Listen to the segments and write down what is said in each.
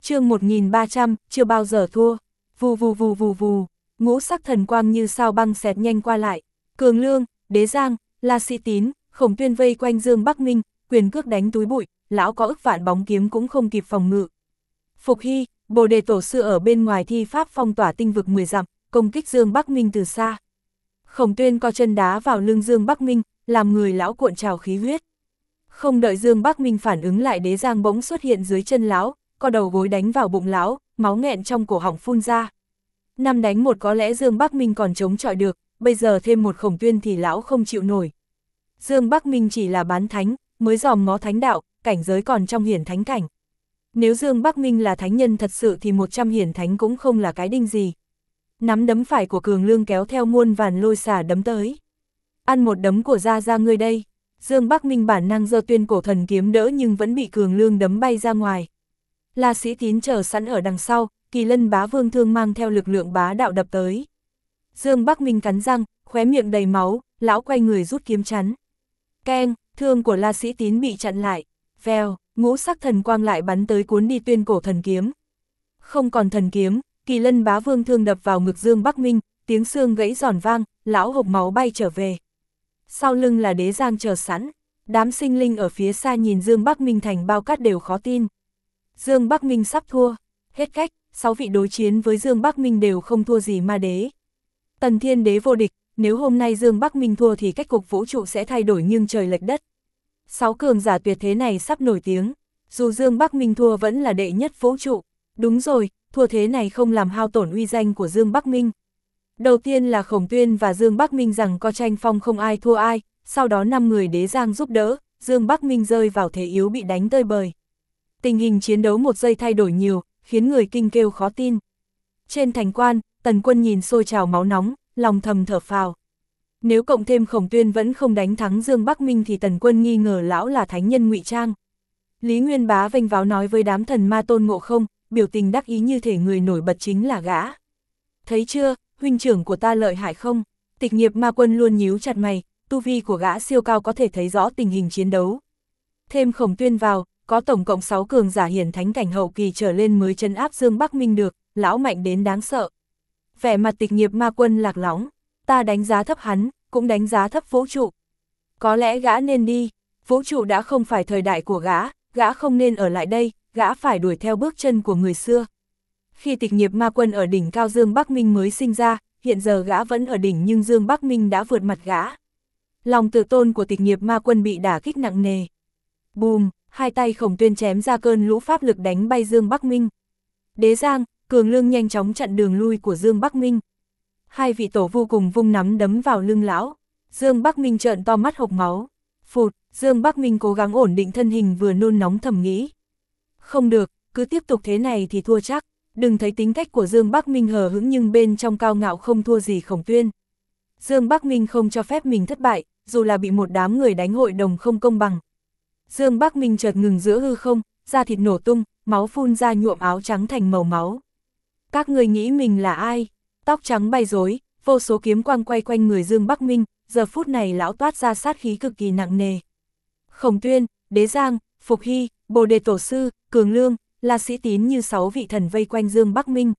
Chương 1300, chưa bao giờ thua. Vù vù vù vù vù, ngũ sắc thần quang như sao băng xẹt nhanh qua lại. Cường Lương, Đế Giang, La Sĩ Tín, Khổng Tuyên vây quanh Dương Bắc Minh, quyền cước đánh túi bụi, lão có ức vạn bóng kiếm cũng không kịp phòng ngự. Phục Hy, Bồ Đề Tổ sư ở bên ngoài thi pháp phong tỏa tinh vực 10 dặm, công kích Dương Bắc Minh từ xa. Khổng Tuyên co chân đá vào lưng Dương Bắc Minh, làm người lão cuộn trào khí huyết. Không đợi Dương Bắc Minh phản ứng lại, Đế Giang bỗng xuất hiện dưới chân lão, co đầu gối đánh vào bụng lão, máu nghẹn trong cổ họng phun ra. 5 đánh 1 có lẽ Dương Bắc Minh còn chống chọi được, bây giờ thêm một Khổng Tuyên thì lão không chịu nổi. Dương Bắc Minh chỉ là bán thánh, mới dòm ngó thánh đạo, cảnh giới còn trong hiển thánh cảnh. Nếu Dương Bắc Minh là thánh nhân thật sự thì 100 hiển thánh cũng không là cái đinh gì. Nắm đấm phải của Cường Lương kéo theo muôn vàn lôi xả đấm tới. Ăn một đấm của ra ngươi đây. Dương Bắc Minh bản năng giơ Tuyên Cổ Thần Kiếm đỡ nhưng vẫn bị Cường Lương đấm bay ra ngoài. La Sĩ Tín chờ sẵn ở đằng sau, Kỳ Lân Bá Vương thương mang theo lực lượng bá đạo đập tới. Dương Bắc Minh cắn răng, khóe miệng đầy máu, lão quay người rút kiếm chắn. Keng, thương của La Sĩ Tín bị chặn lại. Vèo, ngũ sắc thần quang lại bắn tới cuốn đi Tuyên Cổ Thần Kiếm. Không còn thần kiếm, Kỳ Lân Bá Vương thương đập vào ngực Dương Bắc Minh, tiếng xương gãy giòn vang, lão hộc máu bay trở về. Sau lưng là Đế Giang chờ sẵn, đám sinh linh ở phía xa nhìn Dương Bắc Minh thành bao cát đều khó tin. Dương Bắc Minh sắp thua, hết cách, 6 vị đối chiến với Dương Bắc Minh đều không thua gì ma đế. Tần Thiên Đế vô địch, nếu hôm nay Dương Bắc Minh thua thì cách cục vũ trụ sẽ thay đổi nghiêng trời lệch đất. 6 cường giả tuyệt thế này sắp nổi tiếng, dù Dương Bắc Minh thua vẫn là đệ nhất vũ trụ. Đúng rồi, thua thế này không làm hao tổn uy danh của Dương Bắc Minh. Đầu tiên là Khổng Tuyên và Dương Bắc Minh rằng co tranh phong không ai thua ai, sau đó 5 người Đế Giang giúp đỡ, Dương Bắc Minh rơi vào thế yếu bị đánh tơi bời. Tình hình chiến đấu một giây thay đổi nhiều, khiến người kinh kêu khó tin. Trên thành quan, Tần Quân nhìn sôi trào máu nóng, lòng thầm thở phào. Nếu cộng thêm Khổng Tuyên vẫn không đánh thắng Dương Bắc Minh thì Tần Quân nghi ngờ lão là thánh nhân ngụy trang. Lý Nguyên Bá vênh váo nói với đám thần ma Tôn Ngộ Không, biểu tình đắc ý như thể người nổi bật chính là gã. Thấy chưa, huynh trưởng của ta lợi hại không? Tịch Nghiệp Ma Quân luôn nhíu chặt mày, tu vi của gã siêu cao có thể thấy rõ tình hình chiến đấu. Thêm Khổng Tuyên vào, có tổng cộng 6 cường giả hiển thánh cảnh hậu kỳ trở lên mới trấn áp Dương Bắc Minh được, lão mạnh đến đáng sợ. Vẻ mặt Tịch Nghiệp Ma Quân lạc lõng, ta đánh giá thấp hắn, cũng đánh giá thấp vũ trụ. Có lẽ gã nên đi, vũ trụ đã không phải thời đại của gã không nên ở lại đây, gã phải đuổi theo bước chân của người xưa. Khi Tịch Nghiệp Ma Quân ở đỉnh cao Dương Bắc Minh mới sinh ra, hiện giờ gã vẫn ở đỉnh nhưng Dương Bắc Minh đã vượt mặt gã. Lòng tự tôn của Tịch Nghiệp Ma Quân bị đả kích nặng nề. Bùm, hai tay Khổng Tuyên chém ra cơn lũ pháp lực đánh bay Dương Bắc Minh. Đế Giang, Cường Lương nhanh chóng chặn đường lui của Dương Bắc Minh. Hai vị tổ vu cùng vung nắm đấm vào lưng lão. Dương Bắc Minh trợn to mắt hộc máu. Phụt, Dương Bắc Minh cố gắng ổn định thân hình vừa nôn nóng thầm nghĩ. Không được, cứ tiếp tục thế này thì thua chắc. Đừng thấy tính cách của Dương Bắc Minh hờ hững nhưng bên trong cao ngạo không thua gì Khổng Tuyên. Dương Bắc Minh không cho phép mình thất bại, dù là bị một đám người đánh hội đồng không công bằng. Dương Bắc Minh chợt ngừng giữa hư không, da thịt nổ tung, máu phun ra nhuộm áo trắng thành màu máu. Các người nghĩ mình là ai? Tóc trắng bay rối, vô số kiếm quang quay quanh người Dương Bắc Minh, giờ phút này lão toát ra sát khí cực kỳ nặng nề. Khổng Tuyên, Đế Giang, Phục Hy, Bồ Đề Tổ sư, Cường Lương, La Sĩ Tín như 6 vị thần vây quanh Dương Bắc Minh.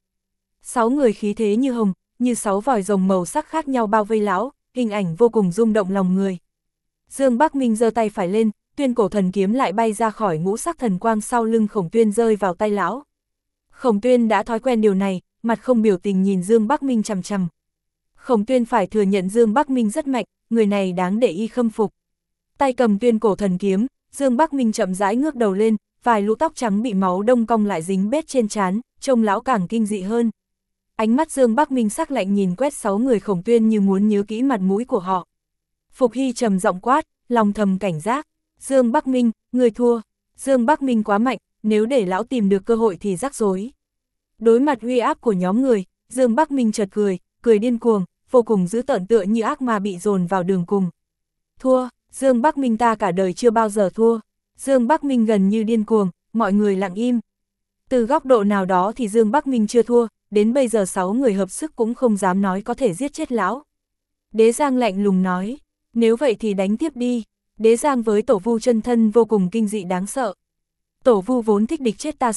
6 người khí thế như hồng, như 6 vòi rồng màu sắc khác nhau bao vây lão, hình ảnh vô cùng rung động lòng người. Dương Bắc Minh giơ tay phải lên, Tuyên Cổ Thần Kiếm lại bay ra khỏi ngũ sắc thần quang sau lưng Khổng Tuyên rơi vào tay lão. Khổng Tuyên đã thói quen điều này, mặt không biểu tình nhìn Dương Bắc Minh chằm chằm. Khổng Tuyên phải thừa nhận Dương Bắc Minh rất mạnh, người này đáng để y khâm phục. Tay cầm Tuyên Cổ Thần Kiếm, Dương Bắc Minh chậm rãi ngước đầu lên, vài lũ tóc trắng bị máu đông cong lại dính bết trên trán, trông lão càng kinh dị hơn. Ánh mắt Dương Bắc Minh sắc lạnh nhìn quét 6 người Khổng Tuyên như muốn nhớ kỹ mặt mũi của họ. Phục Hy trầm giọng quát, lòng thầm cảnh giác. Dương Bắc Minh, người thua. Dương Bắc Minh quá mạnh, nếu để lão tìm được cơ hội thì rắc rối. Đối mặt uy áp của nhóm người, Dương Bắc Minh chợt cười điên cuồng, vô cùng dữ tợn tựa như ác ma bị dồn vào đường cùng. Thua, Dương Bắc Minh ta cả đời chưa bao giờ thua. Dương Bắc Minh gần như điên cuồng, mọi người lặng im. Từ góc độ nào đó thì Dương Bắc Minh chưa thua, đến bây giờ 6 người hợp sức cũng không dám nói có thể giết chết lão. Đế Giang lạnh lùng nói, nếu vậy thì đánh tiếp đi. Đế Giang với tổ vu chân thân vô cùng kinh dị đáng sợ. Tổ vu vốn thích địch chết ta sống,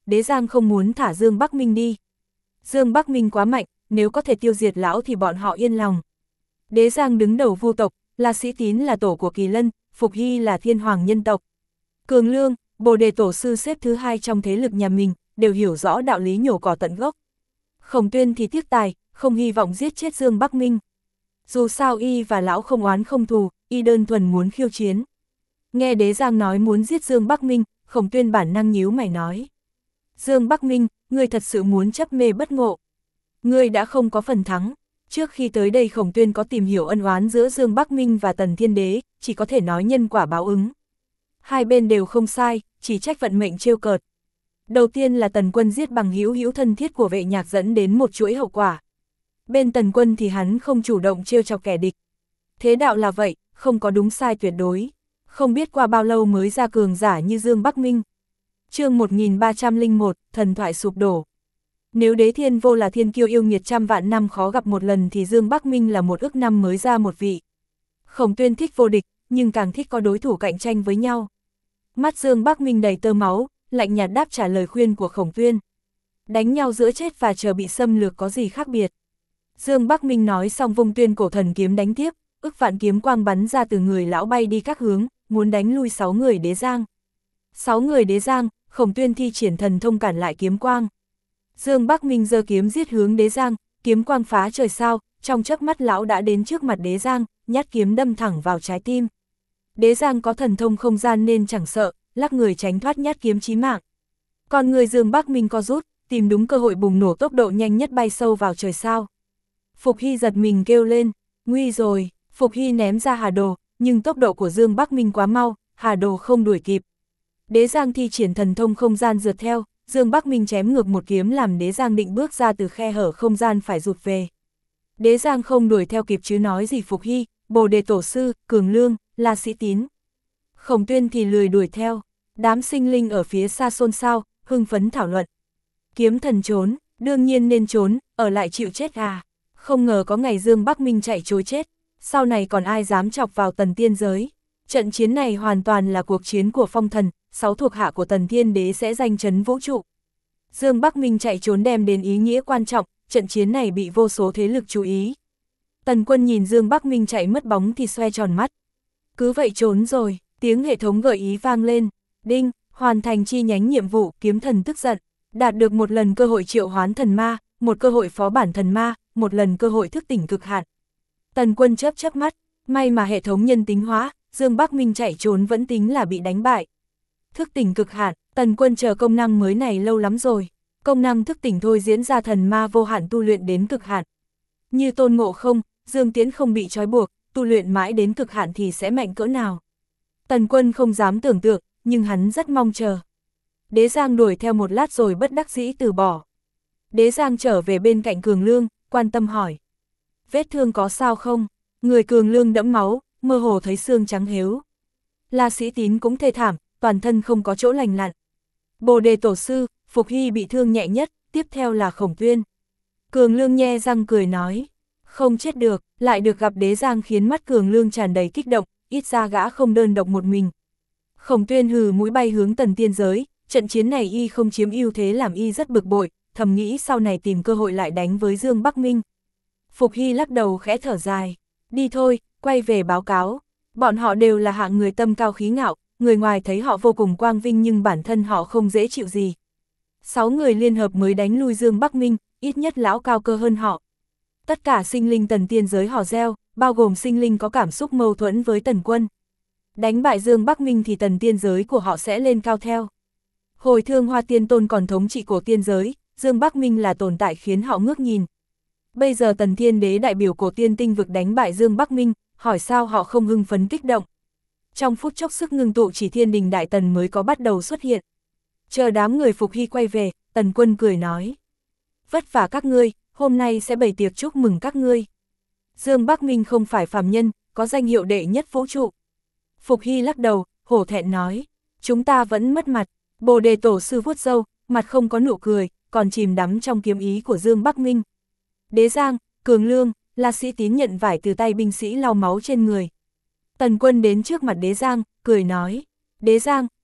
Đế Giang không muốn thả Dương Bắc Minh đi. Dương Bắc Minh quá mạnh, nếu có thể tiêu diệt lão thì bọn họ yên lòng. Đế Giang đứng đầu Vu tộc, La Sĩ Tín là tổ của Kỳ Lân, Phục Hy là thiên hoàng nhân tộc. Cường Lương, Bồ Đề Tổ sư xếp thứ hai trong thế lực nhà mình, đều hiểu rõ đạo lý nhổ cỏ tận gốc. Khổng Tuyên thì tiếc tài, không hy vọng giết chết Dương Bắc Minh. Dù sao y và lão không oán không thù, y đơn thuần muốn khiêu chiến. Nghe Đế Giang nói muốn giết Dương Bắc Minh, Khổng Tuyên bản năng nhíu mày nói. Dương Bắc Minh, ngươi thật sự muốn chấp mê bất ngộ. Ngươi đã không có phần thắng. Trước khi tới đây Khổng Tuyên có tìm hiểu ân oán giữa Dương Bắc Minh và Tần Thiên Đế, chỉ có thể nói nhân quả báo ứng. Hai bên đều không sai, chỉ trách vận mệnh trêu cợt. Đầu tiên là Tần Quân giết bằng hữu thân thiết của Vệ Nhạc dẫn đến một chuỗi hậu quả. Bên Tần Quân thì hắn không chủ động trêu chọc kẻ địch. Thế đạo là vậy, không có đúng sai tuyệt đối. Không biết qua bao lâu mới ra cường giả như Dương Bắc Minh. Chương 1301, thần thoại sụp đổ. Nếu Đế Thiên Vô là thiên kiêu yêu nghiệt trăm vạn năm khó gặp một lần thì Dương Bắc Minh là một ức năm mới ra một vị. Khổng Tuyên thích vô địch, nhưng càng thích có đối thủ cạnh tranh với nhau. Mắt Dương Bắc Minh đầy tơ máu, lạnh nhạt đáp trả lời khuyên của Khổng Tuyên. Đánh nhau giữa chết và chờ bị xâm lược có gì khác biệt. Dương Bắc Minh nói xong vung Tuyên cổ thần kiếm đánh tiếp, ức vạn kiếm quang bắn ra từ người lão bay đi các hướng, muốn đánh lui 6 người Đế Giang. 6 người Đế Giang, Khổng Tuyên thi triển thần thông cản lại kiếm quang. Dương Bắc Minh giơ kiếm giết hướng Đế Giang, kiếm quang phá trời sao, trong chớp mắt lão đã đến trước mặt Đế Giang, nhát kiếm đâm thẳng vào trái tim. Đế Giang có thần thông không gian nên chẳng sợ, lắc người tránh thoát nhát kiếm chí mạng. Còn người Dương Bắc Minh co rút, tìm đúng cơ hội bùng nổ tốc độ nhanh nhất bay sâu vào trời sao. Phục Hy giật mình kêu lên, nguy rồi. Phục Hy ném ra hà đồ, nhưng tốc độ của Dương Bắc Minh quá mau, hà đồ không đuổi kịp. Đế Giang thi triển thần thông không gian rượt theo, Dương Bắc Minh chém ngược một kiếm làm Đế Giang định bước ra từ khe hở không gian phải rụt về. Đế Giang không đuổi theo kịp chứ nói gì Phục Hy, Bồ Đề Tổ sư, Cường Lương, La Sĩ Tín. Khổng Tuyên thì lười đuổi theo, đám sinh linh ở phía xa xôn xao, hưng phấn thảo luận. Kiếm thần trốn, đương nhiên nên trốn, ở lại chịu chết à. Không ngờ có ngày Dương Bắc Minh chạy trối chết, sau này còn ai dám chọc vào Tần Tiên giới. Trận chiến này hoàn toàn là cuộc chiến của phong thần, 6 thuộc hạ của Tần Thiên Đế sẽ danh chấn vũ trụ. Dương Bắc Minh chạy trốn đem đến ý nghĩa quan trọng, trận chiến này bị vô số thế lực chú ý. Tần Quân nhìn Dương Bắc Minh chạy mất bóng thì xoe tròn mắt. Cứ vậy trốn rồi, tiếng hệ thống gợi ý vang lên. Đinh, hoàn thành chi nhánh nhiệm vụ, kiếm thần tức giận. Đạt được một lần cơ hội triệu hoán thần ma, một cơ hội phó bản thần ma, một lần cơ hội thức tỉnh cực hạn. Tần Quân chớp mắt, may mà hệ thống nhân tính hóa, Dương Bắc Minh chạy trốn vẫn tính là bị đánh bại. Thức tỉnh cực hạn, Tần Quân chờ công năng mới này lâu lắm rồi. Công năng thức tỉnh thôi diễn ra thần ma vô hạn tu luyện đến cực hạn. Như Tôn Ngộ Không, Dương Tiễn không bị trói buộc, tu luyện mãi đến cực hạn thì sẽ mạnh cỡ nào. Tần Quân không dám tưởng tượng, nhưng hắn rất mong chờ. Đế Giang đuổi theo một lát rồi bất đắc dĩ từ bỏ. Đế Giang trở về bên cạnh Cường Lương, quan tâm hỏi. Vết thương có sao không? Người Cường Lương đẫm máu, mơ hồ thấy xương trắng héo. La Sĩ Tín cũng thê thảm, toàn thân không có chỗ lành lặn. Bồ Đề Tổ sư, Phục Hy bị thương nhẹ nhất, tiếp theo là Khổng Tuyên. Cường Lương nhe răng cười nói. Không chết được, lại được gặp Đế Giang khiến mắt Cường Lương tràn đầy kích động, ít ra gã không đơn độc một mình. Khổng Tuyên hừ mũi bay hướng Tần Tiên giới, trận chiến này y không chiếm ưu thế làm y rất bực bội, thầm nghĩ sau này tìm cơ hội lại đánh với Dương Bắc Minh. Phục Hy lắc đầu khẽ thở dài, đi thôi, quay về báo cáo. Bọn họ đều là hạng người tâm cao khí ngạo, người ngoài thấy họ vô cùng quang vinh nhưng bản thân họ không dễ chịu gì. 6 người liên hợp mới đánh lui Dương Bắc Minh, ít nhất lão cao cơ hơn họ. Tất cả sinh linh Tần Tiên giới hò reo, bao gồm sinh linh có cảm xúc mâu thuẫn với Tần Quân. Đánh bại Dương Bắc Minh thì Tần Tiên giới của họ sẽ lên cao theo. Hồi Thương Hoa Tiên Tôn còn thống trị cổ tiên giới, Dương Bắc Minh là tồn tại khiến họ ngước nhìn. Bây giờ Tần Thiên Đế đại biểu cổ tiên tinh vực đánh bại Dương Bắc Minh, hỏi sao họ không hưng phấn kích động. Trong phút chốc sức ngưng tụ chỉ Thiên Đình Đại Tần mới có bắt đầu xuất hiện. Chờ đám người Phục Hy quay về, Tần Quân cười nói. Vất vả các ngươi, hôm nay sẽ bày tiệc chúc mừng các ngươi. Dương Bắc Minh không phải phàm nhân, có danh hiệu đệ nhất vũ trụ. Phục Hy lắc đầu, hổ thẹn nói. Chúng ta vẫn mất mặt. Bồ Đề Tổ sư vuốt râu, mặt không có nụ cười, còn chìm đắm trong kiếm ý của Dương Bắc Minh. Đế Giang, Cường Lương, La Sĩ Tín nhận vải từ tay binh sĩ lau máu trên người. Tần Quân đến trước mặt Đế Giang, cười nói. Đế Giang,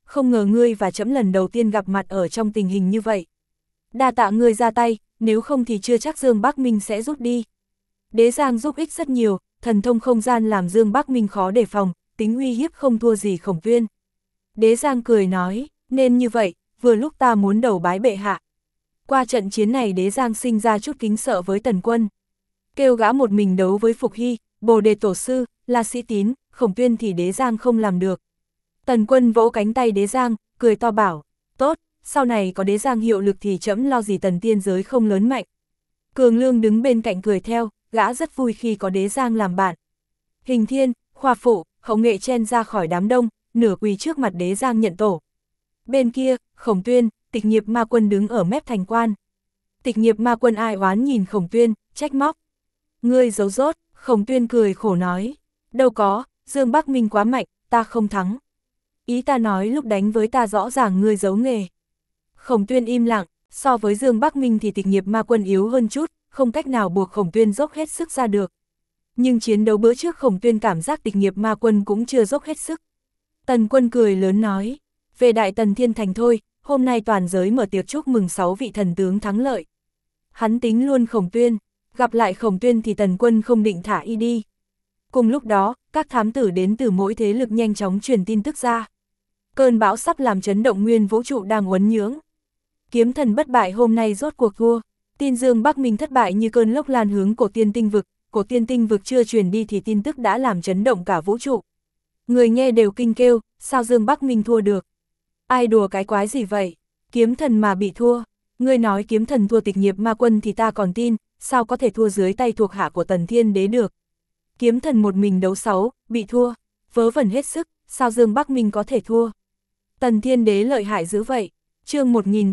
không ngờ ngươi và trẫm lần đầu tiên gặp mặt ở trong tình hình như vậy. Đa tạ ngươi ra tay, nếu không thì chưa chắc Dương Bắc Minh sẽ rút đi. Đế Giang giúp ích rất nhiều, thần thông không gian làm Dương Bắc Minh khó đề phòng, tính uy hiếp không thua gì Khổng Tuyên. Đế Giang cười nói, nên như vậy, vừa lúc ta muốn đầu bái bệ hạ. Qua trận chiến này Đế Giang sinh ra chút kính sợ với Tần Quân. Kêu gã một mình đấu với Phục Hy, Bồ Đề Tổ Sư, La Sĩ Tín, Khổng Tuyên thì Đế Giang không làm được. Tần Quân vỗ cánh tay Đế Giang, cười to bảo, tốt, sau này có Đế Giang hiệu lực thì trẫm lo gì Tần tiên giới không lớn mạnh. Cường Lương đứng bên cạnh cười theo, gã rất vui khi có Đế Giang làm bạn. Hình Thiên, Khoa Phụ, Hậu Nghệ chen ra khỏi đám đông, nửa quỳ trước mặt Đế Giang nhận tổ. Bên kia, Khổng Tuyên, Tịch Nghiệp Ma Quân đứng ở mép thành quan. Tịch Nghiệp Ma Quân ai oán nhìn Khổng Tuyên, trách móc. Ngươi giấu dốt, Khổng Tuyên cười khổ nói. Đâu có, Dương Bắc Minh quá mạnh, ta không thắng. Ý ta nói lúc đánh với ta rõ ràng ngươi giấu nghề. Khổng Tuyên im lặng, so với Dương Bắc Minh thì Tịch Nghiệp Ma Quân yếu hơn chút, không cách nào buộc Khổng Tuyên dốc hết sức ra được. Nhưng chiến đấu bữa trước Khổng Tuyên cảm giác Tịch Nghiệp Ma Quân cũng chưa dốc hết sức. Tần Quân cười lớn nói, về Đại Tần Thiên Thành thôi, hôm nay toàn giới mở tiệc chúc mừng 6 vị thần tướng thắng lợi. Hắn tính luôn Khổng Tuyên, gặp lại Khổng Tuyên thì Tần Quân không định thả y đi. Cùng lúc đó, các thám tử đến từ mỗi thế lực nhanh chóng truyền tin tức ra. Cơn bão sắp làm chấn động nguyên vũ trụ đang uốn nhướng. Kiếm Thần bất bại hôm nay rốt cuộc thua. Tin Dương Bắc Minh thất bại như cơn lốc lan hướng Cổ Tiên Tinh vực. Cổ Tiên Tinh vực chưa truyền đi thì tin tức đã làm chấn động cả vũ trụ. Người nghe đều kinh kêu, sao Dương Bắc Minh thua được? Ai đùa cái quái gì vậy? Kiếm Thần mà bị thua. Ngươi nói Kiếm Thần thua Tịch Nghiệp Ma Quân thì ta còn tin, sao có thể thua dưới tay thuộc hạ của Tần Thiên Đế được? Kiếm Thần một mình đấu 6, bị thua, vớ vẩn hết sức, sao Dương Bắc Minh có thể thua? Tần Thiên Đế lợi hại dữ vậy. Chương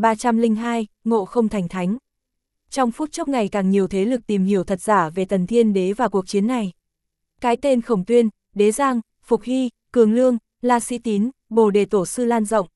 1302, Ngộ không thành thánh. Trong phút chốc ngày càng nhiều thế lực tìm hiểu thật giả về Tần Thiên Đế và cuộc chiến này. Cái tên Khổng Tuyên, Đế Giang, Phục Hy, Cường Lương, La Sĩ Tín, Bồ Đề Tổ Sư lan rộng.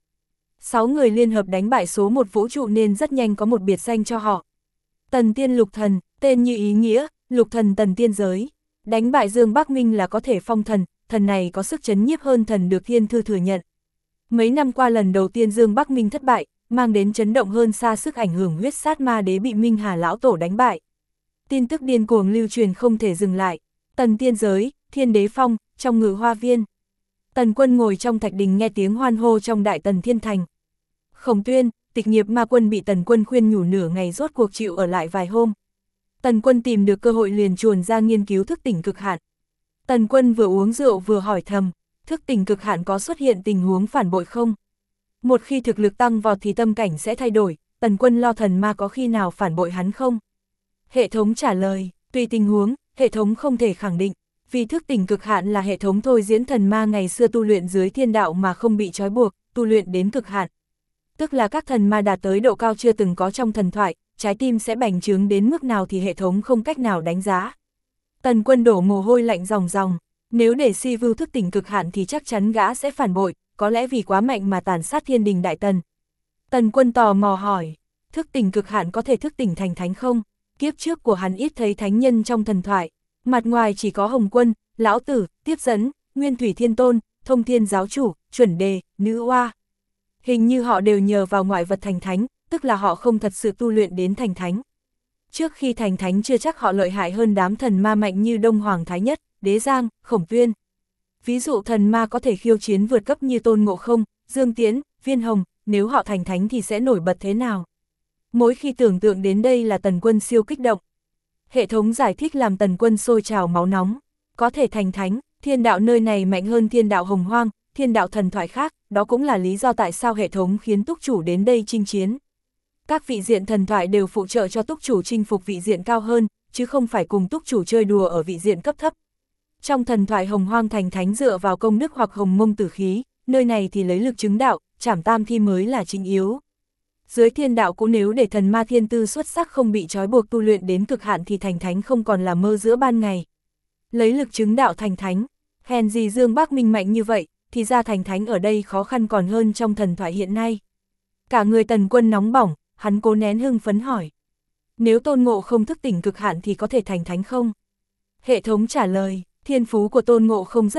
6 người liên hợp đánh bại số 1 vũ trụ nên rất nhanh có một biệt danh cho họ. Tần Tiên Lục Thần, tên như ý nghĩa, Lục Thần Tần Tiên Giới. Đánh bại Dương Bắc Minh là có thể phong thần, thần này có sức chấn nhiếp hơn thần được Thiên Thư thừa nhận. Mấy năm qua lần đầu tiên Dương Bắc Minh thất bại, mang đến chấn động hơn xa sức ảnh hưởng Huyết Sát Ma Đế bị Minh Hà Lão Tổ đánh bại. Tin tức điên cuồng lưu truyền không thể dừng lại. Tần Tiên Giới, Thiên Đế Phong, trong Ngự Hoa Viên. Tần Quân ngồi trong thạch đình nghe tiếng hoan hô trong Đại Tần Thiên Thành. Khổng Tuyên, Tịch Nghiệp Ma Quân bị Tần Quân khuyên nhủ nửa ngày rốt cuộc chịu ở lại vài hôm. Tần Quân tìm được cơ hội liền chuồn ra nghiên cứu thức tỉnh cực hạn. Tần Quân vừa uống rượu vừa hỏi thầm, thức tỉnh cực hạn có xuất hiện tình huống phản bội không? Một khi thực lực tăng vọt thì tâm cảnh sẽ thay đổi, Tần Quân lo thần ma có khi nào phản bội hắn không? Hệ thống trả lời, tùy tình huống, hệ thống không thể khẳng định, vì thức tỉnh cực hạn là hệ thống thôi diễn thần ma ngày xưa tu luyện dưới thiên đạo mà không bị trói buộc, tu luyện đến cực hạn. Tức là các thần ma đạt tới độ cao chưa từng có trong thần thoại, trái tim sẽ bành trướng đến mức nào thì hệ thống không cách nào đánh giá. Tần Quân đổ mồ hôi lạnh ròng ròng, nếu để Si Vưu thức tỉnh cực hạn thì chắc chắn gã sẽ phản bội, có lẽ vì quá mạnh mà tàn sát thiên đình Đại Tần. Tần Quân tò mò hỏi, thức tỉnh cực hạn có thể thức tỉnh thành thánh không? Kiếp trước của hắn ít thấy thánh nhân trong thần thoại, mặt ngoài chỉ có Hồng Quân, Lão Tử, Tiếp Dẫn, Nguyên Thủy Thiên Tôn, Thông Thiên Giáo Chủ, Chuẩn Đề, Nữ Oa. Hình như họ đều nhờ vào ngoại vật thành thánh, tức là họ không thật sự tu luyện đến thành thánh. Trước khi thành thánh chưa chắc họ lợi hại hơn đám thần ma mạnh như Đông Hoàng Thái Nhất, Đế Giang, Khổng Tuyên. Ví dụ thần ma có thể khiêu chiến vượt cấp như Tôn Ngộ Không, Dương Tiễn, Viên Hồng, nếu họ thành thánh thì sẽ nổi bật thế nào? Mỗi khi tưởng tượng đến đây là Tần Quân siêu kích động. Hệ thống giải thích làm Tần Quân sôi trào máu nóng. Có thể thành thánh, thiên đạo nơi này mạnh hơn thiên đạo hồng hoang, thiên đạo thần thoại khác, đó cũng là lý do tại sao hệ thống khiến túc chủ đến đây chinh chiến. Các vị diện thần thoại đều phụ trợ cho túc chủ chinh phục vị diện cao hơn, chứ không phải cùng túc chủ chơi đùa ở vị diện cấp thấp. Trong thần thoại hồng hoang thành thánh dựa vào công đức hoặc hồng mông tử khí, nơi này thì lấy lực chứng đạo, trảm tam thi mới là chính yếu. Dưới thiên đạo cũng nếu để thần ma thiên tư xuất sắc không bị trói buộc tu luyện đến cực hạn thì thành thánh không còn là mơ giữa ban ngày. Lấy lực chứng đạo thành thánh, hèn gì Dương Bắc Minh mạnh như vậy, thì ra thành thánh ở đây khó khăn còn hơn trong thần thoại hiện nay. Cả người Tần Quân nóng bỏng, hắn cố nén hưng phấn hỏi. Nếu Tôn Ngộ không thức tỉnh cực hạn thì có thể thành thánh không? Hệ thống trả lời, thiên phú của Tôn Ngộ không rất mạnh,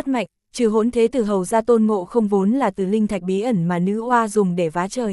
trừ Hỗn Thế Tử hầu ra Tôn Ngộ Không vốn là từ linh thạch bí ẩn mà nữ oa dùng để vá trời.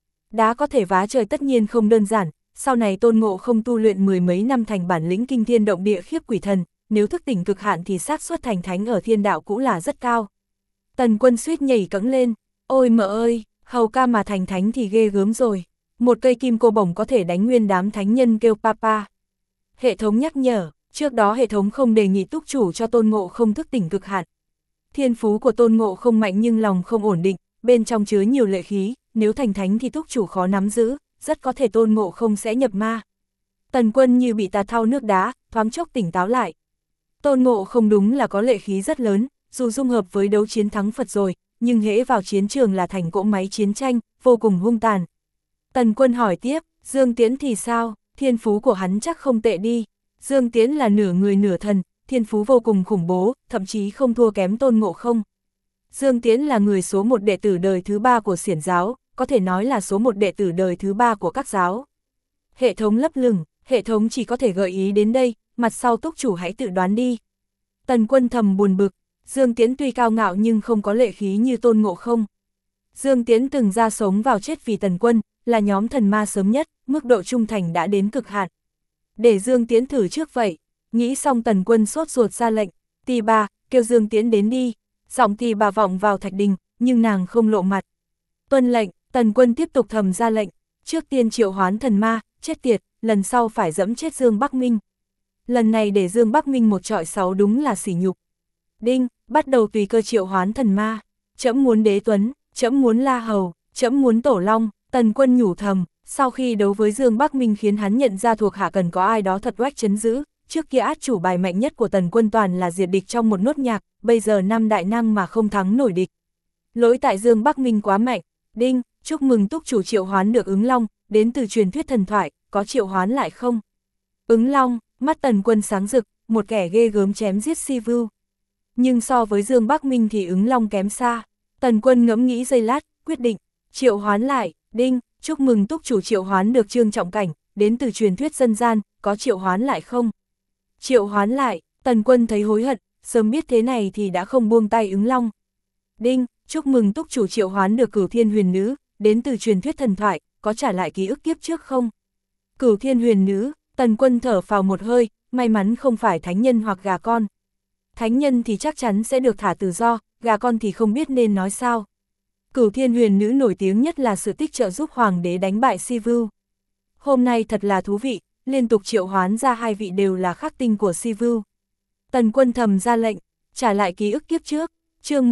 Đá có thể vá trời tất nhiên không đơn giản, sau này Tôn Ngộ Không tu luyện mười mấy năm thành bản lĩnh kinh thiên động địa khiếp quỷ thần, nếu thức tỉnh cực hạn thì xác suất thành thánh ở thiên đạo cũng là rất cao. Tần Quân suýt nhảy cẫng lên, ôi mợ ơi, hầu ca mà thành thánh thì ghê gớm rồi, một cây kim cô bổng có thể đánh nguyên đám thánh nhân kêu papa. Hệ thống nhắc nhở, trước đó hệ thống không đề nghị túc chủ cho Tôn Ngộ Không thức tỉnh cực hạn. Thiên phú của Tôn Ngộ Không mạnh nhưng lòng không ổn định, bên trong chứa nhiều lệ khí, nếu thành thánh thì túc chủ khó nắm giữ, rất có thể Tôn Ngộ Không sẽ nhập ma. Tần Quân như bị tạt thao nước đá, thoáng chốc tỉnh táo lại. Tôn Ngộ Không đúng là có lệ khí rất lớn, dù dung hợp với đấu chiến thắng Phật rồi, nhưng hễ vào chiến trường là thành cỗ máy chiến tranh, vô cùng hung tàn. Tần Quân hỏi tiếp, Dương Tiễn thì sao, thiên phú của hắn chắc không tệ đi. Dương Tiễn là nửa người nửa thần, thiên phú vô cùng khủng bố, thậm chí không thua kém Tôn Ngộ Không. Dương Tiễn là người số một đệ tử đời thứ ba của Xiển giáo, có thể nói là số một đệ tử đời thứ ba của các giáo. Hệ thống lấp lửng, hệ thống chỉ có thể gợi ý đến đây, mặt sau túc chủ hãy tự đoán đi. Tần Quân thầm buồn bực, Dương Tiễn tuy cao ngạo nhưng không có lệ khí như Tôn Ngộ Không. Dương Tiễn từng ra sống vào chết vì Tần Quân, là nhóm thần ma sớm nhất, mức độ trung thành đã đến cực hạn. Để Dương Tiễn thử trước vậy, nghĩ xong Tần Quân sốt ruột ra lệnh, Tỳ Bà, kêu Dương Tiễn đến đi. Giọng Tỳ Bà vọng vào thạch đình, nhưng nàng không lộ mặt. Tuân lệnh, Tần Quân tiếp tục thầm ra lệnh, trước tiên triệu hoán thần ma, chết tiệt, lần sau phải dẫm chết Dương Bắc Minh. Lần này để Dương Bắc Minh một trọi 6 đúng là sỉ nhục. Đinh, bắt đầu tùy cơ triệu hoán thần ma, trẫm muốn Đế Tuấn, trẫm muốn La Hầu, trẫm muốn Tổ Long. Tần Quân nhủ thầm, sau khi đấu với Dương Bắc Minh khiến hắn nhận ra thuộc hạ cần có ai đó thật oách trấn giữ, trước kia át chủ bài mạnh nhất của Tần Quân toàn là diệt địch trong một nốt nhạc, bây giờ 5 đại năng mà không thắng nổi địch. Lỗi tại Dương Bắc Minh quá mạnh. Đinh, chúc mừng túc chủ triệu hoán được ứng long, đến từ truyền thuyết thần thoại, có triệu hoán lại không? Ứng long, mắt Tần Quân sáng rực, một kẻ ghê gớm chém giết Si Vu. Nhưng so với Dương Bắc Minh thì ứng long kém xa. Tần Quân ngẫm nghĩ giây lát, quyết định, triệu hoán lại. Đinh, chúc mừng túc chủ triệu hoán được Trương Trọng Cảnh, đến từ truyền thuyết dân gian, có triệu hoán lại không? Triệu hoán lại, Tần Quân thấy hối hận, sớm biết thế này thì đã không buông tay ứng long. Đinh, chúc mừng túc chủ triệu hoán được Cửu Thiên Huyền Nữ, đến từ truyền thuyết thần thoại, có trả lại ký ức kiếp trước không? Cửu Thiên Huyền Nữ, Tần Quân thở phào một hơi, may mắn không phải thánh nhân hoặc gà con. Thánh nhân thì chắc chắn sẽ được thả tự do, gà con thì không biết nên nói sao. Cửu Thiên Huyền Nữ nổi tiếng nhất là sự tích trợ giúp hoàng đế đánh bại Si Vu. Hôm nay thật là thú vị, liên tục triệu hoán ra hai vị đều là khắc tinh của Si Vu. Tần Quân thầm ra lệnh, trả lại ký ức kiếp trước, chương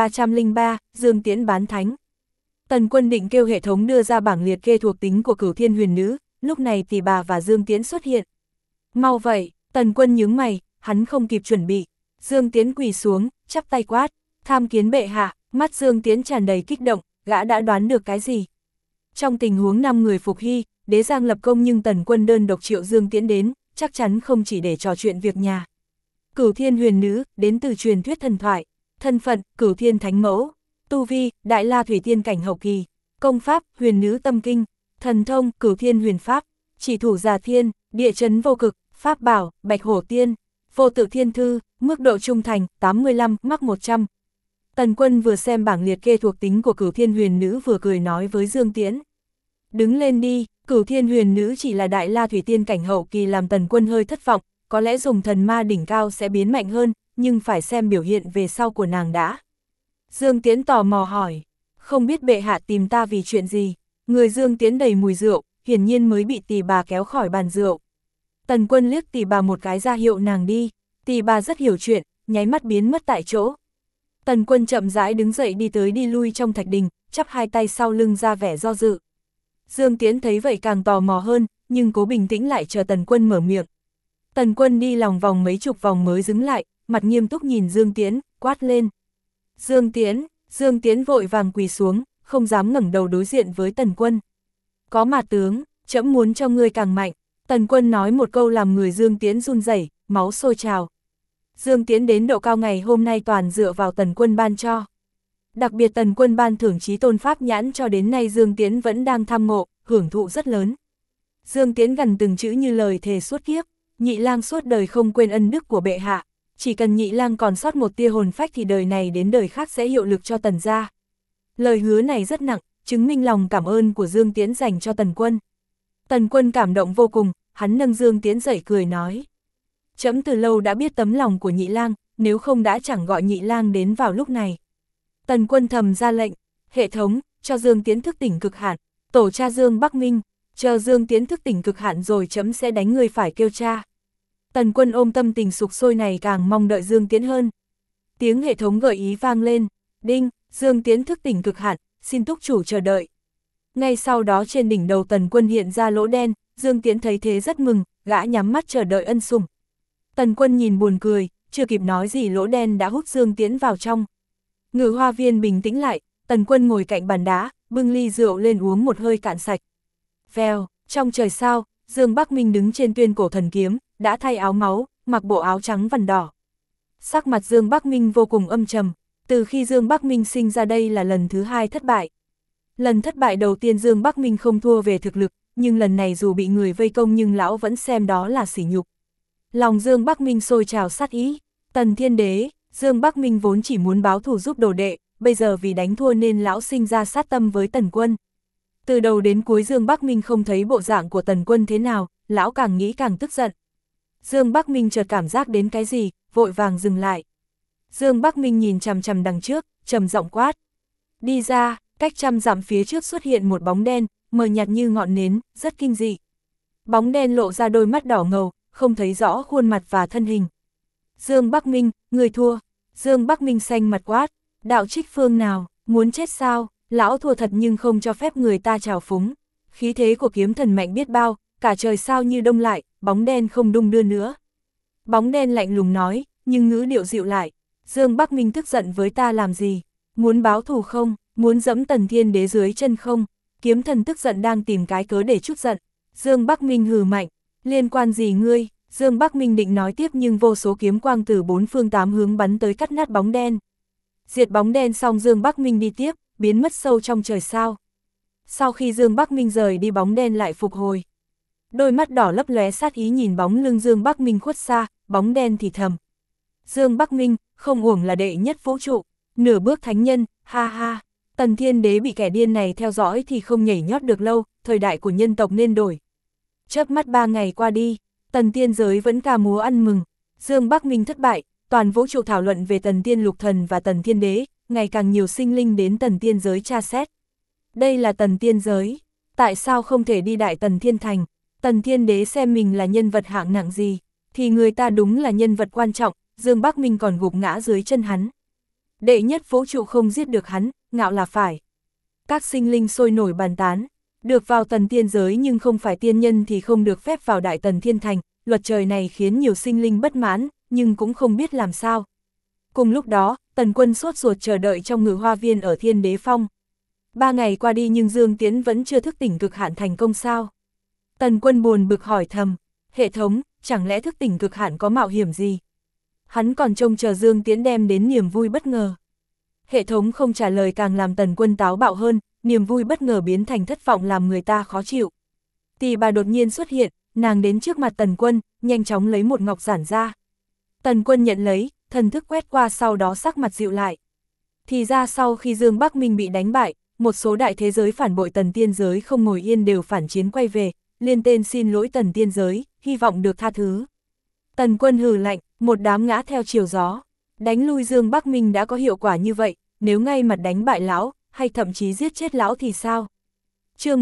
1303, Dương Tiễn bán thánh. Tần Quân định kêu hệ thống đưa ra bảng liệt kê thuộc tính của Cửu Thiên Huyền Nữ, lúc này Tỳ Bà và Dương Tiễn xuất hiện. Mau vậy, Tần Quân nhướng mày, hắn không kịp chuẩn bị. Dương Tiễn quỳ xuống, chắp tay quát, tham kiến bệ hạ. Mắt Dương Tiễn tràn đầy kích động, gã đã đoán được cái gì. Trong tình huống 5 người phục hy, Đế Giang lập công nhưng Tần Quân đơn độc triệu Dương Tiễn đến, chắc chắn không chỉ để trò chuyện việc nhà. Cửu Thiên Huyền Nữ, đến từ truyền thuyết thần thoại, thân phận, Cửu Thiên Thánh Mẫu, tu vi, Đại La Thủy Tiên cảnh hậu kỳ, công pháp, Huyền Nữ Tâm Kinh, thần thông, Cửu Thiên Huyền Pháp, chỉ thủ Già Thiên, địa chấn vô cực, pháp bảo, Bạch Hổ Tiên, vô tự thiên thư, mức độ trung thành, 85, mắc 100. Tần Quân vừa xem bảng liệt kê thuộc tính của Cửu Thiên Huyền Nữ vừa cười nói với Dương Tiễn. Đứng lên đi, Cửu Thiên Huyền Nữ chỉ là Đại La Thủy Tiên cảnh hậu kỳ làm Tần Quân hơi thất vọng, có lẽ dùng thần ma đỉnh cao sẽ biến mạnh hơn, nhưng phải xem biểu hiện về sau của nàng đã. Dương Tiễn tò mò hỏi, không biết bệ hạ tìm ta vì chuyện gì? Người Dương Tiễn đầy mùi rượu, hiển nhiên mới bị Tỳ Bà kéo khỏi bàn rượu. Tần Quân liếc Tỳ Bà một cái ra hiệu nàng đi, Tỳ Bà rất hiểu chuyện, nháy mắt biến mất tại chỗ. Tần Quân chậm rãi đứng dậy đi tới đi lui trong thạch đình, chắp hai tay sau lưng ra vẻ do dự. Dương Tiễn thấy vậy càng tò mò hơn, nhưng cố bình tĩnh lại chờ Tần Quân mở miệng. Tần Quân đi lòng vòng mấy chục vòng mới dừng lại, mặt nghiêm túc nhìn Dương Tiễn, quát lên. Dương Tiễn vội vàng quỳ xuống, không dám ngẩng đầu đối diện với Tần Quân. Có mà tướng, trẫm muốn cho ngươi càng mạnh. Tần Quân nói một câu làm người Dương Tiễn run rẩy, máu sôi trào. Dương Tiễn đến độ cao ngày hôm nay toàn dựa vào Tần Quân ban cho. Đặc biệt Tần Quân ban thưởng chí tôn pháp nhãn cho đến nay Dương Tiễn vẫn đang tham ngộ, hưởng thụ rất lớn. Dương Tiễn gần từng chữ như lời thề suốt kiếp, nhị lang suốt đời không quên ân đức của bệ hạ. chỉ cần Nhị Lang còn sót một tia hồn phách thì đời này đến đời khác sẽ hiệu lực cho Tần gia. Lời hứa này rất nặng, chứng minh lòng cảm ơn của Dương Tiễn dành cho Tần Quân. Tần Quân cảm động vô cùng, hắn nâng Dương Tiễn dậy cười nói. Trẫm từ lâu đã biết tấm lòng của Nhị Lang, nếu không đã chẳng gọi Nhị Lang đến vào lúc này. Tần Quân thầm ra lệnh, hệ thống, cho Dương Tiễn thức tỉnh cực hạn, tổ cha Dương Bắc Minh, chờ Dương Tiễn thức tỉnh cực hạn rồi trẫm sẽ đánh người phải kêu cha. Tần Quân ôm tâm tình sục sôi này càng mong đợi Dương Tiễn hơn. Tiếng hệ thống gợi ý vang lên, đinh, Dương Tiễn thức tỉnh cực hạn, xin túc chủ chờ đợi. Ngay sau đó trên đỉnh đầu Tần Quân hiện ra lỗ đen, Dương Tiễn thấy thế rất mừng, gã nhắm mắt chờ đợi ân sủng. Tần Quân nhìn buồn cười, chưa kịp nói gì lỗ đen đã hút Dương Tiễn vào trong. Ngự hoa viên bình tĩnh lại, Tần Quân ngồi cạnh bàn đá, bưng ly rượu lên uống một hơi cạn sạch. Vèo, trong trời sao, Dương Bắc Minh đứng trên tuyên cổ thần kiếm, đã thay áo máu, mặc bộ áo trắng vằn đỏ. Sắc mặt Dương Bắc Minh vô cùng âm trầm, từ khi Dương Bắc Minh sinh ra đây là lần thứ 2 thất bại. Lần thất bại đầu tiên Dương Bắc Minh không thua về thực lực, nhưng lần này dù bị người vây công nhưng lão vẫn xem đó là sỉ nhục. Lòng Dương Bắc Minh sôi trào sát ý, Tần Thiên Đế, Dương Bắc Minh vốn chỉ muốn báo thù giúp đồ đệ, bây giờ vì đánh thua nên lão sinh ra sát tâm với Tần Quân. Từ đầu đến cuối Dương Bắc Minh không thấy bộ dạng của Tần Quân thế nào, lão càng nghĩ càng tức giận. Dương Bắc Minh chợt cảm giác đến cái gì, vội vàng dừng lại. Dương Bắc Minh nhìn chằm chằm đằng trước, trầm giọng quát. Đi ra, cách 100 dặm phía trước xuất hiện một bóng đen, mờ nhạt như ngọn nến, rất kinh dị. Bóng đen lộ ra đôi mắt đỏ ngầu, không thấy rõ khuôn mặt và thân hình. Dương Bắc Minh, người thua. Dương Bắc Minh xanh mặt quát. Đạo trích phương nào, muốn chết sao? Lão thua thật nhưng không cho phép người ta trào phúng. Khí thế của kiếm thần mạnh biết bao, cả trời sao như đông lại, bóng đen không đung đưa nữa. Bóng đen lạnh lùng nói, nhưng ngữ điệu dịu lại. Dương Bắc Minh tức giận với ta làm gì? Muốn báo thù không? Muốn dẫm Tần Thiên Đế dưới chân không? Kiếm thần tức giận đang tìm cái cớ để trút giận. Dương Bắc Minh hừ mạnh, liên quan gì ngươi? Dương Bắc Minh định nói tiếp nhưng vô số kiếm quang từ 4 phương 8 hướng bắn tới cắt nát bóng đen. Diệt bóng đen xong Dương Bắc Minh đi tiếp, biến mất sâu trong trời sao. Sau khi Dương Bắc Minh rời đi bóng đen lại phục hồi. Đôi mắt đỏ lấp lóe sát ý nhìn bóng lưng Dương Bắc Minh khuất xa, bóng đen thì thầm. Dương Bắc Minh, không uổng là đệ nhất vũ trụ, nửa bước thánh nhân, ha ha. Tần Thiên Đế bị kẻ điên này theo dõi thì không nhảy nhót được lâu, thời đại của nhân tộc nên đổi. Chớp mắt 3 ngày qua đi, Tần Tiên giới vẫn ca múa ăn mừng. Dương Bắc Minh thất bại, toàn vũ trụ thảo luận về Tần Tiên Lục Thần và Tần Thiên Đế, ngày càng nhiều sinh linh đến Tần Tiên giới tra xét. Đây là Tần Tiên giới, tại sao không thể đi Đại Tần Thiên Thành? Tần Thiên Đế xem mình là nhân vật hạng nặng gì, thì người ta đúng là nhân vật quan trọng, Dương Bắc Minh còn gục ngã dưới chân hắn. Đệ nhất vũ trụ không giết được hắn, ngạo là phải. Các sinh linh sôi nổi bàn tán, được vào Tần Tiên giới nhưng không phải tiên nhân thì không được phép vào Đại Tần Thiên Thành, luật trời này khiến nhiều sinh linh bất mãn, nhưng cũng không biết làm sao. Cùng lúc đó, Tần Quân sốt ruột chờ đợi trong ngự hoa viên ở Thiên Đế Phong. 3 ngày qua đi nhưng Dương Tiễn vẫn chưa thức tỉnh cực hạn thành công sao? Tần Quân buồn bực hỏi thầm, hệ thống, chẳng lẽ thức tỉnh cực hạn có mạo hiểm gì? Hắn còn trông chờ Dương Tiễn đem đến niềm vui bất ngờ. Hệ thống không trả lời càng làm Tần Quân táo bạo hơn, niềm vui bất ngờ biến thành thất vọng làm người ta khó chịu. Tỳ bà đột nhiên xuất hiện, nàng đến trước mặt Tần Quân, nhanh chóng lấy một ngọc giản ra. Tần Quân nhận lấy, thần thức quét qua sau đó sắc mặt dịu lại. Thì ra sau khi Dương Bắc Minh bị đánh bại, một số đại thế giới phản bội Tần Tiên giới không ngồi yên đều phản chiến quay về, liên tên xin lỗi Tần Tiên giới, hy vọng được tha thứ. Tần Quân hừ lạnh, một đám ngã theo chiều gió. Đánh lui Dương Bắc Minh đã có hiệu quả như vậy, nếu ngay mặt đánh bại lão, hay thậm chí giết chết lão thì sao? Chương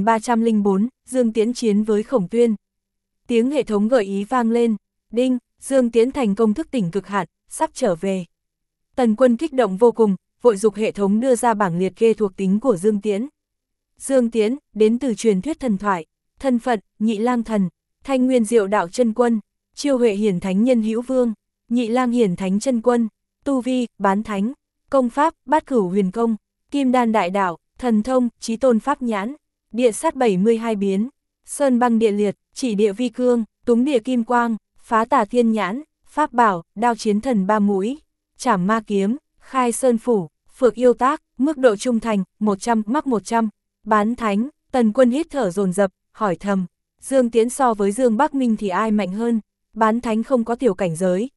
1304, Dương Tiễn chiến với Khổng Tuyên. Tiếng hệ thống gợi ý vang lên, đinh, Dương Tiễn thành công thức tỉnh cực hạn, sắp trở về. Tần Quân kích động vô cùng, vội dục hệ thống đưa ra bảng liệt kê thuộc tính của Dương Tiễn. Dương Tiễn, đến từ truyền thuyết thần thoại, thân phận, Nhị Lang Thần, Thanh Nguyên Diệu Đạo Chân Quân, Chiêu Huệ Hiển Thánh Nhân Hữu Vương, Nhị Lang Hiển Thánh Chân Quân, tu vi, bán thánh, công pháp, Bát Cửu Huyền Công, Kim Đan Đại Đạo, thần thông, Chí Tôn Pháp Nhãn, địa sát 72 biến, sơn băng địa liệt, chỉ địa vi cương, túng địa kim quang, phá tà thiên nhãn, pháp bảo, đao chiến thần 3 mũi, trảm ma kiếm, khai sơn phủ, phược yêu tác, mức độ trung thành, 100 mắc 100, bán thánh. Tần Quân hít thở dồn dập, hỏi thầm, Dương Tiễn so với Dương Bắc Minh thì ai mạnh hơn? Bán thánh không có tiểu cảnh giới,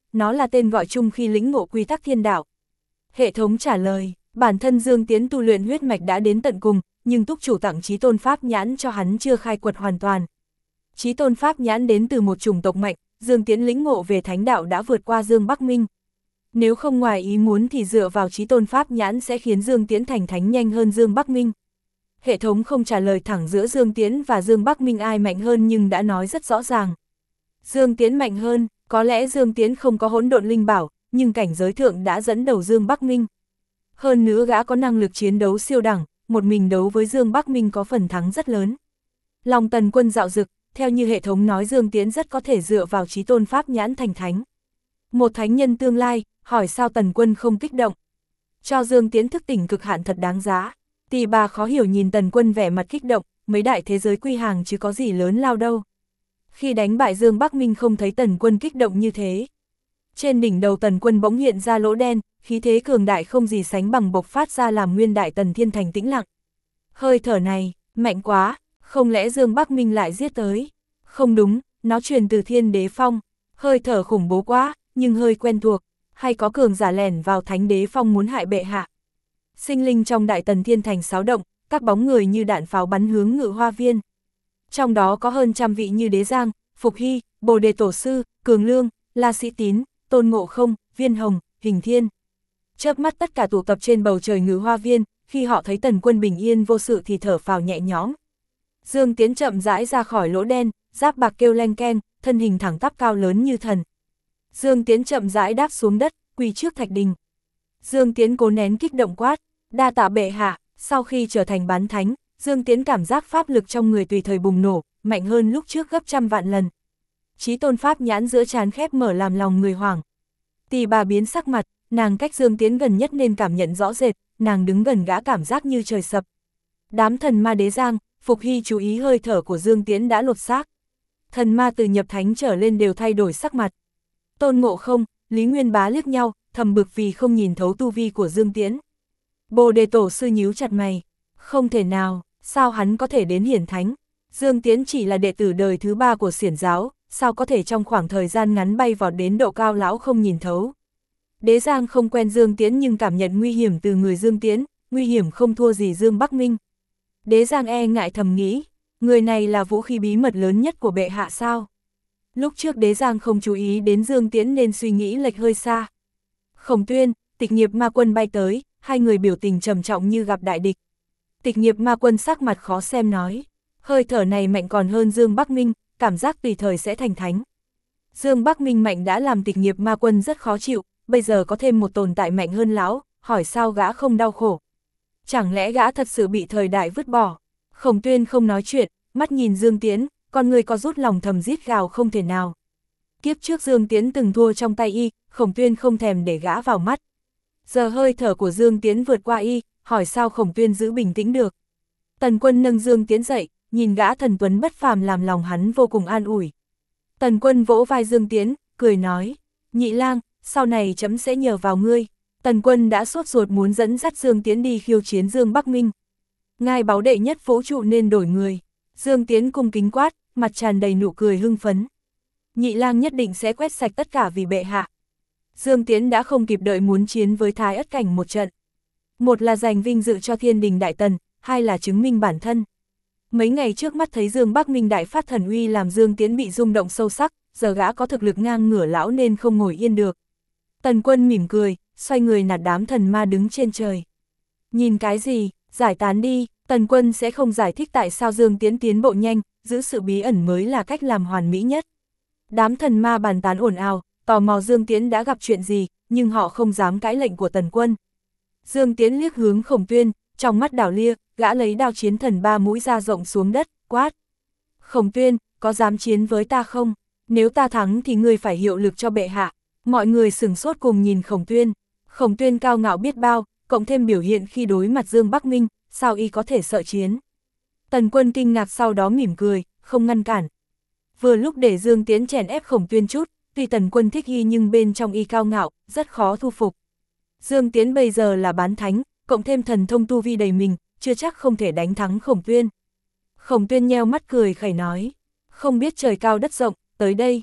nó là tên gọi chung khi lĩnh ngộ quy tắc thiên đạo. Hệ thống trả lời, bản thân Dương Tiến tu luyện huyết mạch đã đến tận cùng, nhưng túc chủ tặng Chí Tôn Pháp Nhãn cho hắn chưa khai quật hoàn toàn. Chí Tôn Pháp Nhãn đến từ một chủng tộc mạnh, Dương Tiến lĩnh ngộ về thánh đạo đã vượt qua Dương Bắc Minh. Nếu không ngoài ý muốn thì dựa vào Chí Tôn Pháp Nhãn sẽ khiến Dương Tiến thành thánh nhanh hơn Dương Bắc Minh. Hệ thống không trả lời thẳng giữa Dương Tiến và Dương Bắc Minh ai mạnh hơn nhưng đã nói rất rõ ràng. Dương Tiến mạnh hơn, có lẽ Dương Tiến không có hỗn độn linh bảo, nhưng cảnh giới thượng đã dẫn đầu Dương Bắc Minh. Hơn nữa gã có năng lực chiến đấu siêu đẳng, một mình đấu với Dương Bắc Minh có phần thắng rất lớn. Lòng Tần Quân dạo dực, theo như hệ thống nói Dương Tiến rất có thể dựa vào Chí Tôn Pháp Nhãn thành thánh. Một thánh nhân tương lai, hỏi sao Tần Quân không kích động. Cho Dương Tiến thức tỉnh cực hạn thật đáng giá. Tỳ bà khó hiểu nhìn Tần Quân vẻ mặt kích động, mấy đại thế giới quy hàng chứ có gì lớn lao đâu. Khi đánh bại Dương Bắc Minh không thấy Tần Quân kích động như thế. Trên đỉnh đầu Tần Quân bỗng hiện ra lỗ đen, khí thế cường đại không gì sánh bằng bộc phát ra làm nguyên đại Tần Thiên Thành tĩnh lặng. Hơi thở này, mạnh quá, không lẽ Dương Bắc Minh lại giết tới? Không đúng, nó truyền từ Thiên Đế Phong. Hơi thở khủng bố quá, nhưng hơi quen thuộc, hay có cường giả lẻn vào Thánh Đế Phong muốn hại bệ hạ. Sinh linh trong đại Tần Thiên Thành xáo động, các bóng người như đạn pháo bắn hướng Ngự Hoa Viên. Trong đó có hơn trăm vị như Đế Giang, Phục Hy, Bồ Đề Tổ Sư, Cường Lương, La Sĩ Tín, Tôn Ngộ Không, Viên Hồng, Hình Thiên. Chớp mắt tất cả tụ tập trên bầu trời Ngự Hoa Viên, khi họ thấy Tần Quân bình yên vô sự thì thở phào nhẹ nhõm. Dương Tiến chậm rãi ra khỏi lỗ đen, giáp bạc kêu leng keng, thân hình thẳng tắp cao lớn như thần. Dương Tiến chậm rãi đáp xuống đất, quỳ trước thạch đình. Dương Tiến cố nén kích động quát, đa tạ bệ hạ. Sau khi trở thành bán thánh, Dương Tiến cảm giác pháp lực trong người tùy thời bùng nổ, mạnh hơn lúc trước gấp trăm vạn lần. Chí Tôn Pháp Nhãn giữa trán khép mở làm lòng người hoảng. Tỳ bà biến sắc mặt, nàng cách Dương Tiến gần nhất nên cảm nhận rõ rệt, nàng đứng gần gã cảm giác như trời sập. Đám thần ma Đế Giang, Phục Hy chú ý hơi thở của Dương Tiến đã lột xác. Thần ma từ nhập thánh trở lên đều thay đổi sắc mặt. Tôn Ngộ Không, Lý Nguyên Bá liếc nhau, thầm bực vì không nhìn thấu tu vi của Dương Tiến. Bồ Đề Tổ Sư nhíu chặt mày, không thể nào, sao hắn có thể đến hiển thánh? Dương Tiến chỉ là đệ tử đời thứ 3 của Xiển giáo, sao có thể trong khoảng thời gian ngắn bay vọt đến độ cao lão không nhìn thấu? Đế Giang không quen Dương Tiến nhưng cảm nhận nguy hiểm từ người Dương Tiến, nguy hiểm không thua gì Dương Bắc Minh. Đế Giang e ngại thầm nghĩ, người này là vũ khí bí mật lớn nhất của bệ hạ sao? Lúc trước Đế Giang không chú ý đến Dương Tiến nên suy nghĩ lệch hơi xa. Khổng Tuyên, Tịch Nghiệp Ma Quân bay tới, hai người biểu tình trầm trọng như gặp đại địch. Tịch Nghiệp Ma Quân sắc mặt khó xem nói, hơi thở này mạnh còn hơn Dương Bắc Minh, cảm giác tùy thời sẽ thành thánh. Dương Bắc Minh mạnh đã làm Tịch Nghiệp Ma Quân rất khó chịu, bây giờ có thêm một tồn tại mạnh hơn lão, hỏi sao gã không đau khổ. Chẳng lẽ gã thật sự bị thời đại vứt bỏ? Khổng Tuyên không nói chuyện, mắt nhìn Dương Tiến, con người có rút lòng thầm rít gào không thể nào. Kiếp trước Dương Tiến từng thua trong tay y, Khổng Tuyên không thèm để gã vào mắt. Giờ hơi thở của Dương Tiến vượt qua y, hỏi sao Khổng Tuyên giữ bình tĩnh được. Tần Quân nâng Dương Tiến dậy, nhìn gã thần tuấn bất phàm làm lòng hắn vô cùng an ủi. Tần Quân vỗ vai Dương Tiến, cười nói, Nhị lang, sau này chấm sẽ nhờ vào ngươi. Tần Quân đã sốt ruột muốn dẫn dắt Dương Tiến đi khiêu chiến Dương Bắc Minh. Ngài báu đệ nhất vũ trụ nên đổi người. Dương Tiến cung kính quát, mặt tràn đầy nụ cười hưng phấn. Nhị lang nhất định sẽ quét sạch tất cả vì bệ hạ. Dương Tiến đã không kịp đợi muốn chiến với Thái Ất Cảnh một trận. Một là giành vinh dự cho Thiên Đình Đại Tần, hai là chứng minh bản thân. Mấy ngày trước mắt thấy Dương Bắc Minh đại phát thần uy làm Dương Tiến bị rung động sâu sắc, giờ gã có thực lực ngang ngửa lão nên không ngồi yên được. Tần Quân mỉm cười, xoay người nạt đám thần ma đứng trên trời. Nhìn cái gì, giải tán đi, Tần Quân sẽ không giải thích tại sao Dương Tiến tiến bộ nhanh, giữ sự bí ẩn mới là cách làm hoàn mỹ nhất. Đám thần ma bàn tán ồn ào, tò mò Dương Tiến đã gặp chuyện gì, nhưng họ không dám cãi lệnh của Tần Quân. Dương Tiến liếc hướng Khổng Tuyên, trong mắt đảo lia, gã lấy đao chiến thần 3 mũi ra rộng xuống đất, quát. Khổng Tuyên, có dám chiến với ta không? Nếu ta thắng thì ngươi phải hiệu lực cho bệ hạ. Mọi người sửng sốt cùng nhìn Khổng Tuyên. Khổng Tuyên cao ngạo biết bao, cộng thêm biểu hiện khi đối mặt Dương Bắc Minh, sao y có thể sợ chiến? Tần Quân kinh ngạc sau đó mỉm cười, không ngăn cản. Vừa lúc để Dương Tiến chèn ép Khổng Tuyên chút, tuy Tần Quân thích y nhưng bên trong y cao ngạo, rất khó thu phục. Dương Tiến bây giờ là bán thánh, cộng thêm thần thông tu vi đầy mình, chưa chắc không thể đánh thắng Khổng Tuyên. Khổng Tuyên nheo mắt cười khẩy nói, không biết trời cao đất rộng, tới đây.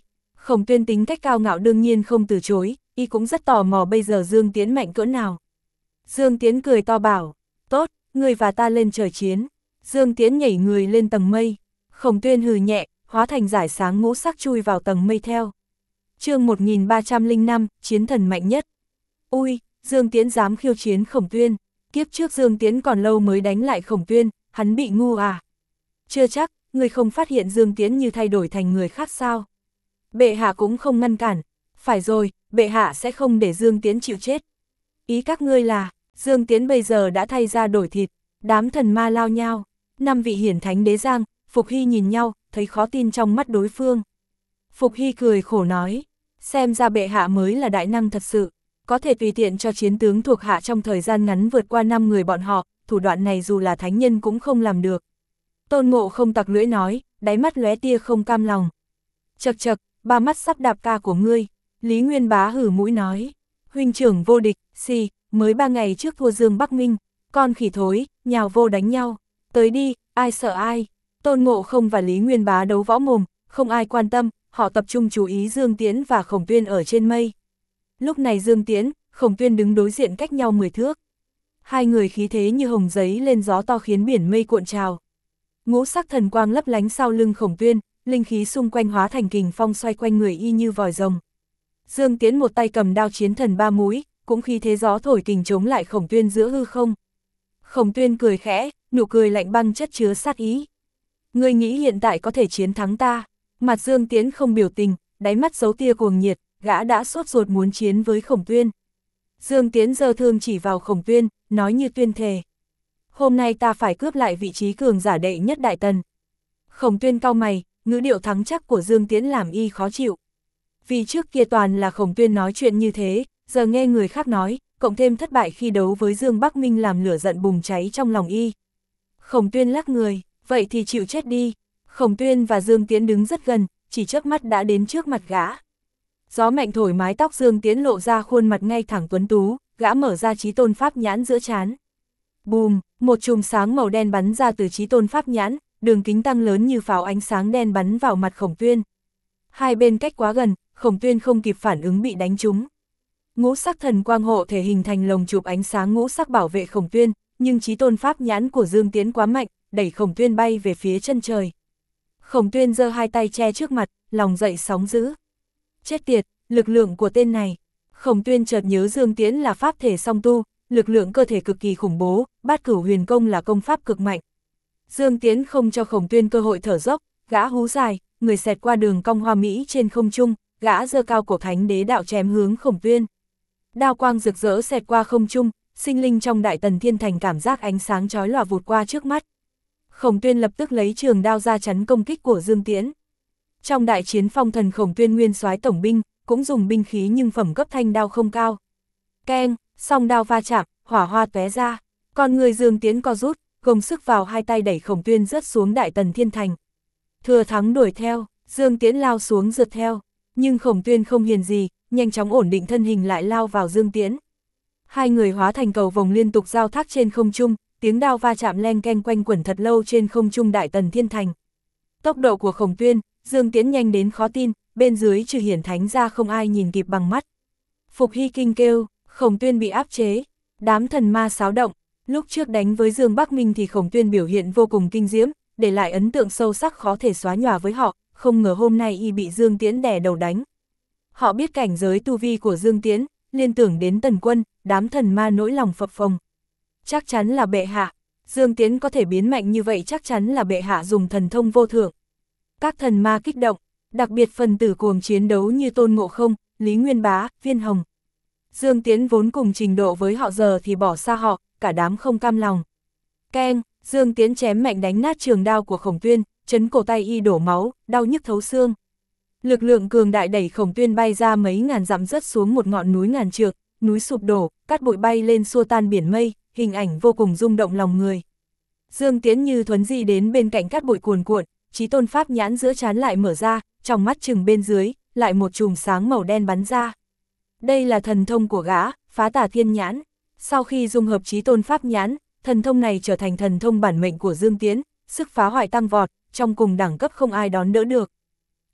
Khổng Tuyên tính cách cao ngạo đương nhiên không từ chối, y cũng rất tò mò bây giờ Dương Tiễn mạnh cỡ nào. Dương Tiễn cười to bảo, tốt, người và ta lên trời chiến. Dương Tiễn nhảy người lên tầng mây. Khổng Tuyên hừ nhẹ, hóa thành giải sáng ngũ sắc chui vào tầng mây theo. Chương 1305, chiến thần mạnh nhất. Ui, Dương Tiễn dám khiêu chiến Khổng Tuyên. Kiếp trước Dương Tiễn còn lâu mới đánh lại Khổng Tuyên, hắn bị ngu à? Chưa chắc, người không phát hiện Dương Tiễn như thay đổi thành người khác sao? Bệ hạ cũng không ngăn cản. Phải rồi, bệ hạ sẽ không để Dương Tiễn chịu chết. Ý các ngươi là, Dương Tiễn bây giờ đã thay ra đổi thịt, đám thần ma lao nhau. 5 vị hiển thánh đế giang, Phục Hy nhìn nhau, thấy khó tin trong mắt đối phương. Phục Hy cười khổ nói, xem ra bệ hạ mới là đại năng thật sự, có thể tùy tiện cho chiến tướng thuộc hạ trong thời gian ngắn vượt qua 5 người bọn họ, thủ đoạn này dù là thánh nhân cũng không làm được. Tôn Ngộ không tặc lưỡi nói, đáy mắt lóe tia không cam lòng. Chậc chậc, ba mắt sắp đạp ca của ngươi. Lý Nguyên Bá hử mũi nói, huynh trưởng vô địch, xì, mới 3 ngày trước thua Dương Bắc Minh, con khỉ thối, nhào vô đánh nhau, tới đi, ai sợ ai. Tôn Ngộ không và Lý Nguyên Bá đấu võ mồm, không ai quan tâm, họ tập trung chú ý Dương Tiễn và Khổng Tuyên ở trên mây. Lúc này Dương Tiễn, Khổng Tuyên đứng đối diện cách nhau 10 thước. Hai người khí thế như hồng giấy lên gió to khiến biển mây cuộn trào. Ngũ sắc thần quang lấp lánh sau lưng Khổng Tuyên, linh khí xung quanh hóa thành kình phong xoay quanh người y như vòi rồng. Dương Tiễn một tay cầm đao chiến thần 3 múi, cũng khí thế gió thổi kình chống lại Khổng Tuyên giữa hư không. Khổng Tuyên cười khẽ, nụ cười lạnh băng chất chứa sát ý. Ngươi nghĩ hiện tại có thể chiến thắng ta? Mặt Dương Tiễn không biểu tình, đáy mắt giấu tia cuồng nhiệt, gã đã sốt ruột muốn chiến với Khổng Tuyên. Dương Tiễn giơ thương chỉ vào Khổng Tuyên, nói như tuyên thề. Hôm nay ta phải cướp lại vị trí cường giả đệ nhất Đại Tần. Khổng Tuyên cau mày, ngữ điệu thắng chắc của Dương Tiễn làm y khó chịu. Vì trước kia toàn là Khổng Tuyên nói chuyện như thế, giờ nghe người khác nói, cộng thêm thất bại khi đấu với Dương Bắc Minh làm lửa giận bùng cháy trong lòng y. Khổng Tuyên lắc người, vậy thì chịu chết đi. Khổng Tuyên và Dương Tiễn đứng rất gần, chỉ chớp mắt đã đến trước mặt gã. Gió mạnh thổi mái tóc Dương Tiễn lộ ra khuôn mặt ngay thẳng tuấn tú, gã mở ra Chí Tôn Pháp Nhãn giữa trán. Bùm, một chùm sáng màu đen bắn ra từ Chí Tôn Pháp Nhãn, đường kính tăng lớn như pháo ánh sáng đen bắn vào mặt Khổng Tuyên. Hai bên cách quá gần, Khổng Tuyên không kịp phản ứng bị đánh trúng. Ngũ sắc thần quang hộ thể hình thành lồng chụp ánh sáng ngũ sắc bảo vệ Khổng Tuyên, nhưng Chí Tôn Pháp Nhãn của Dương Tiễn quá mạnh, đẩy Khổng Tuyên bay về phía chân trời. Khổng Tuyên giơ hai tay che trước mặt, lòng dậy sóng dữ. Chết tiệt, lực lượng của tên này. Khổng Tuyên chợt nhớ Dương Tiễn là pháp thể song tu, lực lượng cơ thể cực kỳ khủng bố, Bát Cửu Huyền Công là công pháp cực mạnh. Dương Tiễn không cho Khổng Tuyên cơ hội thở dốc, gã hú dài, người xẹt qua đường cong hoa mỹ trên không trung, gã giơ cao cổ thánh đế đạo chém hướng Khổng Tuyên. Đao quang rực rỡ xẹt qua không trung, sinh linh trong Đại Tần Thiên Thành cảm giác ánh sáng chói lòa vụt qua trước mắt. Khổng Tuyên lập tức lấy trường đao ra chắn công kích của Dương Tiễn. Trong đại chiến phong thần Khổng Tuyên nguyên soái tổng binh, cũng dùng binh khí nhưng phẩm cấp thanh đao không cao. Keng, song đao va chạm, hỏa hoa tóe ra, con người Dương Tiễn co rút, gồng sức vào hai tay đẩy Khổng Tuyên rớt xuống Đại Tần Thiên Thành. Thừa thắng đuổi theo, Dương Tiễn lao xuống rượt theo, nhưng Khổng Tuyên không hiền gì, nhanh chóng ổn định thân hình lại lao vào Dương Tiễn. Hai người hóa thành cầu vồng liên tục giao thác trên không trung, tiếng đao va chạm len keng quanh quẩn thật lâu trên không trung Đại Tần Thiên Thành. Tốc độ của Khổng Tuyên, Dương Tiễn nhanh đến khó tin, bên dưới trừ hiển thánh ra không ai nhìn kịp bằng mắt. Phục Hy kinh kêu, Khổng Tuyên bị áp chế, đám thần ma xáo động. Lúc trước đánh với Dương Bắc Minh thì Khổng Tuyên biểu hiện vô cùng kinh diễm, để lại ấn tượng sâu sắc khó thể xóa nhòa với họ, không ngờ hôm nay y bị Dương Tiễn đè đầu đánh. Họ biết cảnh giới tu vi của Dương Tiễn, liên tưởng đến Tần Quân, đám thần ma nỗi lòng phập phồng. Chắc chắn là bệ hạ, Dương Tiễn có thể biến mạnh như vậy chắc chắn là bệ hạ dùng thần thông vô thượng. Các thần ma kích động, đặc biệt phần tử cuồng chiến đấu như Tôn Ngộ Không, Lý Nguyên Bá, Viên Hồng. Dương Tiễn vốn cùng trình độ với họ giờ thì bỏ xa họ, cả đám không cam lòng. Keng, Dương Tiễn chém mạnh đánh nát trường đao của Khổng Tuyên, chấn cổ tay y đổ máu, đau nhức thấu xương. Lực lượng cường đại đẩy Khổng Tuyên bay ra mấy ngàn dặm rớt xuống một ngọn núi ngàn trượng, núi sụp đổ, cát bụi bay lên xua tan biển mây, hình ảnh vô cùng rung động lòng người. Dương Tiễn như thuấn di đến bên cạnh cát bụi cuồn cuộn, Chí Tôn Pháp Nhãn giữa trán lại mở ra, trong mắt chừng bên dưới, lại một chùm sáng màu đen bắn ra. Đây là thần thông của gã, Phá Tà Thiên Nhãn. Sau khi dung hợp Chí Tôn Pháp Nhãn, thần thông này trở thành thần thông bản mệnh của Dương Tiễn, sức phá hoại tăng vọt, trong cùng đẳng cấp không ai đón đỡ được.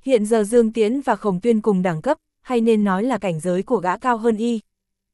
Hiện giờ Dương Tiễn và Khổng Tuyên cùng đẳng cấp, hay nên nói là cảnh giới của gã cao hơn y.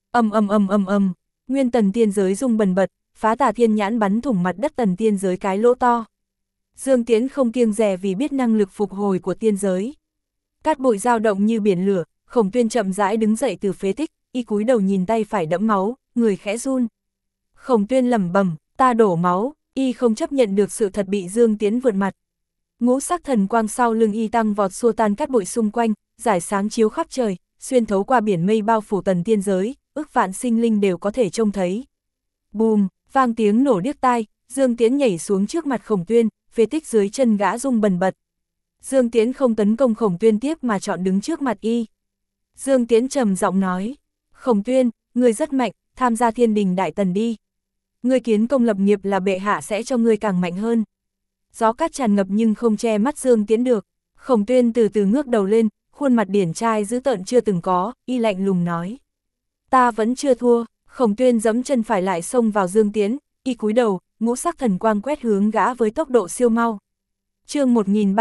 Nguyên tần tiên giới rung bần bật, phá tà thiên nhãn bắn thủng mặt đất tần tiên giới cái lỗ to. Dương Tiễn không kiêng dè vì biết năng lực phục hồi của tiên giới. Cát bụi dao động như biển lửa, Khổng Tuyên chậm rãi đứng dậy từ phế tích, y cúi đầu nhìn tay phải đẫm máu, người khẽ run. Khổng Tuyên lẩm bẩm, ta đổ máu, y không chấp nhận được sự thật bị Dương Tiễn vượt mặt. Ngũ sắc thần quang sau lưng y tăng vọt xua tan cát bụi xung quanh, rải sáng chiếu khắp trời, xuyên thấu qua biển mây bao phủ tần tiên giới, ức vạn sinh linh đều có thể trông thấy. Bùm, vang tiếng nổ điếc tai, Dương Tiễn nhảy xuống trước mặt Khổng Tuyên, phế tích dưới chân gã rung bần bật. Dương Tiễn không tấn công Khổng Tuyên tiếp mà chọn đứng trước mặt y. Dương Tiễn trầm giọng nói, Khổng Tuyên, ngươi rất mạnh, tham gia Thiên Đình Đại Tần đi. Ngươi kiến công lập nghiệp là bệ hạ sẽ cho ngươi càng mạnh hơn. Gió cát tràn ngập nhưng không che mắt Dương Tiễn được. Khổng Tuyên từ từ ngước đầu lên, khuôn mặt điển trai dữ tợn chưa từng có, y lạnh lùng nói. Ta vẫn chưa thua. Khổng Tuyên giẫm chân phải lại xông vào Dương Tiễn, y cúi đầu, ngũ sắc thần quang quét hướng gã với tốc độ siêu mau. Chương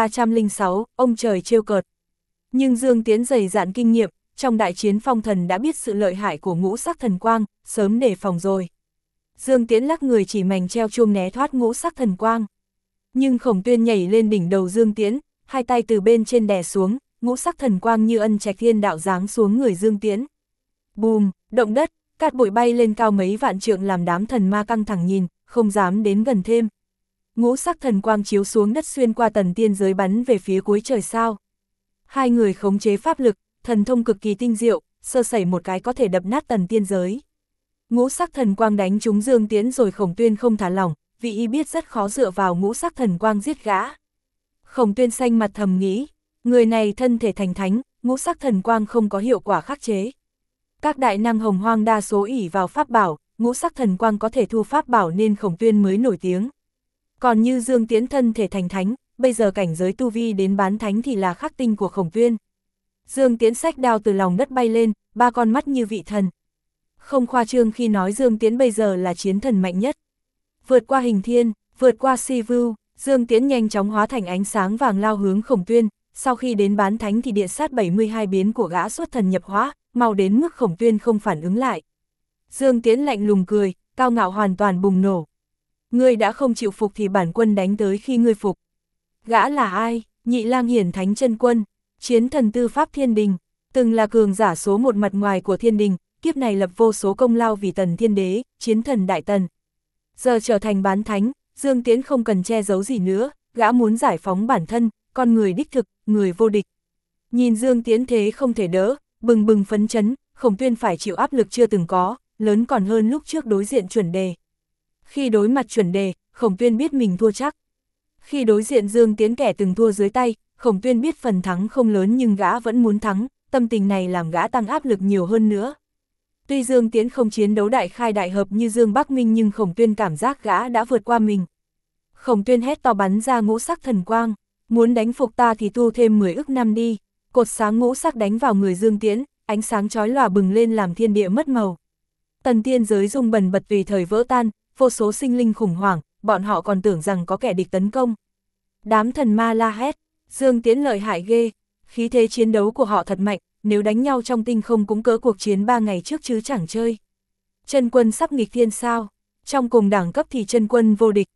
1306, ông trời trêu cợt. Nhưng Dương Tiễn dày dạn kinh nghiệm, trong đại chiến phong thần đã biết sự lợi hại của ngũ sắc thần quang, sớm đề phòng rồi. Dương Tiễn lắc người chỉ mảnh treo chuông né thoát ngũ sắc thần quang. Nhưng Khổng Tuyên nhảy lên đỉnh đầu Dương Tiễn, hai tay từ bên trên đè xuống, ngũ sắc thần quang như ân trạch thiên đạo giáng xuống người Dương Tiễn. Bùm, động đất, cát bụi bay lên cao mấy vạn trượng làm đám thần ma căng thẳng nhìn, không dám đến gần thêm. Ngũ sắc thần quang chiếu xuống đất xuyên qua tần tiên giới bắn về phía cuối trời sao. Hai người khống chế pháp lực, thần thông cực kỳ tinh diệu, sơ sẩy một cái có thể đập nát tần tiên giới. Ngũ sắc thần quang đánh trúng Dương Tiễn rồi Khổng Tuyên không thả lỏng, vì y biết rất khó dựa vào ngũ sắc thần quang giết gã. Khổng Tuyên xanh mặt thầm nghĩ, người này thân thể thành thánh, ngũ sắc thần quang không có hiệu quả khắc chế. Các đại năng hồng hoang đa số ỷ vào pháp bảo, ngũ sắc thần quang có thể thu pháp bảo nên Khổng Tuyên mới nổi tiếng. Còn như Dương Tiễn thân thể thành thánh, bây giờ cảnh giới tu vi đến bán thánh thì là khắc tinh của Khổng Tuyên. Dương Tiễn xách đao từ lòng đất bay lên, ba con mắt như vị thần. Không khoa trương khi nói Dương Tiễn bây giờ là chiến thần mạnh nhất. Vượt qua hình thiên, vượt qua si vưu, Dương Tiễn nhanh chóng hóa thành ánh sáng vàng lao hướng Khổng Tuyên, sau khi đến bán thánh thì địa sát 72 biến của gã xuất thần nhập hóa, mau đến mức Khổng Tuyên không phản ứng lại. Dương Tiễn lạnh lùng cười, cao ngạo hoàn toàn bùng nổ. Ngươi đã không chịu phục thì bản quân đánh tới khi ngươi phục. Gã là ai? Nhị Lang Hiển Thánh Chân Quân, chiến thần tư pháp thiên đình, từng là cường giả số một mặt ngoài của thiên đình, kiếp này lập vô số công lao vì Tần Thiên Đế, chiến thần Đại Tần. Giờ trở thành bán thánh, Dương Tiễn không cần che giấu gì nữa, gã muốn giải phóng bản thân, con người đích thực, người vô địch. Nhìn Dương Tiễn thế không thể đỡ, bừng bừng phấn chấn, Khổng Tuyên phải chịu áp lực chưa từng có, lớn còn hơn lúc trước đối diện chuẩn đề. Khi đối mặt chuẩn đề, Khổng Tuyên biết mình thua chắc. Khi đối diện Dương Tiễn kẻ từng thua dưới tay, Khổng Tuyên biết phần thắng không lớn nhưng gã vẫn muốn thắng, tâm tình này làm gã tăng áp lực nhiều hơn nữa. Tuy Dương Tiễn không chiến đấu đại khai đại hợp như Dương Bắc Minh nhưng Khổng Tuyên cảm giác gã đã vượt qua mình. Khổng Tuyên hét to bắn ra ngũ sắc thần quang, muốn đánh phục ta thì tu thêm 10 ức năm đi. Cột sáng ngũ sắc đánh vào người Dương Tiễn, ánh sáng chói lòa bừng lên làm thiên địa mất màu. Tần tiên giới rung bần bật tùy thời vỡ tan, vô số sinh linh khủng hoảng, bọn họ còn tưởng rằng có kẻ địch tấn công. Đám thần ma la hét, Dương Tiễn lợi hại ghê, khí thế chiến đấu của họ thật mạnh, nếu đánh nhau trong tinh không cũng cỡ cuộc chiến 3 ngày trước chứ chẳng chơi. Chân quân sắp nghịch thiên sao? Trong cùng đẳng cấp thì chân quân vô địch,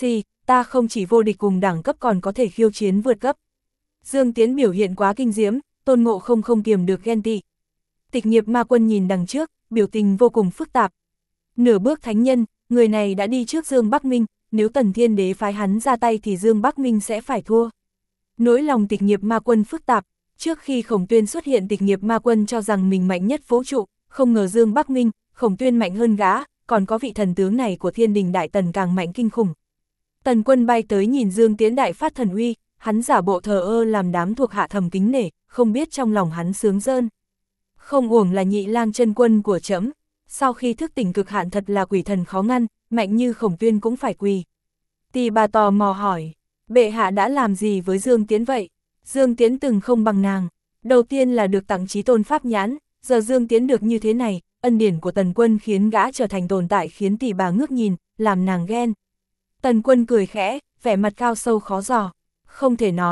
ta không chỉ vô địch cùng đẳng cấp còn có thể khiêu chiến vượt cấp. Dương Tiễn biểu hiện quá kinh diễm, Tôn Ngộ không kiềm được ghen tị. Tịch Nghiệp Ma Quân nhìn đằng trước, biểu tình vô cùng phức tạp. Nửa bước thánh nhân, người này đã đi trước Dương Bắc Minh, nếu Tần Thiên Đế phái hắn ra tay thì Dương Bắc Minh sẽ phải thua. Nỗi lòng Tịch Nghiệp Ma Quân phức tạp, trước khi Khổng Tuyên xuất hiện Tịch Nghiệp Ma Quân cho rằng mình mạnh nhất vũ trụ, không ngờ Dương Bắc Minh, Khổng Tuyên mạnh hơn gã, còn có vị thần tướng này của Thiên Đình Đại Tần càng mạnh kinh khủng. Tần Quân bay tới nhìn Dương Tiễn đại phát thần uy, hắn giả bộ thờ ơ làm đám thuộc hạ thầm kính nể, không biết trong lòng hắn sướng rơn. Không uổng là Nhị Lang chân quân của trẫm, sau khi thức tỉnh cực hạn thật là quỷ thần khó ngăn, mạnh như Khổng Tuyên cũng phải quỳ. Tỳ bà tò mò hỏi, bệ hạ đã làm gì với Dương Tiễn vậy? Dương Tiễn từng không bằng nàng, đầu tiên là được tặng chí tôn pháp nhãn, giờ Dương Tiễn được như thế này, ân điển của Tần Quân khiến gã trở thành tồn tại khiến tỳ bà ngước nhìn, làm nàng ghen. Tần Quân cười khẽ, vẻ mặt cao sâu khó dò, không thể nói,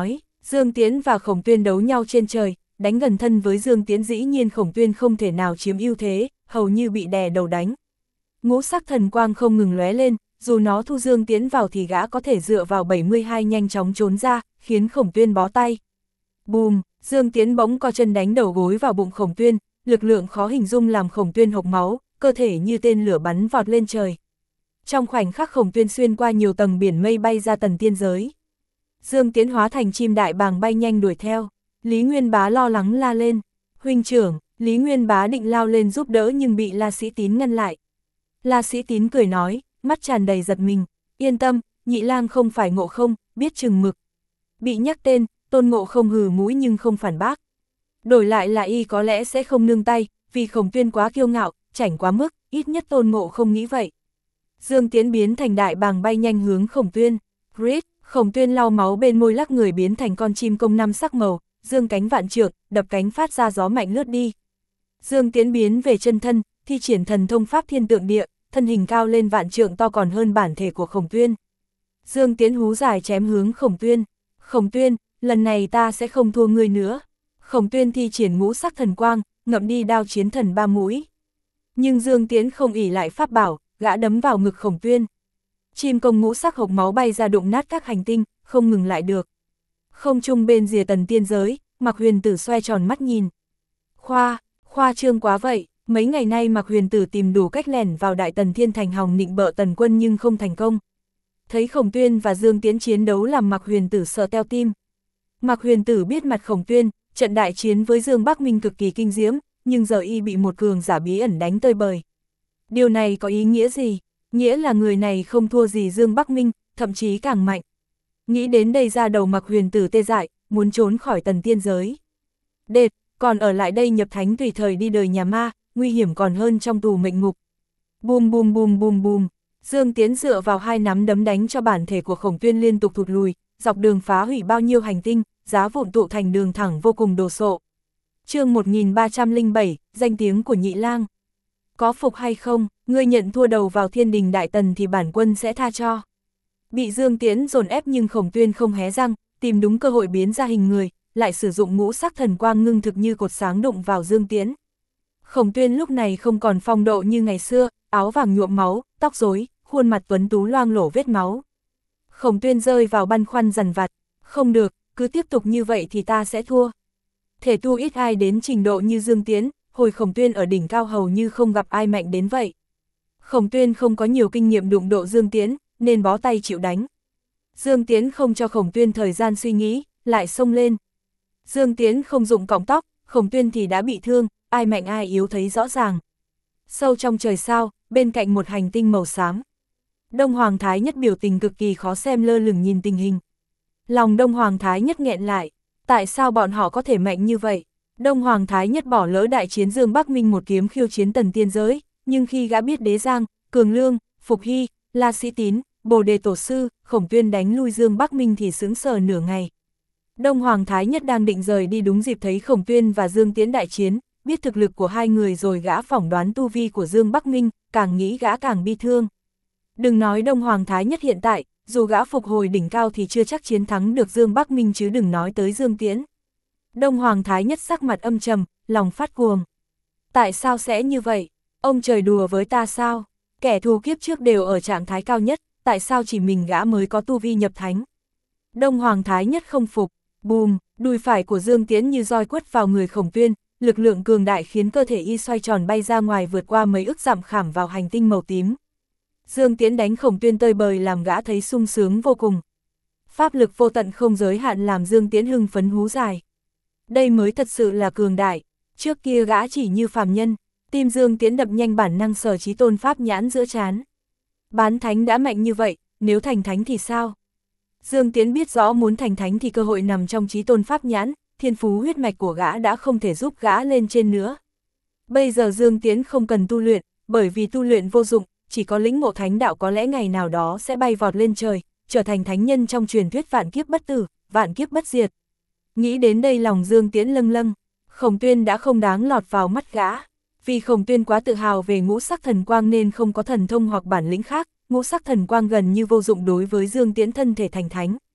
Dương Tiễn và Khổng Tuyên đấu nhau trên trời, đánh gần thân với Dương Tiễn dĩ nhiên Khổng Tuyên không thể nào chiếm ưu thế, hầu như bị đè đầu đánh. Ngũ sắc thần quang không ngừng lóe lên, dù nó thu Dương Tiễn vào thì gã có thể dựa vào 72 nhanh chóng trốn ra, khiến Khổng Tuyên bó tay. Bùm, Dương Tiễn bỗng co chân đánh đầu gối vào bụng Khổng Tuyên, lực lượng khó hình dung làm Khổng Tuyên hộc máu, cơ thể như tên lửa bắn vọt lên trời. Trong khoảnh khắc Khổng Tuyên xuyên qua nhiều tầng biển mây bay ra tầng tiên giới. Dương Tiễn hóa thành chim đại bàng bay nhanh đuổi theo, Lý Nguyên Bá lo lắng la lên, huynh trưởng, Lý Nguyên Bá định lao lên giúp đỡ nhưng bị La Sĩ Tín ngăn lại. La Sĩ Tín cười nói, mắt tràn đầy giật mình, yên tâm, Nhị Lang không phải Ngộ Không, biết chừng mực. Bị nhắc tên, Tôn Ngộ Không hừ mũi nhưng không phản bác. Đổi lại là y có lẽ sẽ không nương tay, vì Khổng Tuyên quá kiêu ngạo, chảnh quá mức, ít nhất Tôn Ngộ Không nghĩ vậy. Dương Tiễn biến thành đại bàng bay nhanh hướng Khổng Tuyên. Grit, Khổng Tuyên lau máu bên môi lắc người biến thành con chim công 5 sắc màu, dương cánh vạn trượng, đập cánh phát ra gió mạnh lướt đi. Dương Tiễn biến về chân thân, thi triển thần thông pháp thiên tượng địa, thân hình cao lên vạn trượng to còn hơn bản thể của Khổng Tuyên. Dương Tiễn hú dài chém hướng Khổng Tuyên. Khổng Tuyên, lần này ta sẽ không thua ngươi nữa. Khổng Tuyên thi triển ngũ sắc thần quang, ngậm đi đao chiến thần 3 mũi. Nhưng Dương Tiễn không ỷ lại pháp bảo, gã đấm vào ngực Khổng Tuyên. Chim công ngũ sắc hộc máu bay ra đụng nát các hành tinh, không ngừng lại được. Không trung bên rìa tần tiên giới, Mạc Huyền Tử xoay tròn mắt nhìn. Khoa trương quá vậy, mấy ngày nay Mạc Huyền Tử tìm đủ cách lẻn vào Đại Tần Thiên Thành hòng nịnh bợ Tần Quân nhưng không thành công. Thấy Khổng Tuyên và Dương Tiễn chiến đấu làm Mạc Huyền Tử sợ teo tim. Mạc Huyền Tử biết mặt Khổng Tuyên, trận đại chiến với Dương Bắc Minh cực kỳ kinh diễm, nhưng giờ y bị một cường giả bí ẩn đánh tơi bời. Điều này có ý nghĩa gì? Nghĩa là người này không thua gì Dương Bắc Minh, thậm chí càng mạnh. Nghĩ đến đây ra đầu Mạc Huyền Tử tê dại, muốn trốn khỏi tần tiên giới. Đệt, còn ở lại đây nhập thánh tùy thời đi đời nhà ma, nguy hiểm còn hơn trong tù mệnh ngục. Bùm bùm bùm bùm bùm, Dương Tiễn dựa vào hai nắm đấm đánh cho bản thể của Khổng Tuyên liên tục thụt lùi, dọc đường phá hủy bao nhiêu hành tinh, giá vụn tụ thành đường thẳng vô cùng đồ sộ. Chương 1307, danh tiếng của Nhị Lang. Có phục hay không, ngươi nhận thua đầu vào Thiên Đình Đại Tần thì bản quân sẽ tha cho. Bị Dương Tiễn dồn ép nhưng Khổng Tuyên không hé răng, tìm đúng cơ hội biến ra hình người, lại sử dụng ngũ sắc thần quang ngưng thực như cột sáng đụng vào Dương Tiễn. Khổng Tuyên lúc này không còn phong độ như ngày xưa, áo vàng nhuộm máu, tóc rối, khuôn mặt tuấn tú loang lổ vết máu. Khổng Tuyên rơi vào băn khoăn dằn vặt, không được, cứ tiếp tục như vậy thì ta sẽ thua. Thể tu ít ai đến trình độ như Dương Tiễn, hồi Khổng Tuyên ở đỉnh cao hầu như không gặp ai mạnh đến vậy. Khổng Tuyên không có nhiều kinh nghiệm đụng độ Dương Tiễn, nên bó tay chịu đánh. Dương Tiễn không cho Khổng Tuyên thời gian suy nghĩ, lại xông lên. Dương Tiễn không dụng cọng tóc, Khổng Tuyên thì đã bị thương, ai mạnh ai yếu thấy rõ ràng. Sâu trong trời sao, bên cạnh một hành tinh màu xám. Đông Hoàng Thái Nhất biểu tình cực kỳ khó xem lơ lửng nhìn tình hình. Lòng Đông Hoàng Thái Nhất nghẹn lại, tại sao bọn họ có thể mạnh như vậy? Đông Hoàng Thái Nhất bỏ lỡ đại chiến Dương Bắc Minh một kiếm khiêu chiến tần tiên giới, nhưng khi gã biết Đế Giang, Cường Lương, Phục Hy, La Sĩ Tín, Bồ Đề Tổ Sư, Khổng Tuyên đánh lui Dương Bắc Minh thì sững sờ nửa ngày. Đông Hoàng Thái Nhất đang định rời đi đúng dịp thấy Khổng Tuyên và Dương Tiễn đại chiến, biết thực lực của hai người rồi gã phỏng đoán tu vi của Dương Bắc Minh, càng nghĩ gã càng bi thương. Đừng nói Đông Hoàng Thái Nhất hiện tại, dù gã phục hồi đỉnh cao thì chưa chắc chiến thắng được Dương Bắc Minh chứ đừng nói tới Dương Tiễn. Đông Hoàng Thái Nhất sắc mặt âm trầm, lòng phát cuồng. Tại sao sẽ như vậy? Ông trời đùa với ta sao? Kẻ thù kiếp trước đều ở trạng thái cao nhất, tại sao chỉ mình gã mới có tu vi nhập thánh? Đông Hoàng Thái Nhất không phục, bùm, đùi phải của Dương Tiễn như roi quất vào người Khổng Tuyên, lực lượng cường đại khiến cơ thể y xoay tròn bay ra ngoài vượt qua mấy ức dặm khảm vào hành tinh màu tím. Dương Tiễn đánh Khổng Tuyên tơi bời làm gã thấy sung sướng vô cùng. Pháp lực vô tận không giới hạn làm Dương Tiễn hưng phấn hú dài. Đây mới thật sự là cường đại, trước kia gã chỉ như phàm nhân, tim Dương Tiễn đập nhanh bản năng Sở Chí Tôn pháp nhãn giữa trán. Bán thánh đã mạnh như vậy, nếu thành thánh thì sao? Dương Tiễn biết rõ muốn thành thánh thì cơ hội nằm trong Chí Tôn pháp nhãn, thiên phú huyết mạch của gã đã không thể giúp gã lên trên nữa. Bây giờ Dương Tiễn không cần tu luyện, bởi vì tu luyện vô dụng, chỉ có lĩnh ngộ thánh đạo có lẽ ngày nào đó sẽ bay vọt lên trời, trở thành thánh nhân trong truyền thuyết vạn kiếp bất tử, vạn kiếp bất diệt. Nghĩ đến đây lòng Dương Tiễn lâng lâng, Khổng Tuyên đã không đáng lọt vào mắt gã. Vì Khổng Tuyên quá tự hào về ngũ sắc thần quang nên không có thần thông hoặc bản lĩnh khác, ngũ sắc thần quang gần như vô dụng đối với Dương Tiễn thân thể thành thánh.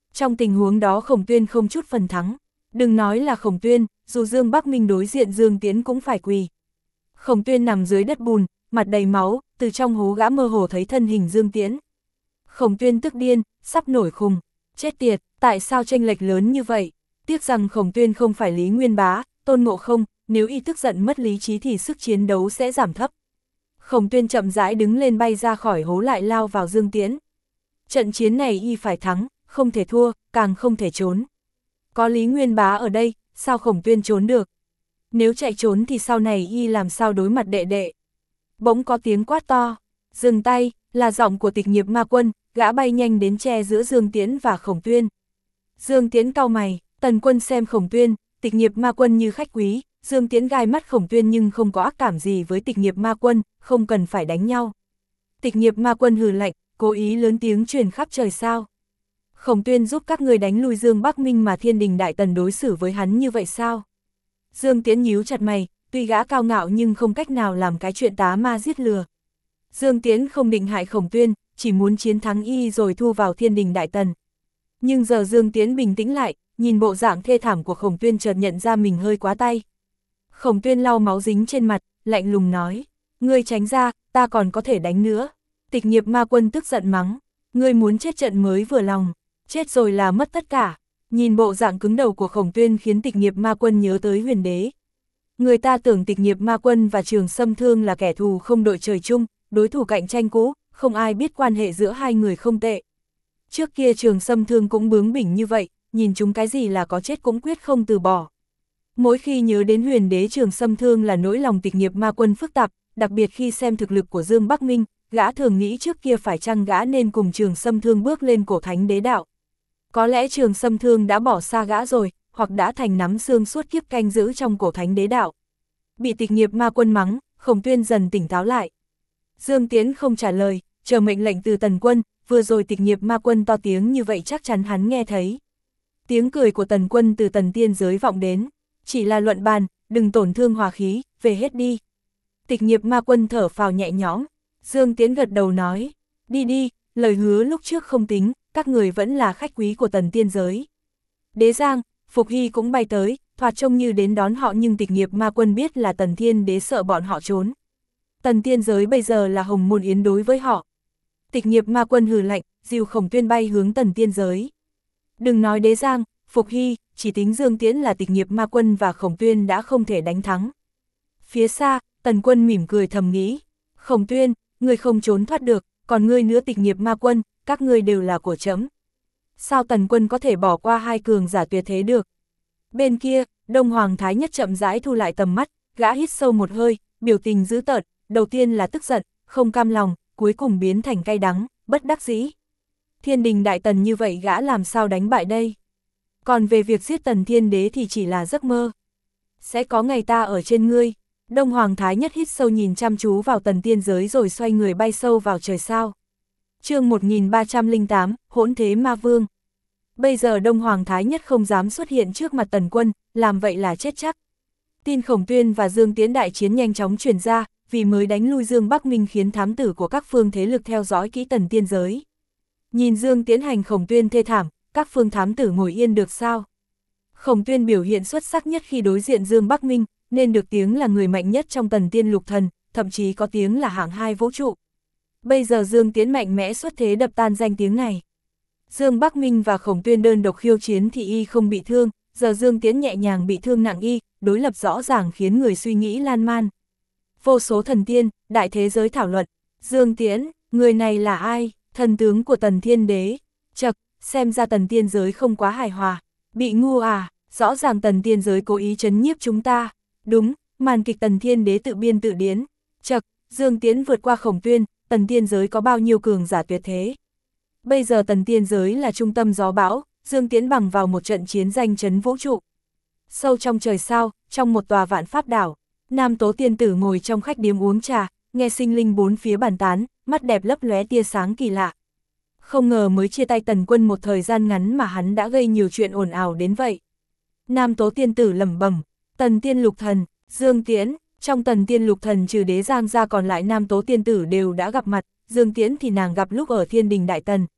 Trong tình huống đó Khổng Tuyên không chút phần thắng. Đừng nói là Khổng Tuyên, dù Dương Bắc Minh đối diện Dương Tiễn cũng phải quỳ. Khổng Tuyên nằm dưới đất bùn, mặt đầy máu, từ trong hố gã mơ hồ thấy thân hình Dương Tiễn. Khổng Tuyên tức điên, sắp nổi khùng. Chết tiệt, tại sao chênh lệch lớn như vậy? Tiếc rằng Khổng Tuyên không phải Lý Nguyên Bá, Tôn Ngộ Không, nếu y tức giận mất lý trí thì sức chiến đấu sẽ giảm thấp. Khổng Tuyên chậm rãi đứng lên bay ra khỏi hố lại lao vào Dương Tiễn. Trận chiến này y phải thắng, không thể thua, càng không thể trốn. Có Lý Nguyên Bá ở đây, sao Khổng Tuyên trốn được? Nếu chạy trốn thì sau này y làm sao đối mặt đệ đệ? Bỗng có tiếng quát to, dừng tay, là giọng của Tịch Nghiệp Ma Quân, gã bay nhanh đến che giữa Dương Tiễn và Khổng Tuyên. Dương Tiễn cau mày, Tần Quân xem Khổng Tuyên, Tịch Nghiệp Ma Quân như khách quý, Dương Tiễn gai mắt Khổng Tuyên nhưng không có ác cảm gì với Tịch Nghiệp Ma Quân, không cần phải đánh nhau. Tịch Nghiệp Ma Quân hừ lạnh, cố ý lớn tiếng truyền khắp trời sao. Khổng Tuyên giúp các người đánh lui Dương Bắc Minh mà Thiên Đình Đại Tần đối xử với hắn như vậy sao? Dương Tiễn nhíu chặt mày, tuy gã cao ngạo nhưng không cách nào làm cái chuyện tá ma giết lừa. Dương Tiễn không định hại Khổng Tuyên, chỉ muốn chiến thắng y rồi thu vào Thiên Đình Đại Tần. Nhưng giờ Dương Tiễn bình tĩnh lại, nhìn bộ dạng thê thảm của Khổng Tuyên chợt nhận ra mình hơi quá tay. Khổng Tuyên lau máu dính trên mặt, lạnh lùng nói, ngươi tránh ra, ta còn có thể đánh nữa. Tịch Nghiệp Ma Quân tức giận mắng, ngươi muốn chết trận mới vừa lòng, chết rồi là mất tất cả. Nhìn bộ dạng cứng đầu của Khổng Tuyên khiến Tịch Nghiệp Ma Quân nhớ tới Huyền Đế. Người ta tưởng Tịch Nghiệp Ma Quân và Trường Sâm Thương là kẻ thù không đội trời chung, đối thủ cạnh tranh cũ, không ai biết quan hệ giữa hai người không tệ. Trước kia Trường Sâm Thương cũng bướng bỉnh như vậy, nhìn chúng cái gì là có chết cũng quyết không từ bỏ. Mỗi khi nhớ đến Huyền Đế Trường Sâm Thương là nỗi lòng Tịch Nghiệp Ma Quân phức tạp, đặc biệt khi xem thực lực của Dương Bắc Minh, gã thường nghĩ trước kia phải chăng gã nên cùng Trường Sâm Thương bước lên cổ thánh đế đạo. Có lẽ Trường Sâm Thương đã bỏ xa gã rồi, hoặc đã thành nắm xương suốt kiếp canh giữ trong cổ thánh đế đạo. Bị Tịch Nghiệp Ma Quân mắng, Khổng Tuyên dần tỉnh táo lại. Dương Tiễn không trả lời, chờ mệnh lệnh từ Tần Quân, vừa rồi Tịch Nghiệp Ma Quân to tiếng như vậy chắc chắn hắn nghe thấy. Tiếng cười của Tần Quân từ Tần Tiên giới vọng đến, chỉ là luận bàn, đừng tổn thương hòa khí, về hết đi. Tịch Nghiệp Ma Quân thở phào nhẹ nhõm, Dương Tiễn gật đầu nói, đi đi, lời hứa lúc trước không tính, các người vẫn là khách quý của Tần Tiên giới. Đế Giang, Phục Hy cũng bay tới, thoạt trông như đến đón họ nhưng Tịch Nghiệp Ma Quân biết là Tần Thiên Đế sợ bọn họ trốn. Tần Tiên giới bây giờ là hồng môn yến đối với họ. Tịch Nghiệp Ma Quân hừ lạnh, dìu Khổng Tuyên bay hướng Tần Tiên giới. Đừng nói Đế Giang, Phục Hy, chỉ tính Dương Tiễn là Tịch Nghiệp Ma Quân và Khổng Tuyên đã không thể đánh thắng. Phía xa, Tần Quân mỉm cười thầm nghĩ, Khổng Tuyên, ngươi không trốn thoát được, còn ngươi nữa Tịch Nghiệp Ma Quân, các ngươi đều là của trẫm. Sao Tần Quân có thể bỏ qua hai cường giả tuyệt thế được? Bên kia, Đông Hoàng Thái Nhất chậm rãi thu lại tầm mắt, gã hít sâu một hơi, biểu tình dữ tợn, đầu tiên là tức giận, không cam lòng, cuối cùng biến thành cay đắng, bất đắc dĩ. Thiên Đình Đại Tần như vậy gã làm sao đánh bại đây? Còn về việc giết Tần Thiên Đế thì chỉ là giấc mơ. Sẽ có ngày ta ở trên ngươi. Đông Hoàng Thái Nhất hít sâu nhìn chăm chú vào Tần Tiên giới rồi xoay người bay sâu vào trời sao. Chương 1308, Hỗn Thế Ma Vương. Bây giờ Đông Hoàng Thái Nhất không dám xuất hiện trước mặt Tần Quân, làm vậy là chết chắc. Tin Khổng Tuyên và Dương Tiễn đại chiến nhanh chóng truyền ra, vì mới đánh lui Dương Bắc Minh khiến thám tử của các phương thế lực theo dõi kỹ Tần Tiên giới. Nhìn Dương Tiễn hành Khổng Tuyên thê thảm, các phương thám tử ngồi yên được sao? Khổng Tuyên biểu hiện xuất sắc nhất khi đối diện Dương Bắc Minh, nên được tiếng là người mạnh nhất trong Tần Tiên Lục Thần, thậm chí có tiếng là hạng 2 vũ trụ. Bây giờ Dương Tiễn mạnh mẽ xuất thế đập tan danh tiếng này. Dương Bắc Minh và Khổng Tuyên đơn độc khiêu chiến thì y không bị thương, giờ Dương Tiễn nhẹ nhàng bị thương nặng y, đối lập rõ ràng khiến người suy nghĩ lan man. Vô số thần tiên, đại thế giới thảo luận, Dương Tiễn, người này là ai? Thần tướng của Tần Thiên Đế. Chậc, xem ra Tần Tiên giới không quá hài hòa. Bị ngu à, rõ ràng Tần Tiên giới cố ý trấn nhiếp chúng ta. Đúng, màn kịch Tần Thiên Đế tự biên tự điến. Chậc, Dương Tiễn vượt qua Khổng Tuyên, Tần Tiên giới có bao nhiêu cường giả tuyệt thế. Bây giờ Tần Tiên giới là trung tâm gió bão, Dương Tiễn bằng vào một trận chiến danh chấn vũ trụ. Sâu trong trời sao, trong một tòa vạn pháp đảo, Nam Tố Tiên Tử ngồi trong khách điếm uống trà, nghe sinh linh bốn phía bàn tán, mắt đẹp lấp lóe tia sáng kỳ lạ. Không ngờ mới chia tay Tần Quân một thời gian ngắn mà hắn đã gây nhiều chuyện ồn ào đến vậy. Nam Tố Tiên Tử lẩm bẩm, Tần Tiên Lục Thần, Dương Tiễn, trong Tần Tiên Lục Thần trừ Đế Giang ra còn lại Nam Tố Tiên Tử đều đã gặp mặt, Dương Tiễn thì nàng gặp lúc ở Thiên Đình Đại Tần.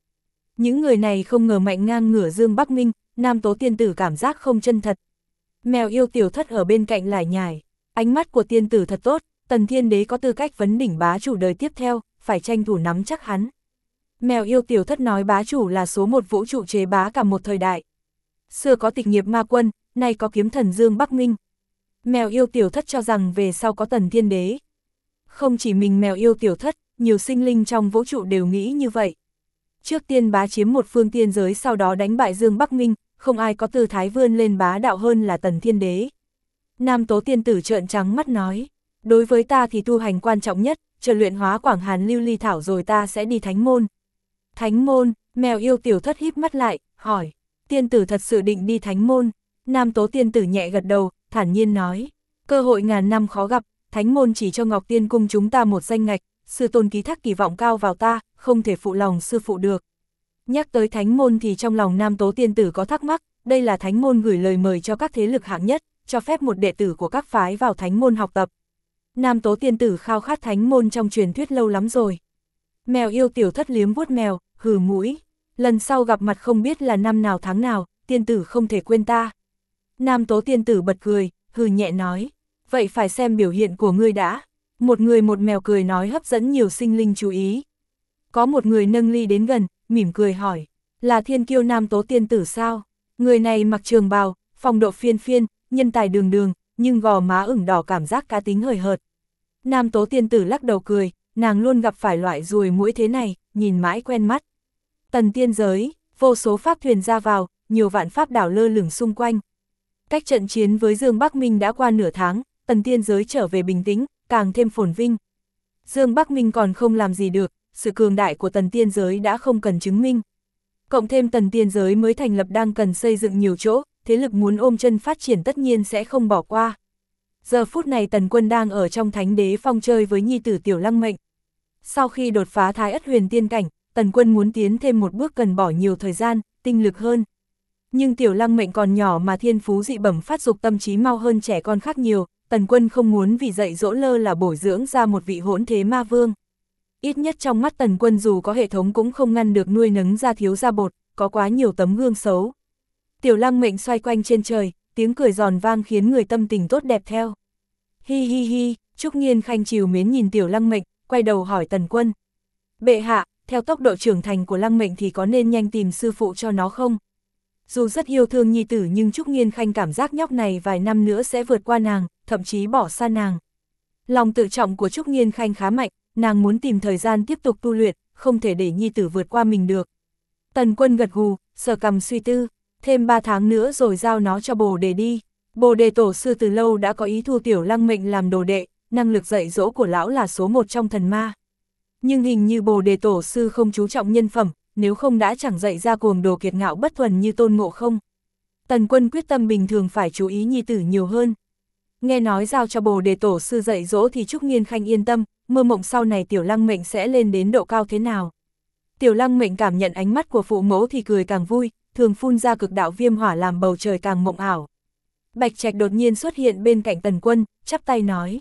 Những người này không ngờ mạnh ngang ngửa Dương Bắc Minh, Nam Tố tiên tử cảm giác không chân thật. Mèo yêu tiểu thất ở bên cạnh lải nhải, ánh mắt của tiên tử thật tốt, Tần Thiên Đế có tư cách vấn đỉnh bá chủ đời tiếp theo, phải tranh thủ nắm chắc hắn. Mèo yêu tiểu thất nói bá chủ là số một vũ trụ chế bá cả một thời đại. Xưa có tịch nghiệp ma quân, nay có kiếm thần Dương Bắc Minh. Mèo yêu tiểu thất cho rằng về sau có Tần Thiên Đế. Không chỉ mình mèo yêu tiểu thất, nhiều sinh linh trong vũ trụ đều nghĩ như vậy. Trước tiên bá chiếm một phương tiên giới, sau đó đánh bại Dương Bắc Minh, không ai có tư thái vươn lên bá đạo hơn là Tần Thiên Đế. Nam Tố tiên tử trợn trắng mắt nói, đối với ta thì tu hành quan trọng nhất, chờ luyện hóa Quảng Hàn Lưu Ly Thảo rồi ta sẽ đi Thánh Môn. Thánh Môn, mèo yêu tiểu thất híp mắt lại, hỏi, tiên tử thật sự định đi Thánh Môn? Nam Tố tiên tử nhẹ gật đầu, thản nhiên nói, cơ hội ngàn năm khó gặp, Thánh Môn chỉ cho Ngọc Tiên Cung chúng ta một danh ngạch, sư tôn ký thác kỳ vọng cao vào ta, không thể phụ lòng sư phụ được. Nhắc tới Thánh Môn thì trong lòng Nam Tố tiên tử có thắc mắc, đây là Thánh Môn gửi lời mời cho các thế lực hạng nhất, cho phép một đệ tử của các phái vào Thánh Môn học tập. Nam Tố tiên tử khao khát Thánh Môn trong truyền thuyết lâu lắm rồi. Mèo yêu tiểu thất liếm vuốt mèo, hừ mũi, lần sau gặp mặt không biết là năm nào tháng nào, tiên tử không thể quên ta. Nam Tố tiên tử bật cười, hừ nhẹ nói, vậy phải xem biểu hiện của ngươi đã. Một người một mèo cười nói hấp dẫn nhiều sinh linh chú ý. Có một người nâng ly đến gần, mỉm cười hỏi, là thiên kiêu Nam Tố tiên tử sao? Người này mặc trường bào, phong độ phiên phiên, nhân tài đường đường, nhưng gò má ửng đỏ cảm giác cá tính hời hợt. Nam Tố tiên tử lắc đầu cười, nàng luôn gặp phải loại ruồi muỗi thế này, nhìn mãi quen mắt. Tần tiên giới, vô số pháp thuyền ra vào, nhiều vạn pháp đảo lơ lửng xung quanh. Cách trận chiến với Dương Bắc Minh đã qua nửa tháng, tần tiên giới trở về bình tĩnh, càng thêm phồn vinh. Dương Bắc Minh còn không làm gì được, sự cường đại của tần tiên giới đã không cần chứng minh. Cộng thêm tần tiên giới mới thành lập đang cần xây dựng nhiều chỗ, thế lực muốn ôm chân phát triển tất nhiên sẽ không bỏ qua. Giờ phút này Tần Quân đang ở trong Thánh Đế Phong chơi với nhi tử Tiểu Lăng Mệnh. Sau khi đột phá Thái Ất Huyền Tiên Cảnh, Tần Quân muốn tiến thêm một bước cần bỏ nhiều thời gian, tinh lực hơn. Nhưng Tiểu Lăng Mệnh còn nhỏ mà thiên phú dị bẩm phát dục tâm trí mau hơn trẻ con khác nhiều, Tần Quân không muốn vì dạy dỗ lơ là bồi dưỡng ra một vị hỗn thế ma vương. Ít nhất trong mắt Tần Quân dù có hệ thống cũng không ngăn được nuôi nấng ra thiếu gia bột, có quá nhiều tấm gương xấu. Tiểu Lăng Mệnh xoay quanh trên trời, tiếng cười giòn vang khiến người tâm tình tốt đẹp theo. Hi hi hi, Trúc Nghiên khanh trìu mến nhìn Tiểu Lăng Mệnh, quay đầu hỏi Tần Quân. Bệ hạ, theo tốc độ trưởng thành của Lăng Mệnh thì có nên nhanh tìm sư phụ cho nó không? Dù rất yêu thương nhi tử nhưng Trúc Nghiên khanh cảm giác nhóc này vài năm nữa sẽ vượt qua nàng, thậm chí bỏ xa nàng. Lòng tự trọng của Trúc Nghiên khanh khá mạnh, nàng muốn tìm thời gian tiếp tục tu luyện, không thể để nhi tử vượt qua mình được. Tần Quân gật gù, sờ cằm suy tư, thêm 3 tháng nữa rồi giao nó cho Bồ Đề đi. Bồ Đề tổ sư từ lâu đã có ý thu Tiểu Lăng Mệnh làm đồ đệ, năng lực dạy dỗ của lão là số 1 trong thần ma. Nhưng hình như Bồ Đề tổ sư không chú trọng nhân phẩm, nếu không đã chẳng dạy ra cuồng đồ kiệt ngạo bất thuần như Tôn Ngộ Không. Tần Quân quyết tâm bình thường phải chú ý nhi tử nhiều hơn. Nghe nói giao cho Bồ Đề tổ sư dạy dỗ thì Trúc Nghiên khanh yên tâm, mơ mộng sau này Tiểu Lăng Mệnh sẽ lên đến độ cao thế nào. Tiểu Lăng Mệnh cảm nhận ánh mắt của phụ mẫu thì cười càng vui, thường phun ra cực đạo viêm hỏa làm bầu trời càng mộng ảo. Bạch Trạch đột nhiên xuất hiện bên cạnh Tần Quân, chắp tay nói.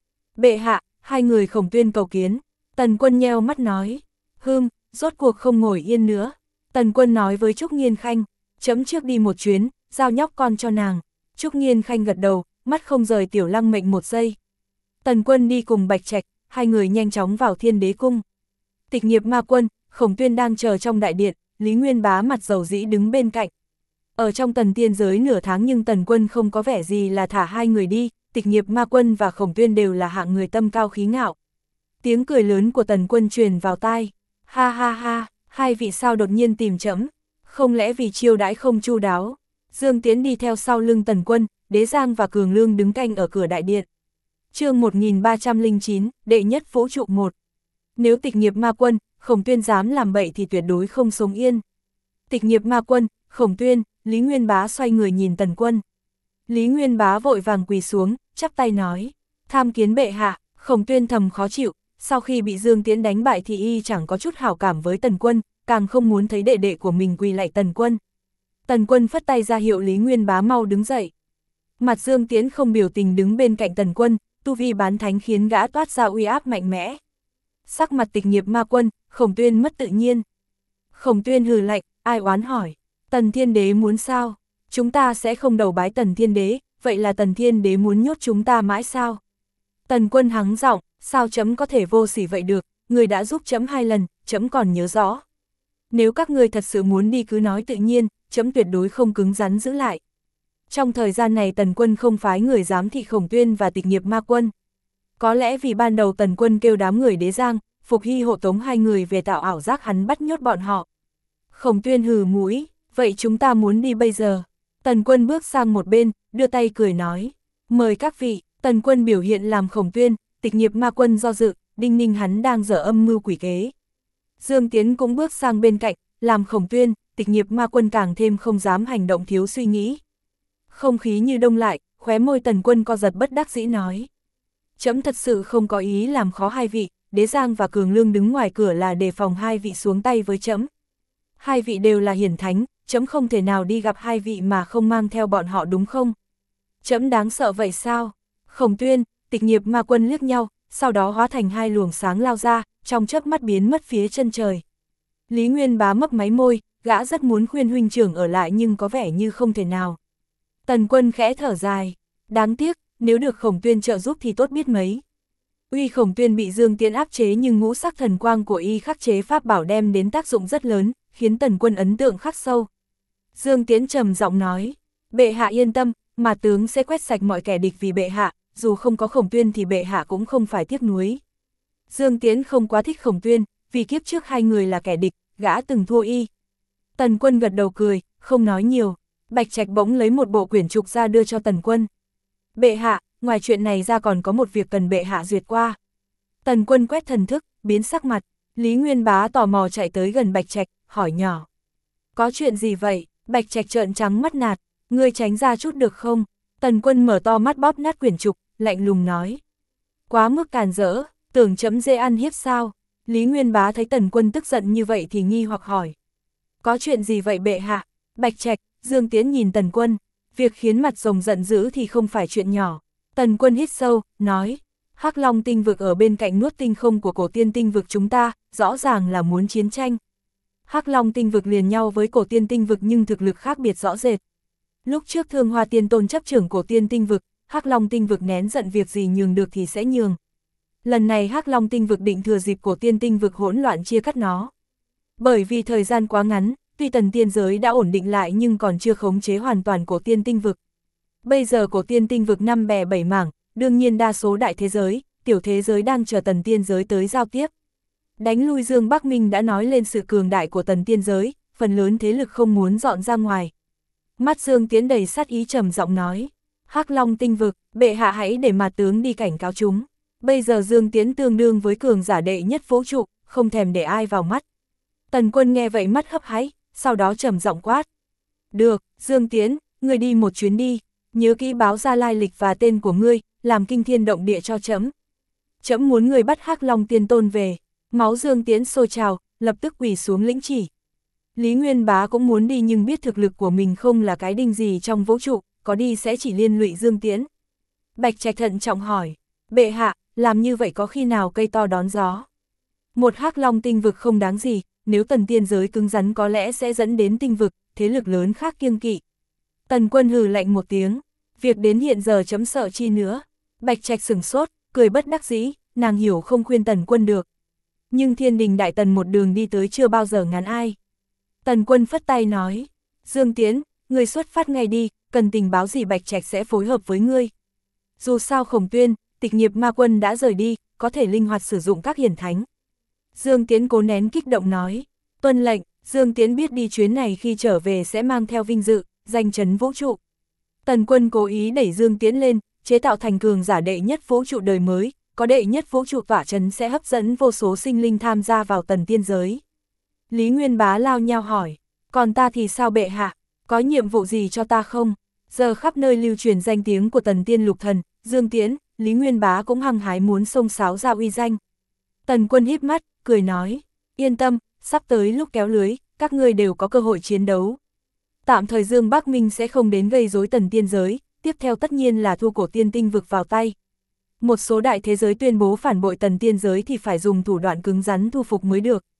Bệ hạ, hai người Khổng Tuyên cầu kiến. Tần Quân nheo mắt nói. Rốt cuộc không ngồi yên nữa. Tần Quân nói với Trúc Nghiên khanh, chấm trước đi một chuyến, giao nhóc con cho nàng. Trúc Nghiên khanh gật đầu, mắt không rời Tiểu Lăng Mệnh một giây. Tần Quân đi cùng Bạch Trạch, hai người nhanh chóng vào Thiên Đế Cung. Tịch nghiệp ma quân, Khổng Tuyên đang chờ trong đại điện, Lý Nguyên Bá mặt dầu dĩ đứng bên cạnh. Ở trong tần tiên giới nửa tháng nhưng Tần Quân không có vẻ gì là thả hai người đi, Tịch nghiệp ma quân và Khổng Tuyên đều là hạng người tâm cao khí ngạo. Tiếng cười lớn của Tần Quân truyền vào tai. Ha ha ha, hai vị sao đột nhiên tìm trẫm, không lẽ vì chiêu đãi không chu đáo? Dương Tiễn đi theo sau lưng Tần Quân, Đế Giang và Cường Lương đứng canh ở cửa đại điện. Chương 1309, đệ nhất vũ trụ 1. Nếu Tịch nghiệp ma quân, Khổng Tuyên dám làm bậy thì tuyệt đối không sống yên. Tịch nghiệp ma quân, Khổng Tuyên, Lý Nguyên Bá xoay người nhìn Tần Quân. Lý Nguyên Bá vội vàng quỳ xuống, chắp tay nói, tham kiến bệ hạ. Khổng Tuyên thầm khó chịu, sau khi bị Dương Tiễn đánh bại thì y chẳng có chút hảo cảm với Tần Quân, càng không muốn thấy đệ đệ của mình quỳ lạy Tần Quân. Tần Quân phất tay ra hiệu Lý Nguyên Bá mau đứng dậy. Mặt Dương Tiễn không biểu tình đứng bên cạnh Tần Quân, tu vi bán thánh khiến gã toát ra uy áp mạnh mẽ. Sắc mặt Tịch nghiệp ma quân, Khổng Tuyên mất tự nhiên. Khổng Tuyên hừ lạnh, ai oán hỏi, Tần Thiên Đế muốn sao? Chúng ta sẽ không đầu bái Tần Thiên Đế, vậy là Tần Thiên Đế muốn nhốt chúng ta mãi sao? Tần Quân hắng giọng, sao chấm có thể vô sỉ vậy được, người đã giúp chấm 2 lần, chấm còn nhớ rõ. Nếu các ngươi thật sự muốn đi cứ nói tự nhiên, chấm tuyệt đối không cứng rắn giữ lại. Trong thời gian này Tần Quân không phái người giám thị Khổng Tuyên và Tịch Nghiệp Ma Quân. Có lẽ vì ban đầu Tần Quân kêu đám người Đế Giang, Phục Hy hộ tống 2 người về tạo ảo giác hắn bắt nhốt bọn họ. Khổng Tuyên hừ mũi, vậy chúng ta muốn đi bây giờ. Tần Quân bước sang một bên, đưa tay cười nói, mời các vị. Tần Quân biểu hiện làm Khổng Tuyên, Tịch Nghiệp Ma Quân do dự, đinh ninh hắn đang dở âm mưu quỷ kế. Dương Tiến cũng bước sang bên cạnh, làm Khổng Tuyên, Tịch Nghiệp Ma Quân càng thêm không dám hành động thiếu suy nghĩ. Không khí như đông lại, khóe môi Tần Quân co giật bất đắc dĩ nói. Chấm thật sự không có ý làm khó 2 vị, Đế Giang và Cường Lương đứng ngoài cửa là đề phòng 2 vị xuống tay với chấm. 2 vị đều là hiển thánh, chấm không thể nào đi gặp 2 vị mà không mang theo bọn họ đúng không? Chấm đáng sợ vậy sao? Khổng Tuyên, Tịch Nghiệp Ma Quân liếc nhau, sau đó hóa thành 2 luồng sáng lao ra, trong chớp mắt biến mất phía chân trời. Lý Nguyên Bá mấp máy môi, gã rất muốn khuyên huynh trưởng ở lại nhưng có vẻ như không thể nào. Tần Quân khẽ thở dài, đáng tiếc, nếu được Khổng Tuyên trợ giúp thì tốt biết mấy. Uy Khổng Tuyên bị Dương Tiễn áp chế nhưng ngũ sắc thần quang của y khắc chế pháp bảo đem đến tác dụng rất lớn, khiến Tần Quân ấn tượng khắc sâu. Dương Tiễn trầm giọng nói, bệ hạ yên tâm, mà tướng sẽ quét sạch mọi kẻ địch vì bệ hạ, dù không có Khổng Tuyên thì bệ hạ cũng không phải tiếc nuối. Dương Tiễn không quá thích Khổng Tuyên, vì kiếp trước 2 người là kẻ địch, gã từng thua y. Tần Quân gật đầu cười, không nói nhiều. Bạch Trạch bỗng lấy một bộ quyển trục ra đưa cho Tần Quân. Bệ hạ, ngoài chuyện này ra còn có một việc cần bệ hạ duyệt qua. Tần Quân quét thần thức, biến sắc mặt. Lý Nguyên Bá tò mò chạy tới gần Bạch Trạch, hỏi nhỏ. Có chuyện gì vậy? Bạch Trạch trợn trắng mắt nạt, ngươi tránh ra chút được không? Tần Quân mở to mắt bóp nát quyển trục, lạnh lùng nói. Quá mức càn rỡ, tưởng chấm dễ ăn hiếp sao? Lý Nguyên Bá thấy Tần Quân tức giận như vậy thì nghi hoặc hỏi. Có chuyện gì vậy bệ hạ? Bạch Trạch, Dương Tiến nhìn Tần Quân, việc khiến mặt rồng giận dữ thì không phải chuyện nhỏ. Tần Quân hít sâu, nói, Hắc Long tinh vực ở bên cạnh nuốt tinh không của cổ tiên tinh vực chúng ta, rõ ràng là muốn chiến tranh. Hắc Long tinh vực liền nhau với cổ tiên tinh vực nhưng thực lực khác biệt rõ rệt. Lúc trước Thương Hoa Tiên Tôn chấp trưởng cổ tiên tinh vực, Hắc Long tinh vực nén giận việc gì nhường được thì sẽ nhường. Lần này Hắc Long tinh vực định thừa dịp cổ tiên tinh vực hỗn loạn chia cắt nó. Bởi vì thời gian quá ngắn, tuy tần tiên giới đã ổn định lại nhưng còn chưa khống chế hoàn toàn cổ tiên tinh vực. Bây giờ cổ tiên tinh vực 5 bè 7 mảng, đương nhiên đa số đại thế giới, tiểu thế giới đang chờ tần tiên giới tới giao tiếp. Đánh lui Dương Bắc Minh đã nói lên sự cường đại của tần tiên giới, phần lớn thế lực không muốn dọn ra ngoài. Mắt Dương Tiến đầy sát ý trầm giọng nói, Hắc Long tinh vực, bệ hạ hãy để mặt tướng đi cảnh cáo chúng. Bây giờ Dương Tiến tương đương với cường giả đệ nhất vũ trụ, không thèm để ai vào mắt. Tần Quân nghe vậy mắt hấp háy, sau đó trầm giọng quát. Được, Dương Tiến, ngươi đi một chuyến đi, nhớ kỹ báo ra lai lịch và tên của ngươi, làm kinh thiên động địa cho trẫm. Trẫm muốn ngươi bắt Hắc Long Tiên Tôn về. Máu Dương Tiến sôi trào, lập tức quỳ xuống lĩnh chỉ. Lý Nguyên Bá cũng muốn đi nhưng biết thực lực của mình không là cái đinh gì trong vũ trụ, có đi sẽ chỉ liên lụy Dương Tiến. Bạch Trạch thận trọng hỏi, bệ hạ, làm như vậy có khi nào cây to đón gió? Một Hắc Long tinh vực không đáng gì, nếu tần tiên giới cứng rắn có lẽ sẽ dẫn đến tinh vực, thế lực lớn khác kiêng kỵ. Tần Quân hừ lạnh một tiếng, việc đến hiện giờ chấm sợ chi nữa. Bạch Trạch sửng sốt, cười bất đắc dĩ, nàng hiểu không khuyên Tần Quân được. Nhưng Thiên Đình Đại Tần một đường đi tới chưa bao giờ ngán ai. Tần Quân phất tay nói, Dương Tiến, ngươi xuất phát ngay đi, cần tình báo gì Bạch Trạch sẽ phối hợp với ngươi. Dù sao Khổng Tuyên, Tịch Nghiệp Ma Quân đã rời đi, có thể linh hoạt sử dụng các hiển thánh. Dương Tiến cố nén kích động nói, tuân lệnh. Dương Tiến biết đi chuyến này khi trở về sẽ mang theo vinh dự, danh chấn vũ trụ. Tần Quân cố ý đẩy Dương Tiến lên, chế tạo thành cường giả đệ nhất vũ trụ đời mới, có đệ nhất vũ trụ tỏa chấn sẽ hấp dẫn vô số sinh linh tham gia vào tần tiên giới. Lý Nguyên Bá lao nhau hỏi, còn ta thì sao bệ hạ, có nhiệm vụ gì cho ta không? Giờ khắp nơi lưu truyền danh tiếng của tần tiên lục thần, Dương Tiến, Lý Nguyên Bá cũng hăng hái muốn xông xáo ra uy danh. Tần Quân híp mắt, cười nói, yên tâm, sắp tới lúc kéo lưới, các ngươi đều có cơ hội chiến đấu. Tạm thời Dương Bắc Minh sẽ không đến gây rối tần tiên giới, tiếp theo tất nhiên là thu cổ tiên tinh vực vào tay. Một số đại thế giới tuyên bố phản bội tần tiên giới thì phải dùng thủ đoạn cứng rắn thu phục mới được.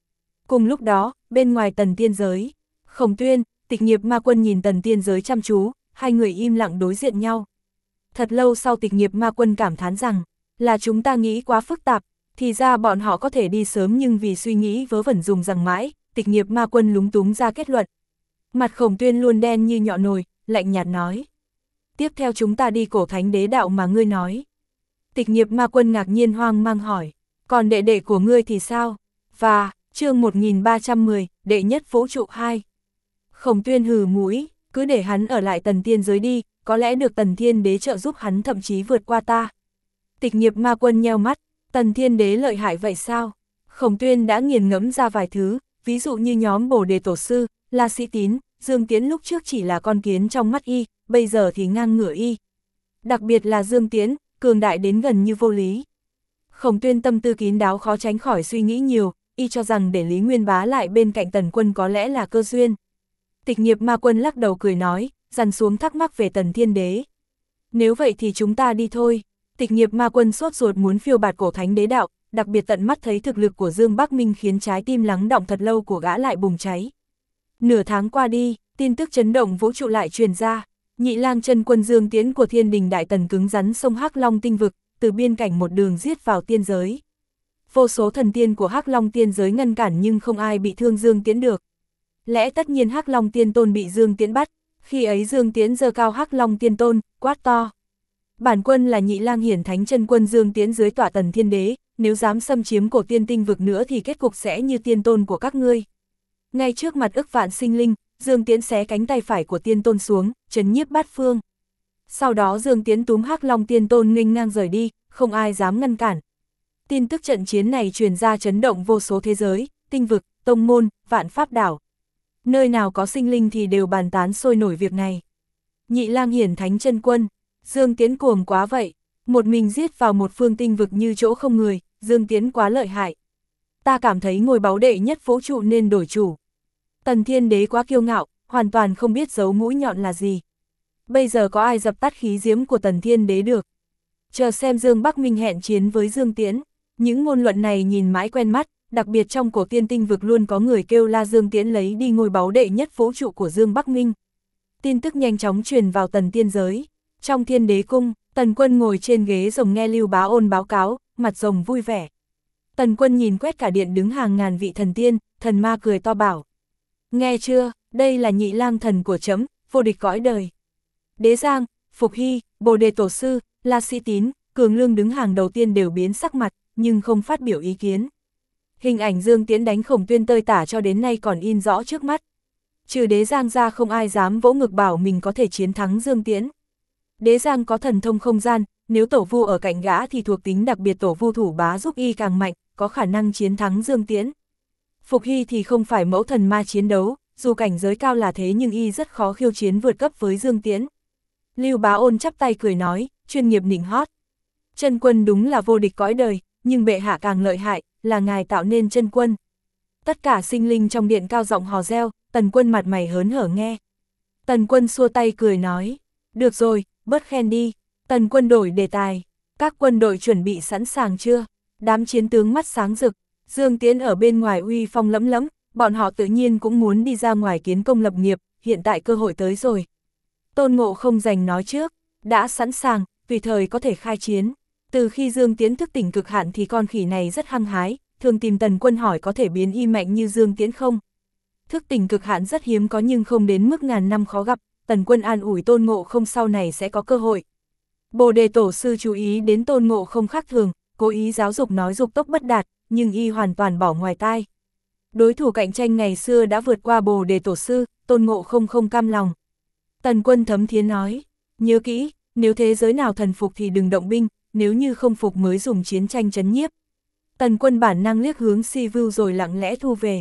Cùng lúc đó, bên ngoài Tần Tiên giới, Khổng Tuyên, Tịch Nghiệp Ma Quân nhìn Tần Tiên giới chăm chú, hai người im lặng đối diện nhau. Thật lâu sau Tịch Nghiệp Ma Quân cảm thán rằng, là chúng ta nghĩ quá phức tạp, thì ra bọn họ có thể đi sớm nhưng vì suy nghĩ vớ vẩn dùng rằng mãi, Tịch Nghiệp Ma Quân lúng túng ra kết luận. Mặt Khổng Tuyên luôn đen như nhọ nồi, lạnh nhạt nói. Tiếp theo chúng ta đi Cổ Thánh Đế đạo mà ngươi nói. Tịch Nghiệp Ma Quân ngạc nhiên hoang mang hỏi, còn đệ đệ của ngươi thì sao? Và, chương 1310, đệ nhất vũ trụ 2. Khổng Tuyên hừ mũi, cứ để hắn ở lại Tần Tiên giới đi, có lẽ được Tần Thiên Đế trợ giúp hắn thậm chí vượt qua ta. Tịch Nghiệp Ma Quân nheo mắt, Tần Thiên Đế lợi hại vậy sao? Khổng Tuyên đã nghiền ngẫm ra vài thứ, ví dụ như nhóm Bồ Đề Tổ Sư, La Sĩ Tín, Dương Tiễn lúc trước chỉ là con kiến trong mắt y, bây giờ thì ngang ngửa y. Đặc biệt là Dương Tiễn, cường đại đến gần như vô lý. Khổng Tuyên tâm tư kín đáo khó tránh khỏi suy nghĩ nhiều, y cho rằng để Lý Nguyên Bá lại bên cạnh Tần Quân có lẽ là cơ duyên. Tịch Nghiệp Ma Quân lắc đầu cười nói, dằn xuống thắc mắc về Tần Thiên Đế. Nếu vậy thì chúng ta đi thôi. Tịch Nghiệp Ma Quân sốt ruột muốn phiêu bạt Cổ Thánh Đế đạo, đặc biệt tận mắt thấy thực lực của Dương Bắc Minh khiến trái tim lắng đọng thật lâu của gã lại bùng cháy. Nửa tháng qua đi, tin tức chấn động vũ trụ lại truyền ra, Nhị Lang Chân Quân Dương Tiễn của Thiên Đình Đại Tần cứng rắn sông Hắc Long tinh vực, từ biên cảnh một đường giết vào tiên giới. Vô số thần tiên của Hắc Long tiên giới ngăn cản nhưng không ai bị thương Dương Tiễn được. Lẽ tất nhiên Hắc Long tiên tôn bị Dương Tiễn bắt, khi ấy Dương Tiễn giơ cao Hắc Long tiên tôn, quát to. Bản quân là Nhị Lang Hiển Thánh Chân Quân Dương Tiễn dưới tọa Tần Thiên Đế, nếu dám xâm chiếm Cổ Tiên tinh vực nữa thì kết cục sẽ như tiên tôn của các ngươi. Ngay trước mặt ức vạn sinh linh, Dương Tiễn xé cánh tay phải của tiên tôn xuống, trấn nhiếp bát phương. Sau đó Dương Tiễn túm Hắc Long tiên tôn nghênh ngang rời đi, không ai dám ngăn cản. Tin tức trận chiến này truyền ra chấn động vô số thế giới, tinh vực, tông môn, vạn pháp đảo. Nơi nào có sinh linh thì đều bàn tán sôi nổi việc này. Nhị Lang Hiển Thánh Chân Quân, Dương Tiễn cuồng quá vậy, một mình giết vào một phương tinh vực như chỗ không người, Dương Tiễn quá lợi hại. Ta cảm thấy ngôi báu đệ nhất vũ trụ nên đổi chủ. Tần Thiên Đế quá kiêu ngạo, hoàn toàn không biết giấu mũi nhọn là gì. Bây giờ có ai dập tắt khí diễm của Tần Thiên Đế được? Chờ xem Dương Bắc Minh hẹn chiến với Dương Tiễn. Những ngôn luận này nhìn mãi quen mắt, đặc biệt trong Cổ Tiên tinh vực luôn có người kêu la Dương Tiễn lấy đi ngôi báu đệ nhất vũ trụ của Dương Bắc Minh. Tin tức nhanh chóng truyền vào Tần Tiên giới. Trong Thiên Đế cung, Tần Quân ngồi trên ghế rồng nghe Lưu Bá Ôn báo cáo, mặt rồng vui vẻ. Tần Quân nhìn quét cả điện đứng hàng ngàn vị thần tiên, thần ma cười to bảo. Nghe chưa, đây là Nhị Lang thần của trẫm, vô địch cõi đời. Đế Giang, Phục Hy, Bồ Đề Tổ Sư, La Sĩ Tín, Cường Lương đứng hàng đầu tiên đều biến sắc mặt, nhưng không phát biểu ý kiến. Hình ảnh Dương Tiễn đánh Khổng Tuyên tơi tả cho đến nay còn in rõ trước mắt. Trừ Đế Giang ra không ai dám vỗ ngực bảo mình có thể chiến thắng Dương Tiễn. Đế Giang có thần thông không gian, nếu tổ vu ở cạnh gã thì thuộc tính đặc biệt tổ vu thủ bá giúp y càng mạnh, có khả năng chiến thắng Dương Tiễn. Phục Hy thì không phải mẫu thần ma chiến đấu, dù cảnh giới cao là thế nhưng y rất khó khiêu chiến vượt cấp với Dương Tiễn. Lưu Bá Ôn chắp tay cười nói, chuyên nghiệp nịnh hót. Chân Quân đúng là vô địch cõi đời, nhưng bệ hạ càng lợi hại, là ngài tạo nên Chân Quân. Tất cả sinh linh trong điện cao giọng hò reo, Tần Quân mặt mày hớn hở nghe. Tần Quân xua tay cười nói, được rồi, bớt khen đi. Tần Quân đổi đề tài, các quân đội chuẩn bị sẵn sàng chưa? Đám chiến tướng mắt sáng rực, Dương Tiễn ở bên ngoài uy phong lẫm lẫm, bọn họ tự nhiên cũng muốn đi ra ngoài kiến công lập nghiệp, hiện tại cơ hội tới rồi. Tôn Ngộ Không giành nói trước, đã sẵn sàng, tùy thời có thể khai chiến. Từ khi Dương Tiễn thức tỉnh cực hạn thì con khỉ này rất hăng hái, thường tìm Tần Quân hỏi có thể biến y mạnh như Dương Tiễn không. Thức tỉnh cực hạn rất hiếm có nhưng không đến mức ngàn năm khó gặp, Tần Quân an ủi Tôn Ngộ Không sau này sẽ có cơ hội. Bồ Đề Tổ Sư chú ý đến Tôn Ngộ Không khác thường, cố ý giáo dục nói dục tốc bất đạt, nhưng y hoàn toàn bỏ ngoài tai. Đối thủ cạnh tranh ngày xưa đã vượt qua Bồ Đề Tổ Sư, Tôn Ngộ Không không cam lòng. Tần Quân thấm thiế nói, nhớ kỹ, nếu thế giới nào thần phục thì đừng động binh, nếu như không phục mới dùng chiến tranh trấn nhiếp. Tần Quân bản năng liếc hướng Si Vu rồi lặng lẽ thu về.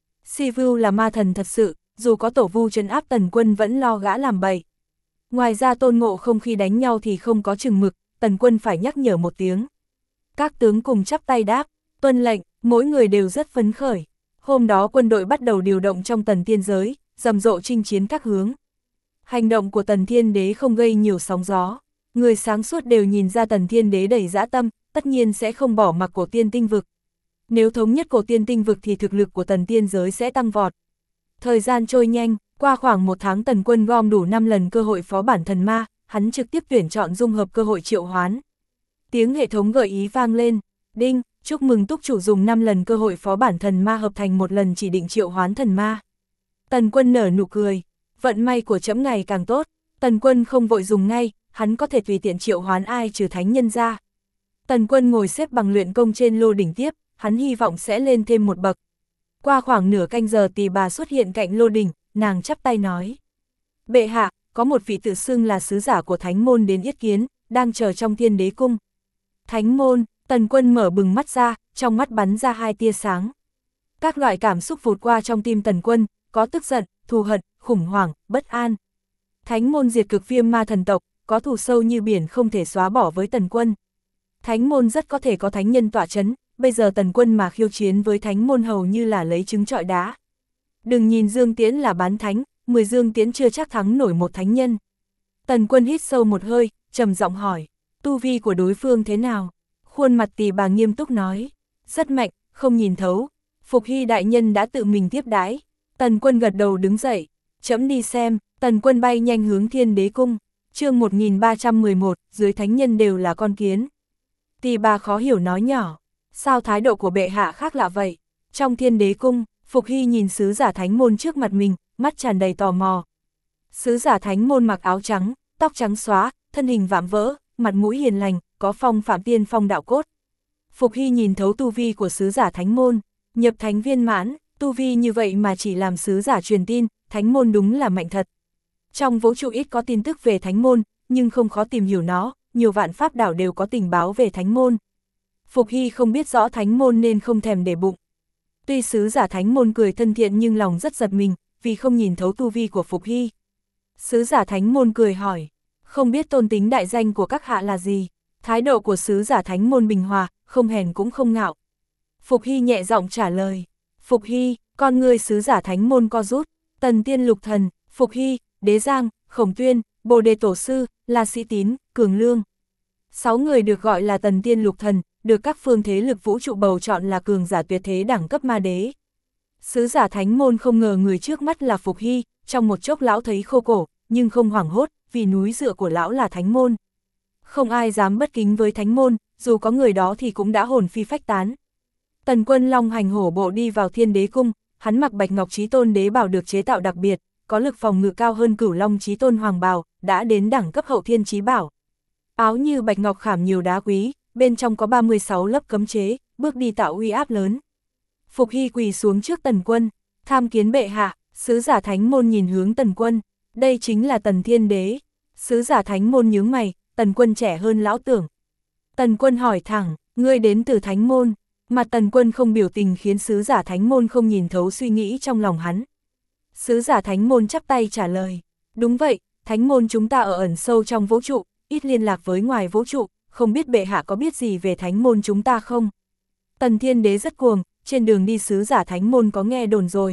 Si Vu là ma thần thật sự, dù có tổ vu trấn áp Tần Quân vẫn lo gã làm bậy. Ngoài ra Tôn Ngộ Không khi đánh nhau thì không có chừng mực, Tần Quân phải nhắc nhở một tiếng. Các tướng cùng chắp tay đáp, tuân lệnh, mỗi người đều rất phấn khởi. Hôm đó quân đội bắt đầu điều động trong Tần Tiên giới, rầm rộ chinh chiến các hướng. Hành động của Tần Thiên Đế không gây nhiều sóng gió. Người sáng suốt đều nhìn ra Tần Thiên Đế đầy dã tâm, tất nhiên sẽ không bỏ mặc Cổ Tiên tinh vực. Nếu thống nhất cổ tiên tinh vực thì thực lực của tần tiên giới sẽ tăng vọt. Thời gian trôi nhanh, qua khoảng 1 tháng Tần Quân gom đủ 5 lần cơ hội phó bản thần ma, hắn trực tiếp tuyển chọn dung hợp cơ hội triệu hoán. Tiếng hệ thống gợi ý vang lên, đinh, chúc mừng túc chủ dùng 5 lần cơ hội phó bản thần ma hợp thành một lần chỉ định triệu hoán thần ma. Tần Quân nở nụ cười, vận may của trẫm ngày càng tốt, Tần Quân không vội dùng ngay, hắn có thể tùy tiện triệu hoán ai trừ thánh nhân ra. Tần Quân ngồi xếp bằng luyện công trên lô đỉnh tiếp, hắn hy vọng sẽ lên thêm một bậc. Qua khoảng nửa canh giờ Tỳ Bà xuất hiện cạnh lô đỉnh, nàng chắp tay nói. Bệ hạ, có một vị tự xưng là sứ giả của Thánh môn đến yết kiến, đang chờ trong Thiên Đế cung. Thánh môn, Tần Quân mở bừng mắt ra, trong mắt bắn ra 2 tia sáng. Các loại cảm xúc vụt qua trong tim Tần Quân, có tức giận, thù hận, khủng hoảng, bất an. Thánh môn diệt cực viêm ma thần tộc, có thù sâu như biển không thể xóa bỏ với Tần Quân. Thánh môn rất có thể có thánh nhân tọa chấn, bây giờ Tần Quân mà khiêu chiến với thánh môn hầu như là lấy trứng trọi đá. Đừng nhìn Dương Tiễn là bán thánh, 10 Dương Tiễn chưa chắc thắng nổi một thánh nhân. Tần Quân hít sâu một hơi, trầm giọng hỏi, tu vi của đối phương thế nào? Khuôn mặt Tỳ Bà nghiêm túc nói, rất mạnh, không nhìn thấu. Phục Hy đại nhân đã tự mình tiếp đãi. Tần Quân gật đầu đứng dậy, trẫm đi xem. Tần Quân bay nhanh hướng Thiên Đế cung. Chương 1311, dưới thánh nhân đều là con kiến. Tỳ Bà khó hiểu nói nhỏ, sao thái độ của bệ hạ khác lạ vậy? Trong Thiên Đế cung, Phục Hy nhìn sứ giả thánh môn trước mặt mình, mắt tràn đầy tò mò. Sứ giả thánh môn mặc áo trắng, tóc trắng xóa, thân hình vạm vỡ, mặt mũi hiền lành, có phong phạm tiên phong đạo cốt. Phục Hy nhìn thấu tu vi của sứ giả thánh môn, nhập thánh viên mãn, tu vi như vậy mà chỉ làm sứ giả truyền tin, thánh môn đúng là mạnh thật. Trong vũ trụ ít có tin tức về thánh môn, nhưng không khó tìm hiểu nó, nhiều vạn pháp đảo đều có tình báo về thánh môn. Phục Hy không biết rõ thánh môn nên không thèm để bụng. Tuy sứ giả thánh môn cười thân thiện nhưng lòng rất giật mình, vì không nhìn thấu tu vi của Phục Hy. Sứ giả thánh môn cười hỏi, không biết tôn tính đại danh của các hạ là gì? Thái độ của sứ giả thánh môn bình hòa, không hèn cũng không ngạo. Phục Hy nhẹ giọng trả lời, Phục Hy, con người sứ giả thánh môn co rút, Tần Tiên Lục Thần, Phục Hy, Đế Giang, Khổng Tuyên, Bồ Đề Tổ Sư, La Sĩ Tín, Cường Lương. 6 người được gọi là Tần Tiên Lục Thần, được các phương thế lực vũ trụ bầu chọn là cường giả tuyệt thế đẳng cấp ma đế. Sứ giả thánh môn không ngờ người trước mắt là Phục Hy, trong một chốc lão thấy khô cổ, nhưng không hoảng hốt, vì núi dựa của lão là thánh môn. Không ai dám bất kính với thánh môn, dù có người đó thì cũng đã hồn phi phách tán. Tần Quân long hành hổ bộ đi vào Thiên Đế cung, hắn mặc bạch ngọc chí tôn đế bào được chế tạo đặc biệt, có lực phòng ngự cao hơn Cửu Long chí tôn hoàng bào, đã đến đẳng cấp hậu thiên chí bảo. Áo như bạch ngọc khảm nhiều đá quý, bên trong có 36 lớp cấm chế, bước đi tạo uy áp lớn. Phục Hy quỳ xuống trước Tần Quân, tham kiến bệ hạ. Sứ giả thánh môn nhìn hướng Tần Quân, đây chính là Tần Thiên Đế. Sứ giả thánh môn nhướng mày, Tần Quân trẻ hơn lão tưởng. Tần Quân hỏi thẳng, ngươi đến từ thánh môn? Mặt Tần Quân không biểu tình khiến sứ giả thánh môn không nhìn thấu suy nghĩ trong lòng hắn. Sứ giả thánh môn chắp tay trả lời, đúng vậy, thánh môn chúng ta ở ẩn sâu trong vũ trụ, ít liên lạc với ngoài vũ trụ, không biết bệ hạ có biết gì về thánh môn chúng ta không? Tần Thiên Đế rất cuồng, trên đường đi sứ giả thánh môn có nghe đồn rồi.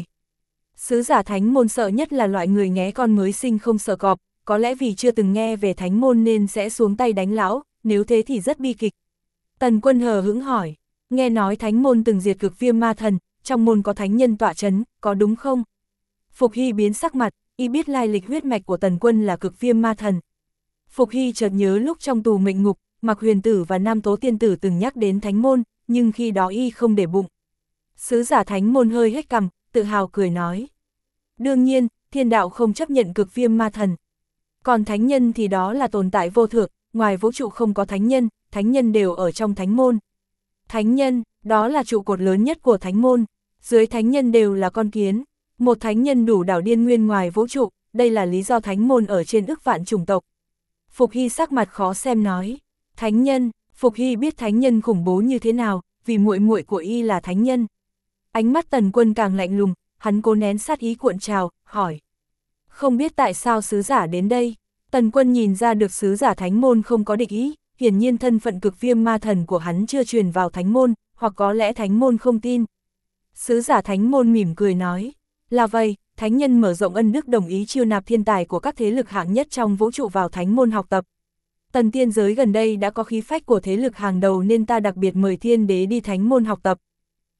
Sứ giả thánh môn sợ nhất là loại người nghé con mới sinh không sợ cọp, có lẽ vì chưa từng nghe về thánh môn nên sẽ xuống tay đánh lão, nếu thế thì rất bi kịch. Tần Quân hờ hững hỏi, nghe nói thánh môn từng diệt cực viêm ma thần, trong môn có thánh nhân tọa chấn, có đúng không? Phục Hy biến sắc mặt, y biết lai lịch huyết mạch của Tần Quân là cực viêm ma thần. Phục Hy chợt nhớ lúc trong tù mệnh ngục, Mạc Huyền Tử và Nam Tố Tiên Tử từng nhắc đến thánh môn, nhưng khi đó y không để bụng. Sứ giả thánh môn hơi hết cằm, tự hào cười nói. Đương nhiên, thiên đạo không chấp nhận cực viêm ma thần. Còn thánh nhân thì đó là tồn tại vô thượng, ngoài vũ trụ không có thánh nhân đều ở trong thánh môn. Thánh nhân, đó là trụ cột lớn nhất của thánh môn, dưới thánh nhân đều là con kiến. Một thánh nhân đủ đảo điên nguyên ngoài vũ trụ, đây là lý do thánh môn ở trên ức vạn chủng tộc. Phục Hy sắc mặt khó xem nói, thánh nhân, Phục Hy biết thánh nhân khủng bố như thế nào, vì muội muội của y là thánh nhân. Ánh mắt Tần Quân càng lạnh lùng, hắn cố nén sát ý cuộn trào, hỏi. Không biết tại sao sứ giả đến đây? Tần Quân nhìn ra được sứ giả thánh môn không có địch ý, hiển nhiên thân phận cực viêm ma thần của hắn chưa truyền vào thánh môn, hoặc có lẽ thánh môn không tin. Sứ giả thánh môn mỉm cười nói, là vậy, thánh nhân mở rộng ân đức đồng ý chiêu nạp thiên tài của các thế lực hạng nhất trong vũ trụ vào thánh môn học tập. Tần tiên giới gần đây đã có khí phách của thế lực hàng đầu nên ta đặc biệt mời Thiên Đế đi thánh môn học tập.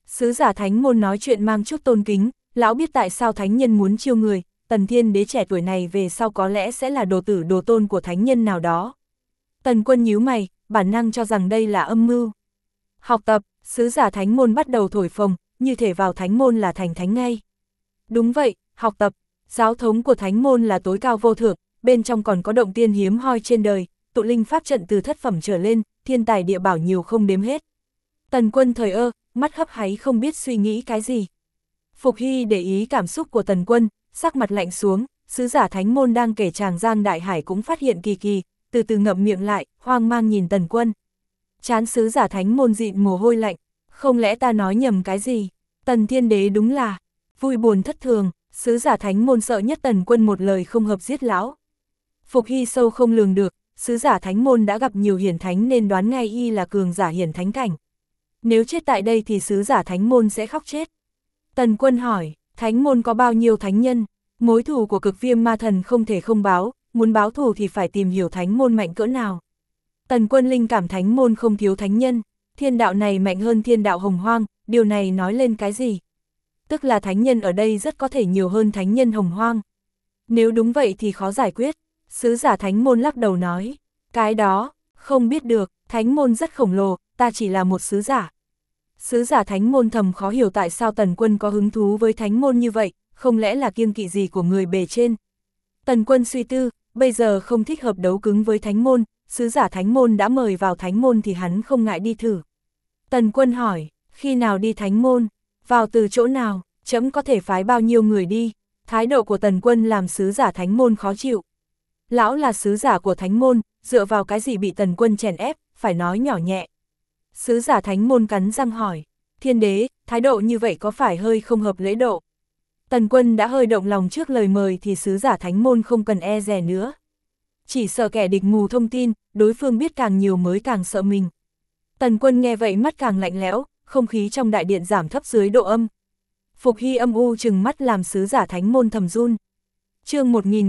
Sứ giả thánh môn nói chuyện mang chút tôn kính, lão biết tại sao thánh nhân muốn chiêu người, Tần Thiên Đế trẻ tuổi này về sau có lẽ sẽ là đồ tử đồ tôn của thánh nhân nào đó. Tần Quân nhíu mày, bản năng cho rằng đây là âm mưu. Học tập, sứ giả thánh môn bắt đầu thổi phồng, như thể vào thánh môn là thành thánh ngay. Đúng vậy, học tập, giáo thống của thánh môn là tối cao vô thượng, bên trong còn có động tiên hiếm hoi trên đời, tụ linh pháp trận từ thất phẩm trở lên, thiên tài địa bảo nhiều không đếm hết. Tần Quân thời ơ, mắt hấp háy không biết suy nghĩ cái gì. Phục Hy để ý cảm xúc của Tần Quân, sắc mặt lạnh xuống, sứ giả thánh môn đang kể tràng Giang Đại Hải cũng phát hiện kỳ kỳ, từ từ ngậm miệng lại, hoang mang nhìn Tần Quân. Trán sứ giả thánh môn dịn mồ hôi lạnh, không lẽ ta nói nhầm cái gì? Tần Thiên Đế đúng là vui buồn thất thường, sứ giả thánh môn sợ nhất Tần Quân một lời không hợp giết lão. Phục Hy sâu không lường được, sứ giả thánh môn đã gặp nhiều hiển thánh nên đoán ngay y là cường giả hiển thánh cảnh. Nếu chết tại đây thì sứ giả thánh môn sẽ khóc chết. Tần Quân hỏi, thánh môn có bao nhiêu thánh nhân? Mối thù của Cực Viêm Ma Thần không thể không báo, muốn báo thù thì phải tìm hiểu thánh môn mạnh cỡ nào. Tần Quân linh cảm thánh môn không thiếu thánh nhân, thiên đạo này mạnh hơn thiên đạo hồng hoang, điều này nói lên cái gì? Tức là thánh nhân ở đây rất có thể nhiều hơn thánh nhân hồng hoang. Nếu đúng vậy thì khó giải quyết. Sứ giả thánh môn lắc đầu nói, cái đó, không biết được, thánh môn rất khổng lồ, ta chỉ là một sứ giả. Sứ giả thánh môn thầm khó hiểu tại sao Tần Quân có hứng thú với thánh môn như vậy, không lẽ là kiêng kỵ gì của người bề trên. Tần Quân suy tư, bây giờ không thích hợp đấu cứng với thánh môn, sứ giả thánh môn đã mời vào thánh môn thì hắn không ngại đi thử. Tần Quân hỏi, khi nào đi thánh môn, vào từ chỗ nào, trẫm có thể phái bao nhiêu người đi? Thái độ của Tần Quân làm sứ giả thánh môn khó chịu. Lão là sứ giả của thánh môn, dựa vào cái gì bị Tần Quân chèn ép, phải nói nhỏ nhẹ. Sứ giả thánh môn cắn răng hỏi, Thiên Đế, thái độ như vậy có phải hơi không hợp lễ độ? Tần Quân đã hơi động lòng trước lời mời thì sứ giả thánh môn không cần e dè nữa. Chỉ sợ kẻ địch mù thông tin, đối phương biết càng nhiều mới càng sợ mình. Tần Quân nghe vậy mắt càng lạnh lẽo, không khí trong đại điện giảm thấp dưới độ âm. Phục Hy âm u trừng mắt làm sứ giả thánh môn thầm run. Chương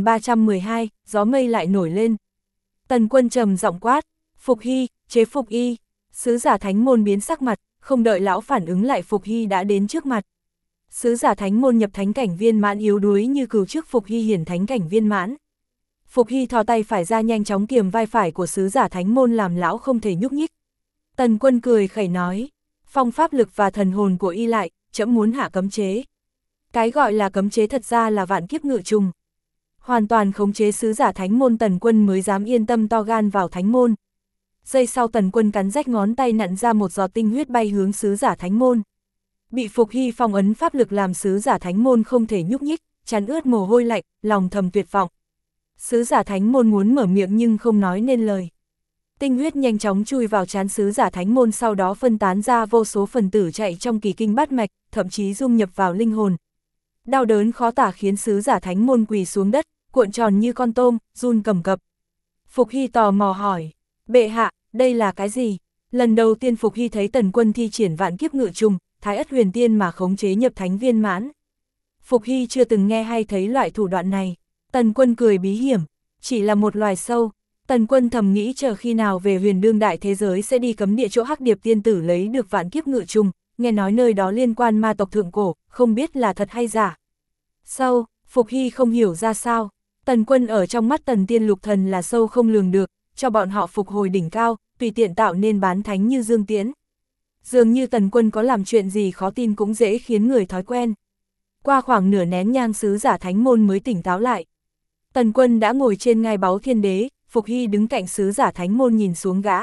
1312, gió mây lại nổi lên. Tần Quân trầm giọng quát, Phục Hy, chế phục y. Sứ giả thánh môn biến sắc mặt, không đợi lão phản ứng lại Phục Hy đã đến trước mặt. Sứ giả thánh môn nhập thánh cảnh viên mãn yếu đuối như cừu trước Phục Hy hiển thánh cảnh viên mãn. Phục Hy thò tay phải ra nhanh chóng kiềm vai phải của sứ giả thánh môn làm lão không thể nhúc nhích. Tần Quân cười khẩy nói, phong pháp lực và thần hồn của y lại, trẫm muốn hạ cấm chế. Cái gọi là cấm chế thật ra là vạn kiếp ngự trùng. Hoàn toàn khống chế sứ giả thánh môn Tần Quân mới dám yên tâm to gan vào thánh môn. Giây sau Tần Quân cắn rách ngón tay nặn ra một giọt tinh huyết bay hướng sứ giả thánh môn. Bị Phục Hy phong ấn pháp lực làm sứ giả thánh môn không thể nhúc nhích, chán ướt mồ hôi lạnh, lòng thầm tuyệt vọng. Sứ giả thánh môn muốn mở miệng nhưng không nói nên lời. Tinh huyết nhanh chóng chui vào trán sứ giả thánh môn, sau đó phân tán ra vô số phần tử chạy trong kỳ kinh bát mạch, thậm chí dung nhập vào linh hồn. Đau đớn khó tả khiến sứ giả thánh môn quỳ xuống đất, cuộn tròn như con tôm, run cầm cập. Phục Hy tò mò hỏi, bệ hạ, đây là cái gì? Lần đầu tiên Phục Hy thấy Tần Quân thi triển vạn kiếp ngự trùng, Thái Ất Huyền Tiên mà khống chế nhập thánh viên mãn. Phục Hy chưa từng nghe hay thấy loại thủ đoạn này. Tần Quân cười bí hiểm, chỉ là một loài sâu. Tần Quân thầm nghĩ chờ khi nào về huyền đương đại thế giới sẽ đi cấm địa chỗ Hắc Điệp tiên tử lấy được vạn kiếp ngự trùng, nghe nói nơi đó liên quan ma tộc thượng cổ, không biết là thật hay giả. Sâu, Phục Hy không hiểu ra sao. Tần Quân ở trong mắt Tần Tiên Lục Thần là sâu không lường được, cho bọn họ phục hồi đỉnh cao, tùy tiện tạo nên bán thánh như Dương Tiễn. Dường như Tần Quân có làm chuyện gì khó tin cũng dễ khiến người thói quen. Qua khoảng nửa nén nhang sứ giả thánh môn mới tỉnh táo lại. Tần Quân đã ngồi trên ngai báu thiên đế, Phục Hy đứng cạnh sứ giả thánh môn nhìn xuống gã.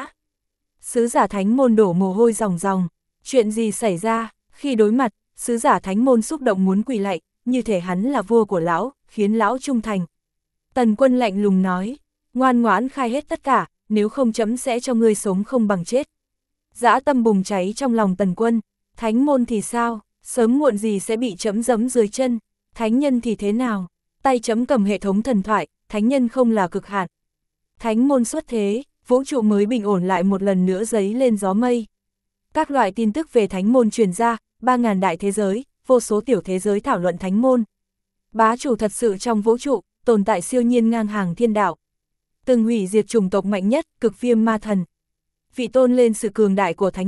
Sứ giả thánh môn đổ mồ hôi ròng ròng. Chuyện gì xảy ra? Khi đối mặt, sứ giả thánh môn xúc động muốn quỳ lạy, như thể hắn là vua của lão, khiến lão trung thành. Tần Quân lạnh lùng nói, ngoan ngoãn khai hết tất cả, nếu không trẫm sẽ cho ngươi sống không bằng chết. Dã tâm bùng cháy trong lòng Tần Quân, thánh môn thì sao, sớm muộn gì sẽ bị trẫm giẫm dưới chân, thánh nhân thì thế nào, tay trẫm cầm hệ thống thần thoại, thánh nhân không là cực hạn. Thánh môn xuất thế, vũ trụ mới bình ổn lại một lần nữa dấy lên gió mây. Các loại tin tức về thánh môn truyền ra, 3.000 đại thế giới, vô số tiểu thế giới thảo luận thánh môn. Bá chủ thật sự trong vũ trụ, tồn tại siêu nhiên ngang hàng thiên đạo. Từng hủy diệt chủng tộc mạnh nhất, Cực Viêm Ma Thần. Vị tôn lên sự cường đại của thánh môn,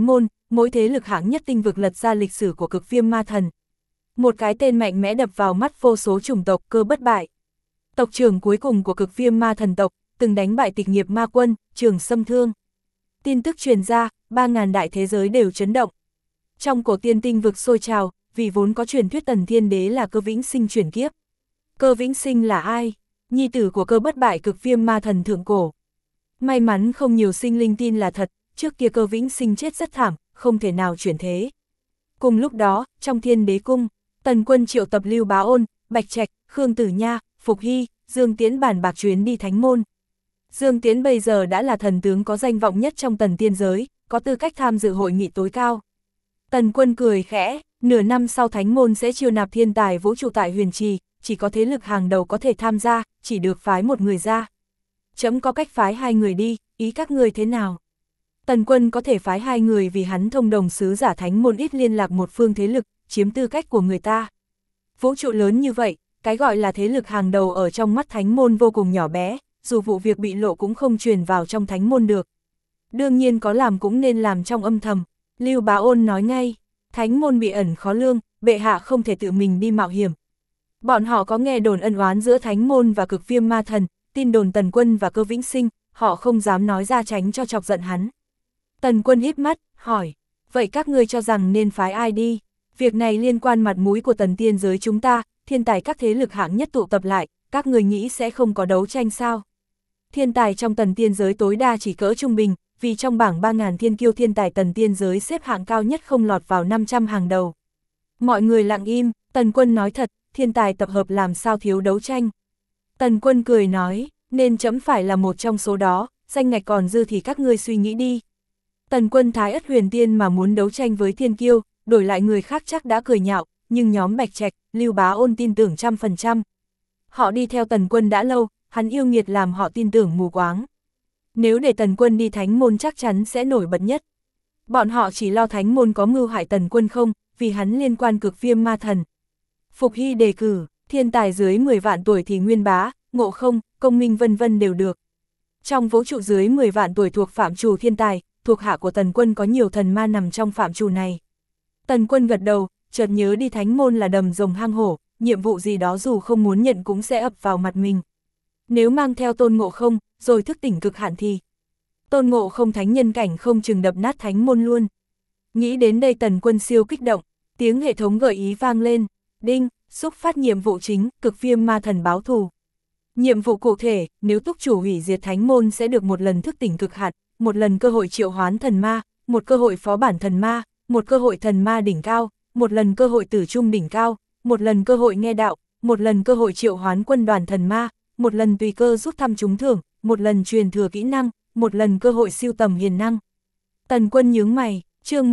mỗi thế lực hạng nhất tinh vực lật ra lịch sử của cực viêm ma thần. Một cái tên mạnh mẽ đập vào mắt vô số chủng tộc, Cơ Bất Bại. Tộc trưởng cuối cùng của cực viêm ma thần tộc, từng đánh bại Tịch Nghiệp Ma Quân, Trường Xâm Thương. Tin tức truyền ra, 3.000 đại thế giới đều chấn động. Trong cổ tiên tinh vực sôi trào, vì vốn có truyền thuyết Tần Thiên Đế là Cơ Vĩnh Sinh chuyển kiếp. Cơ Vĩnh Sinh là ai? Nhi tử của Cơ Bất Bại cực viêm ma thần thượng cổ. May mắn không nhiều sinh linh tin là thật, trước kia Cơ Vĩnh Sinh chết rất thảm, không thể nào chuyển thế. Cùng lúc đó, trong Thiên Đế Cung, Tần Quân triệu tập Lưu Bá Ôn, Bạch Trạch, Khương Tử Nha, Phục Hy, Dương Tiễn bàn bạc chuyến đi Thánh Môn. Dương Tiễn bây giờ đã là thần tướng có danh vọng nhất trong Tần tiên giới, có tư cách tham dự hội nghị tối cao. Tần Quân cười khẽ, nửa năm sau Thánh Môn sẽ chiêu nạp thiên tài vũ trụ tại Huyền Trì, chỉ có thế lực hàng đầu có thể tham gia, chỉ được phái một người ra. Chấm có cách phái 2 người đi, ý các người thế nào? Tần Quân có thể phái 2 người vì hắn thông đồng sứ giả Thánh Môn ít liên lạc một phương thế lực, chiếm tư cách của người ta. Vũ trụ lớn như vậy, cái gọi là thế lực hàng đầu ở trong mắt Thánh Môn vô cùng nhỏ bé, dù vụ việc bị lộ cũng không truyền vào trong Thánh Môn được. Đương nhiên có làm cũng nên làm trong âm thầm. Lưu Bá Ôn nói ngay, Thánh Môn bị ẩn khó lường, bệ hạ không thể tự mình đi mạo hiểm. Bọn họ có nghe đồn ân oán giữa Thánh Môn và cực viêm ma thần, tin đồn Tần Quân và Cơ Vĩnh Sinh, họ không dám nói ra tránh cho chọc giận hắn. Tần Quân híp mắt, hỏi, vậy các ngươi cho rằng nên phái ai đi? Việc này liên quan mặt mũi của Tần tiên giới chúng ta, thiên tài các thế lực hạng nhất tụ tập lại, các người nghĩ sẽ không có đấu tranh sao? Thiên tài trong Tần tiên giới tối đa chỉ cỡ trung bình, vì trong bảng 3.000 thiên kiêu thiên tài Tần tiên giới xếp hạng cao nhất không lọt vào 500 hàng đầu. Mọi người lặng im, Tần Quân nói thật, thiên tài tập hợp làm sao thiếu đấu tranh. Tần Quân cười nói, nên chấm phải là một trong số đó, danh ngạch còn dư thì các ngươi suy nghĩ đi. Tần Quân Thái Ất Huyền Tiên mà muốn đấu tranh với thiên kiêu, đổi lại người khác chắc đã cười nhạo, nhưng nhóm Bạch Trạch, Lưu Bá Ôn tin tưởng 100%. Họ đi theo Tần Quân đã lâu, hắn yêu nghiệt làm họ tin tưởng mù quáng. Nếu để Tần Quân đi Thánh Môn chắc chắn sẽ nổi bật nhất. Bọn họ chỉ lo Thánh Môn có mưu hại Tần Quân không, vì hắn liên quan cực viêm ma thần. Phục Hy đề cử, thiên tài dưới 10 vạn tuổi thì Nguyên Bá, Ngộ Không, Công Minh vân vân đều được. Trong vũ trụ dưới 10 vạn tuổi thuộc phạm trù thiên tài, thuộc hạ của Tần Quân có nhiều thần ma nằm trong phạm trù này. Tần Quân gật đầu, chợt nhớ đi Thánh Môn là đầm rồng hang hổ, nhiệm vụ gì đó dù không muốn nhận cũng sẽ ập vào mặt mình. Nếu mang theo Tôn Ngộ Không, rồi thức tỉnh cực hạn thì Tôn Ngộ Không thánh nhân cảnh không chừng đập nát Thánh Môn luôn. Nghĩ đến đây Tần Quân siêu kích động, tiếng hệ thống gợi ý vang lên, đinh, xúc phát nhiệm vụ chính, cực viêm ma thần báo thù. Nhiệm vụ cụ thể, nếu túc chủ hủy diệt Thánh Môn sẽ được một lần thức tỉnh cực hạn, một lần cơ hội triệu hoán thần ma, một cơ hội phó bản thần ma, một cơ hội thần ma đỉnh cao, một lần cơ hội tử trung đỉnh cao, một lần cơ hội nghe đạo, một lần cơ hội triệu hoán quân đoàn thần ma, một lần tùy cơ rút thăm trúng thưởng, một lần truyền thừa kỹ năng, một lần cơ hội siêu tầm hiền năng. Tần Quân nhướng mày, chương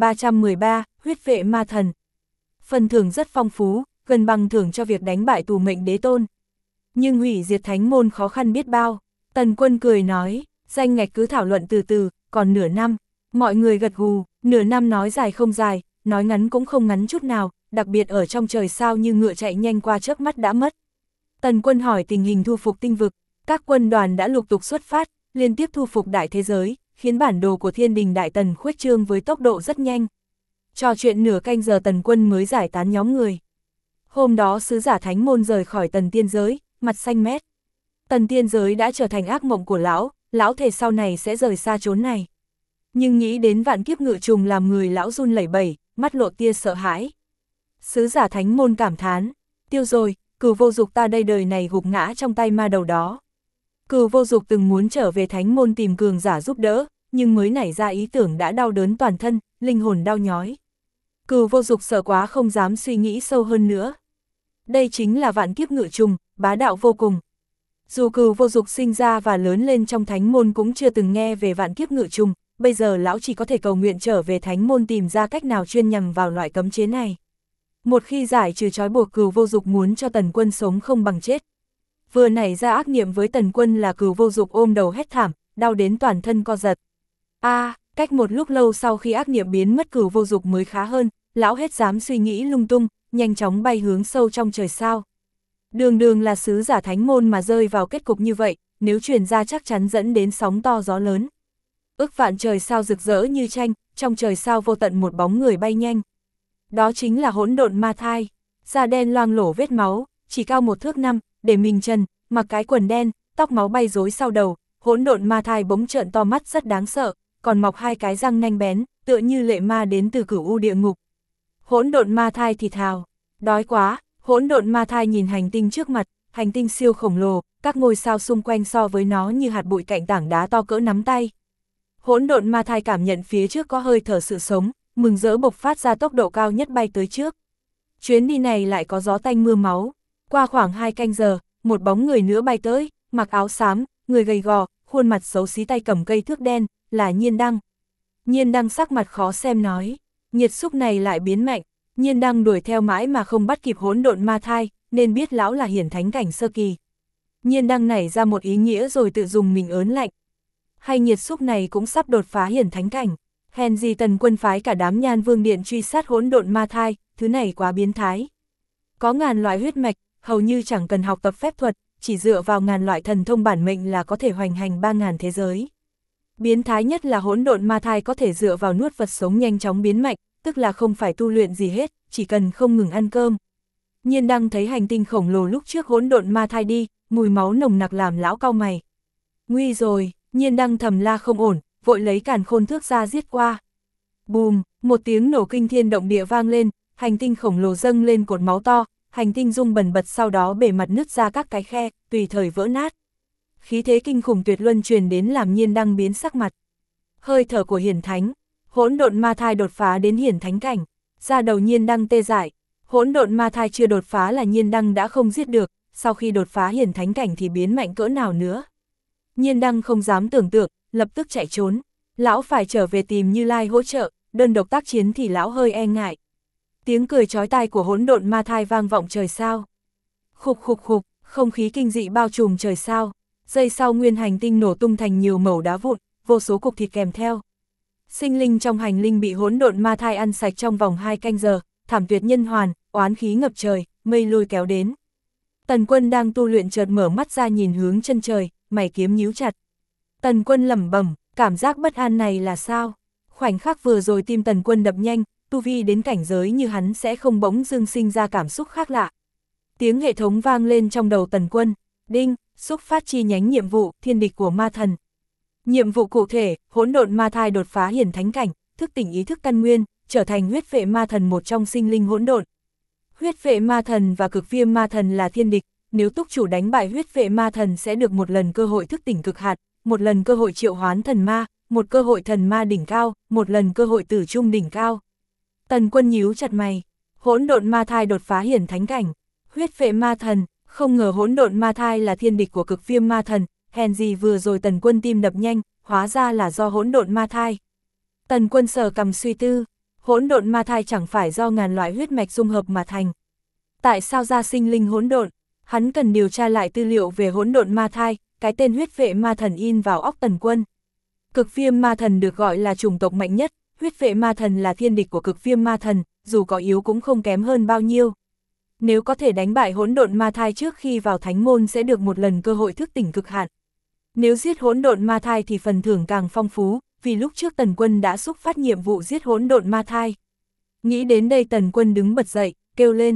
1313, huyết vệ ma thần. Phần thưởng rất phong phú, gần bằng thưởng cho việc đánh bại tù mệnh đế tôn. Nhưng hủy diệt Thánh Môn khó khăn biết bao. Tần Quân cười nói, danh ngạch cứ thảo luận từ từ, còn nửa năm. Mọi người gật gù, nửa năm nói dài không dài, nói ngắn cũng không ngắn chút nào, đặc biệt ở trong trời sao như ngựa chạy nhanh qua chớp mắt đã mất. Tần Quân hỏi tình hình thu phục tinh vực, các quân đoàn đã lục tục xuất phát, liên tiếp thu phục đại thế giới, khiến bản đồ của Thiên Đình Đại Tần khuếch trương với tốc độ rất nhanh. Trò chuyện nửa canh giờ Tần Quân mới giải tán nhóm người. Hôm đó sứ giả Thánh Môn rời khỏi Tần tiên giới, mặt xanh mét. Tần tiên giới đã trở thành ác mộng của lão thề sau này sẽ rời xa chốn này. Nhưng nghĩ đến vạn kiếp ngự trùng làm người lão run lẩy bẩy, mắt lộ tia sợ hãi. Sứ giả Thánh Môn cảm thán, tiêu rồi, Cửu Vô Dục ta đây đời này gục ngã trong tay ma đầu đó. Cửu Vô Dục từng muốn trở về Thánh Môn tìm cường giả giúp đỡ, nhưng mới nảy ra ý tưởng đã đau đớn toàn thân, linh hồn đau nhói. Cửu Vô Dục sợ quá không dám suy nghĩ sâu hơn nữa. Đây chính là vạn kiếp ngự trùng, bá đạo vô cùng. Dù Cửu Vô Dục sinh ra và lớn lên trong Thánh Môn cũng chưa từng nghe về vạn kiếp ngự trùng, bây giờ lão chỉ có thể cầu nguyện trở về Thánh Môn tìm ra cách nào chuyên nhằm vào loại cấm chế này. Một khi giải trừ trói buộc Cửu Vô Dục muốn cho Tần Quân sống không bằng chết. Vừa nảy ra ác niệm với Tần Quân là Cửu Vô Dục ôm đầu hét thảm, đau đến toàn thân co giật. Cách một lúc lâu sau khi ác niệm biến mất Cửu Vô Dục mới khá hơn, lão hết dám suy nghĩ lung tung, nhanh chóng bay hướng sâu trong trời sao. Đường đường là sứ giả Thánh Môn mà rơi vào kết cục như vậy, nếu truyền ra chắc chắn dẫn đến sóng to gió lớn. Ức vạn trời sao rực rỡ như tranh, trong trời sao vô tận một bóng người bay nhanh. Đó chính là hỗn độn ma thai, da đen loang lổ vết máu, chỉ cao 1 thước 5, để mình trần, mặc cái quần đen, tóc máu bay rối sau đầu, hỗn độn ma thai bỗng trợn to mắt rất đáng sợ, còn mọc 2 cái răng nanh bén, tựa như lệ ma đến từ cửu u địa ngục. Hỗn độn ma thai thì thào, đói quá, hỗn độn ma thai nhìn hành tinh trước mặt, hành tinh siêu khổng lồ, các ngôi sao xung quanh so với nó như hạt bụi cạnh tảng đá to cỡ nắm tay. Hỗn độn ma thai cảm nhận phía trước có hơi thở sự sống, mừng rỡ bộc phát ra tốc độ cao nhất bay tới trước. Chuyến đi này lại có gió tanh mưa máu. Qua khoảng 2 canh giờ, một bóng người nữa bay tới, mặc áo xám, người gầy gò, khuôn mặt xấu xí, tay cầm cây thước đen, là Nhiên Đăng. Nhiên Đăng sắc mặt khó xem nói, nhiệt xúc này lại biến mạnh. Nhiên Đăng đuổi theo mãi mà không bắt kịp hỗn độn ma thai, nên biết lão là hiển thánh cảnh sơ kỳ. Nhiên Đăng nảy ra một ý nghĩa rồi tự dùng mình ớn lạnh. Hay nhiệt xúc này cũng sắp đột phá hiển thánh cảnh. Hèn gì Tần Quân phái cả đám Nhan Vương Điện truy sát hỗn độn ma thai, thứ này quá biến thái. Có ngàn loại huyết mạch, hầu như chẳng cần học tập phép thuật, chỉ dựa vào ngàn loại thần thông bản mệnh là có thể hoành hành 3000 thế giới. Biến thái nhất là hỗn độn ma thai có thể dựa vào nuốt vật sống nhanh chóng biến mạnh, tức là không phải tu luyện gì hết, chỉ cần không ngừng ăn cơm. Nhiên Đăng thấy hành tinh khổng lồ lúc trước hỗn độn ma thai đi, mùi máu nồng nặc làm lão cau mày. Nguy rồi, Nhiên Đăng thầm la không ổn, vội lấy càn khôn thước ra giết qua. Bùm, một tiếng nổ kinh thiên động địa vang lên, hành tinh khổng lồ dâng lên cột máu to, hành tinh rung bần bật, sau đó bề mặt nứt ra các cái khe, tùy thời vỡ nát. Khí thế kinh khủng tuyệt luân truyền đến làm Nhiên Đăng biến sắc mặt. Hơi thở của hiển thánh, hỗn độn ma thai đột phá đến hiển thánh cảnh, da đầu Nhiên Đăng tê dại. Hỗn độn ma thai chưa đột phá là Nhiên Đăng đã không giết được, sau khi đột phá hiển thánh cảnh thì biến mạnh cỡ nào nữa. Nhiên Đăng không dám tưởng tượng, lập tức chạy trốn. Lão phải trở về tìm Như Lai hỗ trợ, đơn độc tác chiến thì lão hơi e ngại. Tiếng cười chói tai của hỗn độn ma thai vang vọng trời sao. Khục khục khục, không khí kinh dị bao trùm trời sao. Giây sau nguyên hành tinh nổ tung thành nhiều mẩu đá vụn, vô số cục thịt kèm theo. Sinh linh trong hành linh bị hỗn độn ma thai ăn sạch trong vòng 2 canh giờ, thảm tuyệt nhân hoàn, oán khí ngập trời, mây lôi kéo đến. Tần Quân đang tu luyện chợt mở mắt ra nhìn hướng chân trời, mày kiếm nhíu chặt. Tần Quân lẩm bẩm, cảm giác bất an này là sao? Khoảnh khắc vừa rồi tim Tần Quân đập nhanh, tu vi đến cảnh giới như hắn sẽ không bỗng dưng sinh ra cảm xúc khác lạ. Tiếng hệ thống vang lên trong đầu Tần Quân, đinh, xúc phát chi nhánh nhiệm vụ, thiên địch của ma thần. Nhiệm vụ cụ thể, hỗn độn ma thai đột phá hiển thánh cảnh, thức tỉnh ý thức căn nguyên, trở thành huyết vệ ma thần, một trong sinh linh hỗn độn. Huyết vệ ma thần và cực viêm ma thần là thiên địch, nếu túc chủ đánh bại huyết vệ ma thần sẽ được một lần cơ hội thức tỉnh cực hạt, một lần cơ hội triệu hoán thần ma, một cơ hội thần ma đỉnh cao, một lần cơ hội tử trung đỉnh cao. Tần Quân nhíu chặt mày, hỗn độn ma thai đột phá hiển thánh cảnh, huyết vệ ma thần, không ngờ hỗn độn ma thai là thiên địch của cực viêm ma thần, hèn gì vừa rồi Tần Quân tim đập nhanh, hóa ra là do hỗn độn ma thai. Tần Quân sờ cằm suy tư, hỗn độn ma thai chẳng phải do ngàn loại huyết mạch dung hợp mà thành. Tại sao ra sinh linh hỗn độn? Hắn cần điều tra lại tư liệu về hỗn độn ma thai, cái tên huyết vệ ma thần in vào óc Tần Quân. Cực viêm ma thần được gọi là chủng tộc mạnh nhất, huyết vệ ma thần là thiên địch của cực viêm ma thần, dù có yếu cũng không kém hơn bao nhiêu. Nếu có thể đánh bại hỗn độn ma thai trước khi vào thánh môn sẽ được một lần cơ hội thức tỉnh cực hạn. Nếu giết hỗn độn ma thai thì phần thưởng càng phong phú, vì lúc trước Tần Quân đã xúc phát nhiệm vụ giết hỗn độn ma thai. Nghĩ đến đây Tần Quân đứng bật dậy, kêu lên,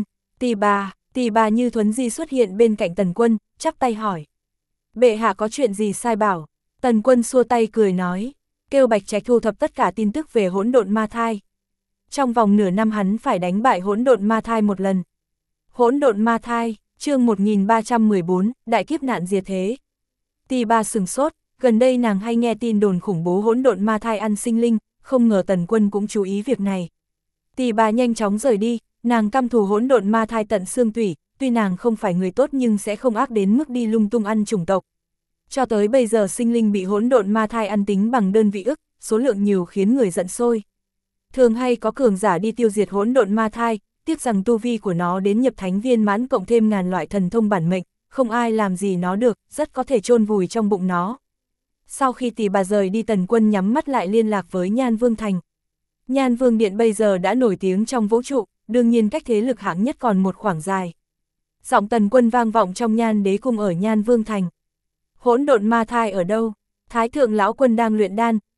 Tỳ bà Như Thuấn Di xuất hiện bên cạnh Tần Quân, chắp tay hỏi. Bệ hạ có chuyện gì sai bảo? Tần Quân xua tay cười nói, kêu Bạch Trạch thu thập tất cả tin tức về hỗn độn ma thai. Trong vòng nửa năm hắn phải đánh bại hỗn độn ma thai một lần. Hỗn độn ma thai, chương 1314, đại kiếp nạn diệt thế. Tỳ bà sừng sốt, gần đây nàng hay nghe tin đồn khủng bố hỗn độn ma thai ăn sinh linh, không ngờ Tần Quân cũng chú ý việc này. Tỳ bà nhanh chóng rời đi, nàng căm thù hỗn độn ma thai tận xương tủy, tuy nàng không phải người tốt nhưng sẽ không ác đến mức đi lung tung ăn chủng tộc. Cho tới bây giờ sinh linh bị hỗn độn ma thai ăn tính bằng đơn vị ức, số lượng nhiều khiến người giận sôi. Thường hay có cường giả đi tiêu diệt hỗn độn ma thai, tiếc rằng tu vi của nó đến nhập thánh viên mãn cộng thêm ngàn loại thần thông bản mệnh, không ai làm gì nó được, rất có thể chôn vùi trong bụng nó. Sau khi Tỳ bà rời đi Tần Quân nhắm mắt lại liên lạc với Nhan Vương Thành. Nhan Vương Điện bây giờ đã nổi tiếng trong vũ trụ, đương nhiên cách thế lực hạng nhất còn một khoảng dài. Giọng Tần Quân vang vọng trong Nhan Đế cung ở Nhan Vương Thành. Hỗn độn ma thai ở đâu? Thái thượng lão quân đang luyện đan,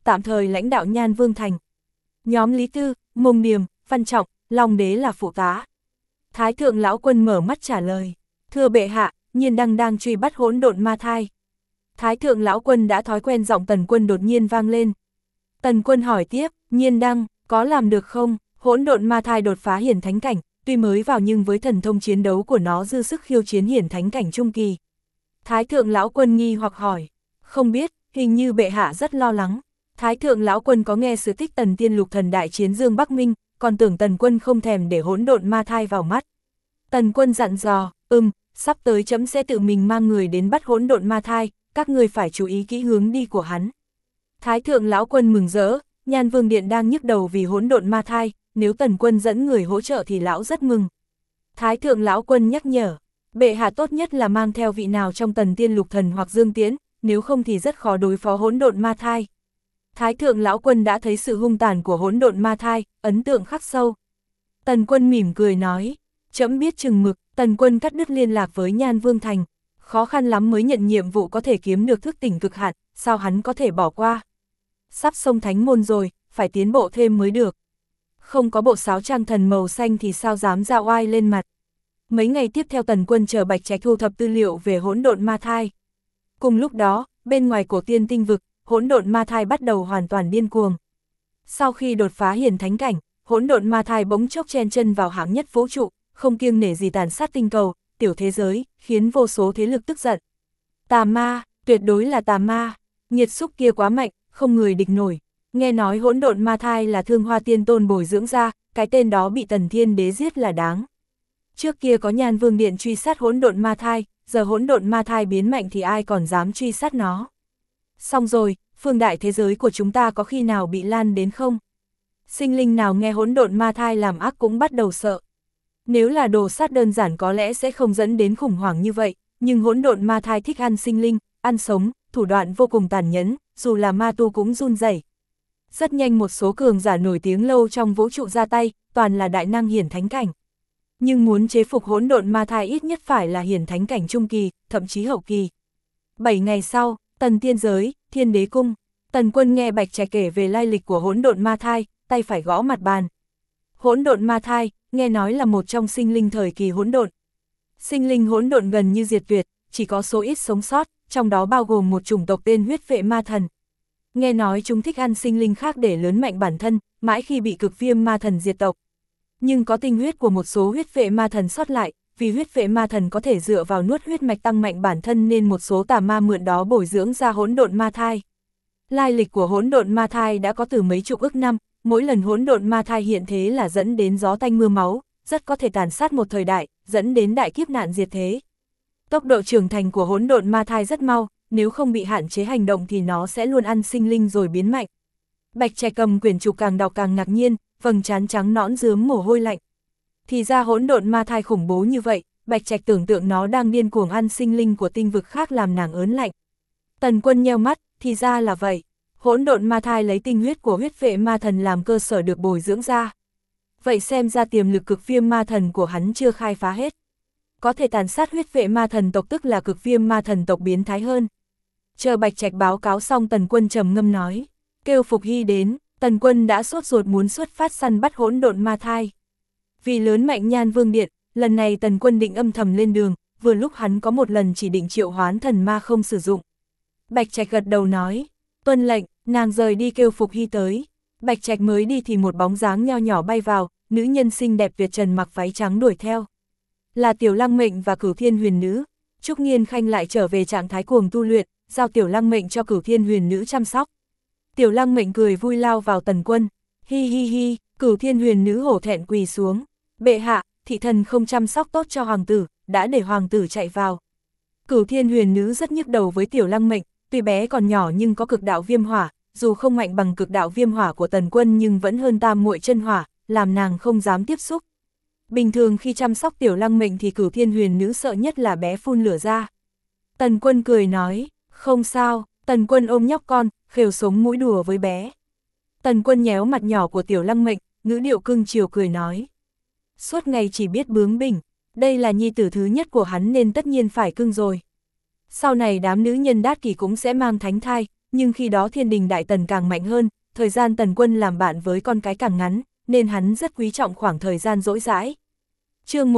tạm thời lãnh đạo Nhan Vương Thành. Nhóm Lý Tư, Mông Điềm, Văn Trọng, Long Đế là phụ tá. Thái thượng lão quân mở mắt trả lời, thưa bệ hạ, Nhiên Đăng đang truy bắt hỗn độn ma thai. Thái thượng lão quân đã thói quen giọng Tần Quân đột nhiên vang lên. Tần Quân hỏi tiếp, Nhiên Đăng, có làm được không? Hỗn độn ma thai đột phá hiển thánh cảnh, tuy mới vào nhưng với thần thông chiến đấu của nó dư sức khiêu chiến hiển thánh cảnh trung kỳ. Thái thượng lão quân nghi hoặc hỏi, không biết, hình như bệ hạ rất lo lắng. Thái thượng lão quân có nghe sự tích Tần Tiên Lục Thần đại chiến Dương Bắc Minh, còn tưởng Tần Quân không thèm để hỗn độn ma thai vào mắt. Tần Quân dặn dò, sắp tới trẫm sẽ tự mình mang người đến bắt hỗn độn ma thai, các người phải chú ý kỹ hướng đi của hắn. Thái thượng lão quân mừng rỡ, Nhan Vương Điện đang nhức đầu vì hỗn độn ma thai, nếu Tần Quân dẫn người hỗ trợ thì lão rất mừng. Thái thượng lão quân nhắc nhở, bệ hạ tốt nhất là mang theo vị nào trong Tần Tiên Lục Thần hoặc Dương Tiễn, nếu không thì rất khó đối phó hỗn độn ma thai. Thái thượng lão quân đã thấy sự hung tàn của hỗn độn ma thai, ấn tượng khắc sâu. Tần Quân mỉm cười nói, trẫm biết chừng mực. Tần Quân cắt đứt liên lạc với Nhan Vương Thành, khó khăn lắm mới nhận nhiệm vụ có thể kiếm được thức tỉnh cực hạn, sao hắn có thể bỏ qua. Sắp xông thánh môn rồi, phải tiến bộ thêm mới được. Không có bộ sáo trang thần màu xanh thì sao dám ra oai lên mặt. Mấy ngày tiếp theo Tần Quân chờ Bạch Trạch thu thập tư liệu về hỗn độn ma thai. Cùng lúc đó, bên ngoài cổ tiên tinh vực, hỗn độn ma thai bắt đầu hoàn toàn điên cuồng. Sau khi đột phá hiển thánh cảnh, hỗn độn ma thai bỗng chốc chen chân vào hạng nhất vũ trụ, không kiêng nể gì tàn sát tinh cầu, tiểu thế giới, khiến vô số thế lực tức giận. Tà ma, tuyệt đối là tà ma, nhiệt xúc kia quá mạnh, không người địch nổi. Nghe nói hỗn độn ma thai là Thương Hoa Tiên Tôn bồi dưỡng ra, cái tên đó bị Tần Thiên Đế giết là đáng. Trước kia có Nhan Vương Điện truy sát hỗn độn ma thai, giờ hỗn độn ma thai biến mạnh thì ai còn dám truy sát nó. Xong rồi, phương đại thế giới của chúng ta có khi nào bị lan đến không? Sinh linh nào nghe hỗn độn ma thai làm ác cũng bắt đầu sợ. Nếu là đồ sát đơn giản có lẽ sẽ không dẫn đến khủng hoảng như vậy, nhưng hỗn độn ma thai thích ăn sinh linh, ăn sống, thủ đoạn vô cùng tàn nhẫn, dù là ma tu cũng run rẩy. Rất nhanh một số cường giả nổi tiếng lâu trong vũ trụ ra tay, toàn là đại năng hiển thánh cảnh. Nhưng muốn chế phục hỗn độn ma thai ít nhất phải là hiển thánh cảnh trung kỳ, thậm chí hậu kỳ. 7 ngày sau, Tần Tiên Giới, Thiên Đế Cung, Tần Quân nghe Bạch Trạch kể về lai lịch của hỗn độn ma thai, tay phải gõ mặt bàn. Hỗn độn ma thai, nghe nói là một trong sinh linh thời kỳ hỗn độn. Sinh linh hỗn độn gần như diệt tuyệt, chỉ có số ít sống sót, trong đó bao gồm một chủng tộc tên huyết vệ ma thần. Nghe nói chúng thích ăn sinh linh khác để lớn mạnh bản thân, mãi khi bị cực viêm ma thần diệt tộc. Nhưng có tinh huyết của một số huyết vệ ma thần sót lại, vì huyết vệ ma thần có thể dựa vào nuốt huyết mạch tăng mạnh bản thân nên một số tà ma mượn đó bồi dưỡng ra hỗn độn ma thai. Lai lịch của hỗn độn ma thai đã có từ mấy chục ức năm, mỗi lần hỗn độn ma thai hiện thế là dẫn đến gió tanh mưa máu, rất có thể tàn sát một thời đại, dẫn đến đại kiếp nạn diệt thế. Tốc độ trưởng thành của hỗn độn ma thai rất mau, nếu không bị hạn chế hành động thì nó sẽ luôn ăn sinh linh rồi biến mạnh. Bạch Trạch cầm quyển trục càng đọc càng ngạc nhiên, vầng trán trắng nõn rướm mồ hôi lạnh. Thì ra hỗn độn ma thai khủng bố như vậy, Bạch Trạch tưởng tượng nó đang điên cuồng ăn sinh linh của tinh vực khác làm nàng ớn lạnh. Tần Quân nheo mắt, thì ra là vậy. Hỗn độn ma thai lấy tinh huyết của huyết vệ ma thần làm cơ sở được bồi dưỡng ra. Vậy xem ra tiềm lực cực viêm ma thần của hắn chưa khai phá hết. Có thể tàn sát huyết vệ ma thần tộc tức là cực viêm ma thần tộc biến thái hơn. Chờ Bạch Trạch báo cáo xong Tần Quân trầm ngâm nói, kêu Phục Hy đến. Tần Quân đã sốt ruột muốn xuất phát săn bắt hỗn độn ma thai. Vì lớn mạnh Nhan Vương Điện, lần này Tần Quân định âm thầm lên đường, vừa lúc hắn có một lần chỉ định triệu hoán thần ma không sử dụng. Bạch Trạch gật đầu nói, tuân lệnh, nàng rời đi kêu Phục Hy tới. Bạch Trạch mới đi thì một bóng dáng nho nhỏ bay vào, nữ nhân xinh đẹp tuyệt trần mặc váy trắng đuổi theo. Là Tiểu Lăng Mệnh và Cửu Thiên Huyền Nữ. Trúc Nghiên Khanh lại trở về trạng thái cuồng tu luyện, giao Tiểu Lăng Mệnh cho Cửu Thiên Huyền Nữ chăm sóc. Tiểu Lăng Mệnh cười vui lao vào Tần Quân, hi hi hi. Cửu Thiên Huyền Nữ hổ thẹn quỳ xuống, bệ hạ, thị thần không chăm sóc tốt cho hoàng tử, đã để hoàng tử chạy vào. Cửu Thiên Huyền Nữ rất nhức đầu với Tiểu Lăng Mệnh, tuy bé còn nhỏ nhưng có cực đạo viêm hỏa, dù không mạnh bằng cực đạo viêm hỏa của Tần Quân nhưng vẫn hơn tam muội chân hỏa, làm nàng không dám tiếp xúc. Bình thường khi chăm sóc Tiểu Lăng Mệnh thì Cửu Thiên Huyền Nữ sợ nhất là bé phun lửa ra. Tần Quân cười nói, không sao. Tần Quân ôm nhóc con, khều sống mũi đùa với bé. Tần Quân nhéo mặt nhỏ của Tiểu Lăng Mệnh, ngữ điệu cưng chiều cười nói. Suốt ngày chỉ biết bướng bỉnh, đây là nhi tử thứ nhất của hắn nên tất nhiên phải cưng rồi. Sau này đám nữ nhân đát kỷ cũng sẽ mang thánh thai, nhưng khi đó Thiên Đình Đại Tần càng mạnh hơn, thời gian Tần Quân làm bạn với con cái càng ngắn, nên hắn rất quý trọng khoảng thời gian rỗi rãi. Chương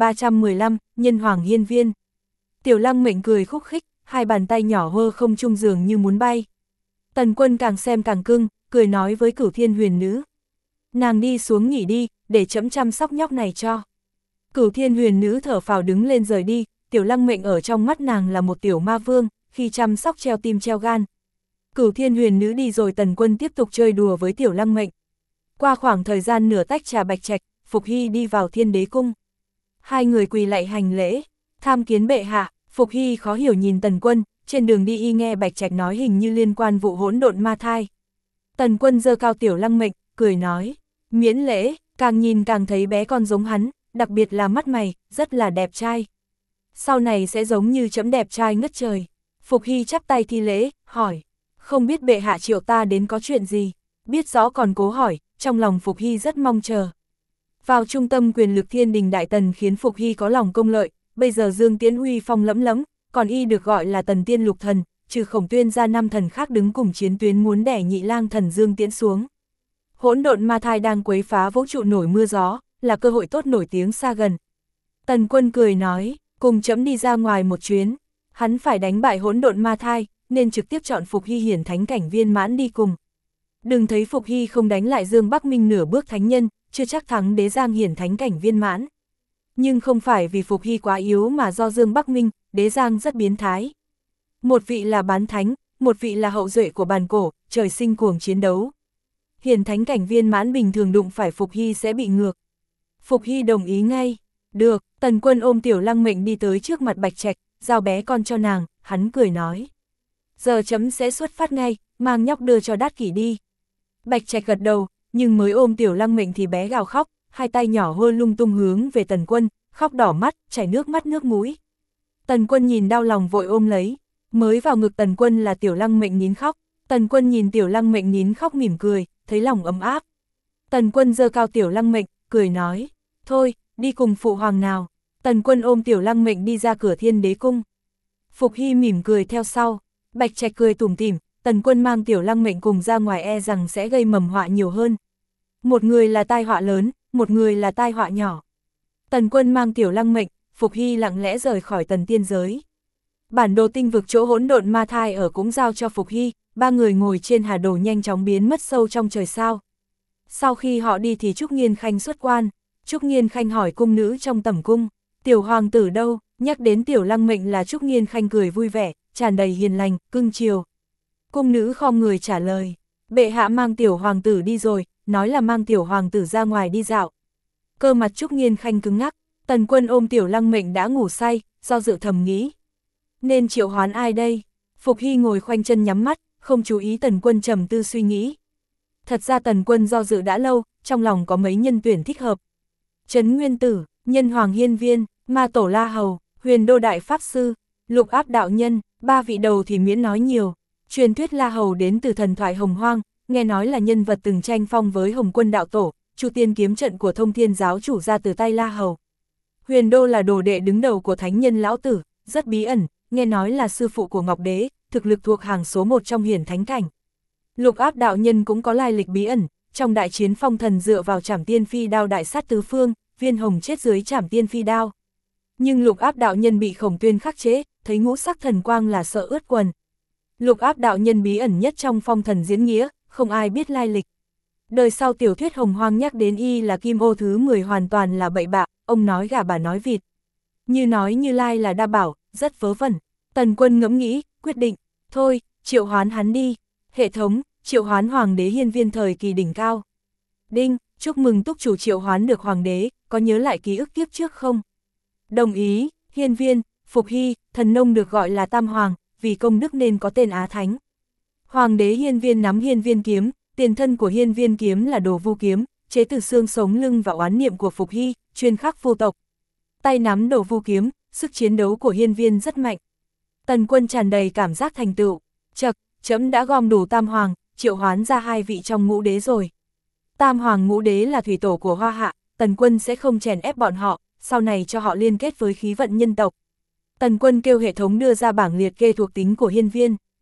1315, Nhân Hoàng Hiên Viên. Tiểu Lăng Mệnh cười khúc khích, hai bàn tay nhỏ hơ không trung dường như muốn bay. Tần Quân càng xem càng cưng, cười nói với Cửu Thiên Huyền Nữ. Nàng đi xuống nghỉ đi, để trẫm chăm sóc nhóc này cho. Cửu Thiên Huyền Nữ thở phào đứng lên rời đi, Tiểu Lăng Mệnh ở trong mắt nàng là một tiểu ma vương, khi chăm sóc treo tim treo gan. Cửu Thiên Huyền Nữ đi rồi Tần Quân tiếp tục chơi đùa với Tiểu Lăng Mệnh. Qua khoảng thời gian nửa tách trà bạch trạch, Phục Hy đi vào Thiên Đế Cung. Hai người quỳ lạy hành lễ, tham kiến bệ hạ. Phục Hy khó hiểu nhìn Tần Quân, trên đường đi y nghe bạch trạch nói hình như liên quan vụ hỗn độn ma thai. Tần Quân giơ cao Tiểu Lăng Mệnh, cười nói, miễn lễ, càng nhìn càng thấy bé con giống hắn, đặc biệt là mắt mày, rất là đẹp trai. Sau này sẽ giống như trẫm đẹp trai ngất trời. Phục Hy chắp tay thi lễ, hỏi, không biết bệ hạ triệu ta đến có chuyện gì, biết rõ còn cố hỏi, trong lòng Phục Hy rất mong chờ. Vào trung tâm quyền lực Thiên Đình Đại Tần khiến Phục Hy có lòng công lợi, bây giờ Dương Tiễn uy phong lẫm lẫm, còn y được gọi là Tần Tiên Lục Thần, trừ Khổng Tuyên ra 5 thần khác đứng cùng chiến tuyến muốn đẻ Nhị Lang Thần Dương Tiễn xuống. Hỗn độn ma thai đang quấy phá vũ trụ nổi mưa gió, là cơ hội tốt nổi tiếng xa gần. Tần Quân cười nói, cùng trẫm đi ra ngoài một chuyến, hắn phải đánh bại hỗn độn ma thai, nên trực tiếp chọn Phục Hy hiển thánh cảnh viên mãn đi cùng. Đừng thấy Phục Hy không đánh lại Dương Bắc Minh nửa bước thánh nhân, chưa chắc thắng Đế Giang hiển thánh cảnh viên mãn. Nhưng không phải vì Phục Hy quá yếu mà do Dương Bắc Minh, Đế Giang rất biến thái. Một vị là bán thánh, một vị là hậu duệ của bàn cổ, trời sinh cuồng chiến đấu. Hiển thánh cảnh viên mãn bình thường đụng phải Phục Hy sẽ bị ngược. Phục Hy đồng ý ngay. Được, Tần Quân ôm Tiểu Lăng Mệnh đi tới trước mặt bạch trạch, giao bé con cho nàng, hắn cười nói. Giờ chấm sẽ xuất phát ngay, mang nhóc đưa cho Đát Kỷ đi. Bạch trạch gật đầu, nhưng mới ôm Tiểu Lăng Mệnh thì bé gào khóc, hai tay nhỏ hơ lung tung hướng về Tần Quân, khóc đỏ mắt, chảy nước mắt nước mũi. Tần Quân nhìn đau lòng vội ôm lấy, mới vào ngực Tần Quân là Tiểu Lăng Mệnh nín khóc. Tần Quân nhìn Tiểu Lăng Mệnh nín khóc mỉm cười, thấy lòng ấm áp. Tần Quân giơ cao Tiểu Lăng Mệnh, cười nói, thôi, đi cùng phụ hoàng nào. Tần Quân ôm Tiểu Lăng Mệnh đi ra cửa Thiên Đế Cung. Phục Hy mỉm cười theo sau, bạch trạch cười tủm tỉm, Tần Quân mang Tiểu Lăng Mệnh cùng ra ngoài e rằng sẽ gây mầm họa nhiều hơn. Một người là tai họa lớn, một người là tai họa nhỏ. Tần Quân mang Tiểu Lăng Mệnh, Phục Hy lặng lẽ rời khỏi Tần Tiên giới. Bản đồ tinh vực chỗ hỗn độn ma thai ở cũng giao cho Phục Hy, ba người ngồi trên hà đồ nhanh chóng biến mất sâu trong trời sao. Sau khi họ đi thì Trúc Nghiên Khanh xuất quan, Trúc Nghiên Khanh hỏi cung nữ trong tẩm cung, Tiểu hoàng tử đâu, nhắc đến Tiểu Lăng Mệnh là Trúc Nghiên Khanh cười vui vẻ, tràn đầy hiền lành, cưng chiều. Cung nữ khom người trả lời, bệ hạ mang Tiểu hoàng tử đi rồi, nói là mang Tiểu hoàng tử ra ngoài đi dạo. Cơ mặt Trúc Nghiên Khanh cứng ngắc, Tần Quân ôm Tiểu Lăng Mệnh đã ngủ say, do dự thầm nghĩ. Nên triệu hoán ai đây? Phục Hy ngồi khoanh chân nhắm mắt, không chú ý Tần Quân trầm tư suy nghĩ. Thật ra Tần Quân do dự đã lâu, trong lòng có mấy nhân tuyển thích hợp. Trấn Nguyên Tử, Nhân Hoàng Hiên Viên, Ma Tổ La Hầu, Huyền Đô Đại Pháp Sư, Lục Áp Đạo Nhân, ba vị đầu thì miễn nói nhiều. Truyền thuyết La Hầu đến từ thần thoại Hồng Hoang, nghe nói là nhân vật từng tranh phong với Hồng Quân Đạo Tổ, Chu Tiên kiếm trận của Thông Thiên giáo chủ ra từ tay La Hầu. Huyền Đô là đồ đệ đứng đầu của Thánh Nhân Lão Tử, rất bí ẩn, nghe nói là sư phụ của Ngọc Đế, thực lực thuộc hàng số 1 trong hiển thánh cảnh. Lục Áp Đạo Nhân cũng có lai lịch bí ẩn, trong đại chiến phong thần dựa vào Trảm Tiên Phi đao đại sát tứ phương, Viên Hồng chết dưới Trảm Tiên Phi đao. Nhưng Lục Áp Đạo Nhân bị Khổng Tuyên khắc chế, thấy ngũ sắc thần quang là sợ ướt quần. Lục Áp Đạo Nhân bí ẩn nhất trong phong thần diễn nghĩa, không ai biết lai lịch. Đời sau tiểu thuyết Hồng Hoang nhắc đến y là Kim Ô thứ 10 hoàn toàn là bậy bạ, ông nói gà bà nói vịt. Như nói Như Lai là đa bảo, rất vớ vẩn. Tần Quân ngẫm nghĩ, quyết định, thôi, triệu hoán hắn đi. Hệ thống, triệu hoán Hoàng đế Hiên Viên thời kỳ đỉnh cao. Đinh, chúc mừng túc chủ triệu hoán được Hoàng đế, có nhớ lại ký ức kiếp trước không? Đồng ý, Hiên Viên, Phục Hy, thần nông được gọi là Tam Hoàng, vì công đức nên có tên Á Thánh. Hoàng đế Hiên Viên nắm Hiên Viên kiếm, tiền thân của Hiên Viên kiếm là Đồ Vu kiếm, chế từ xương sống lưng và oán niệm của Phục Hy, chuyên khắc vu tộc. Tay nắm Đồ Vu kiếm, sức chiến đấu của Hiên Viên rất mạnh. Tần Quân tràn đầy cảm giác thành tựu, chậc, chấm đã gom đủ Tam Hoàng, triệu hoán ra 2 vị trong ngũ đế rồi. Tam Hoàng ngũ đế là thủy tổ của Hoa Hạ, Tần Quân sẽ không chèn ép bọn họ, sau này cho họ liên kết với khí vận nhân tộc. Tần Quân kêu hệ thống đưa ra bảng liệt kê thuộc tính của Hiên Viên.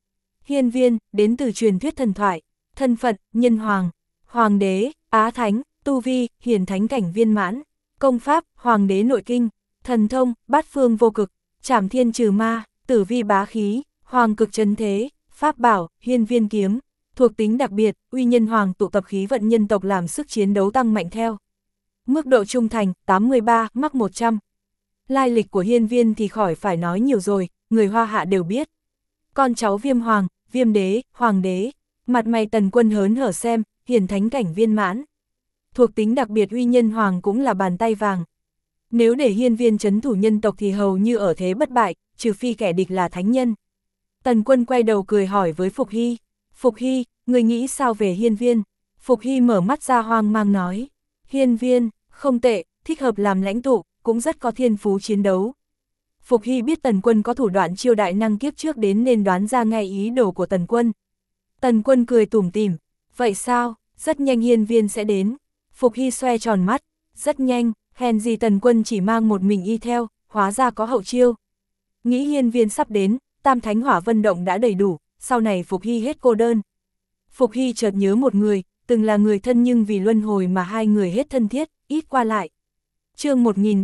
Hiên viên, đến từ truyền thuyết thần thoại, thân phận, nhân hoàng, hoàng đế, á thánh, tu vi, hiển thánh cảnh viên mãn, công pháp, hoàng đế nội kinh, thần thông, bát phương vô cực, trảm thiên trừ ma, tử vi bá khí, hoàng cực trấn thế, pháp bảo, hiên viên kiếm, thuộc tính đặc biệt, uy nhân hoàng tụ tập khí vận nhân tộc làm sức chiến đấu tăng mạnh theo. Mức độ trung thành, 83, mắc 100. Lai lịch của hiên viên thì khỏi phải nói nhiều rồi, người Hoa Hạ đều biết. Con cháu Viêm Hoàng, Viêm Đế, Hoàng Đế, mặt mày Tần Quân hớn hở xem, hiển thánh cảnh viên mãn. Thuộc tính đặc biệt uy nhân hoàng cũng là bàn tay vàng. Nếu để hiên viên trấn thủ nhân tộc thì hầu như ở thế bất bại, trừ phi kẻ địch là thánh nhân. Tần Quân quay đầu cười hỏi với Phục Hy. Phục Hy, người nghĩ sao về hiên viên? Phục Hy mở mắt ra hoang mang nói. Hiên viên, không tệ, thích hợp làm lãnh tụ, cũng rất có thiên phú chiến đấu. Phục Hy biết Tần Quân có thủ đoạn chiêu đại năng kiếp trước đến nên đoán ra ngay ý đồ của Tần Quân. Tần Quân cười tủm tỉm. Vậy sao, rất nhanh hiên viên sẽ đến. Phục Hy xoe tròn mắt. Rất nhanh, hèn gì Tần Quân chỉ mang một mình y theo, hóa ra có hậu chiêu. Nghĩ hiên viên sắp đến, Tam Thánh Hỏa Vân Động đã đầy đủ, sau này Phục Hy hết cô đơn. Phục Hy chợt nhớ một người, từng là người thân nhưng vì luân hồi mà hai người hết thân thiết, ít qua lại. Chương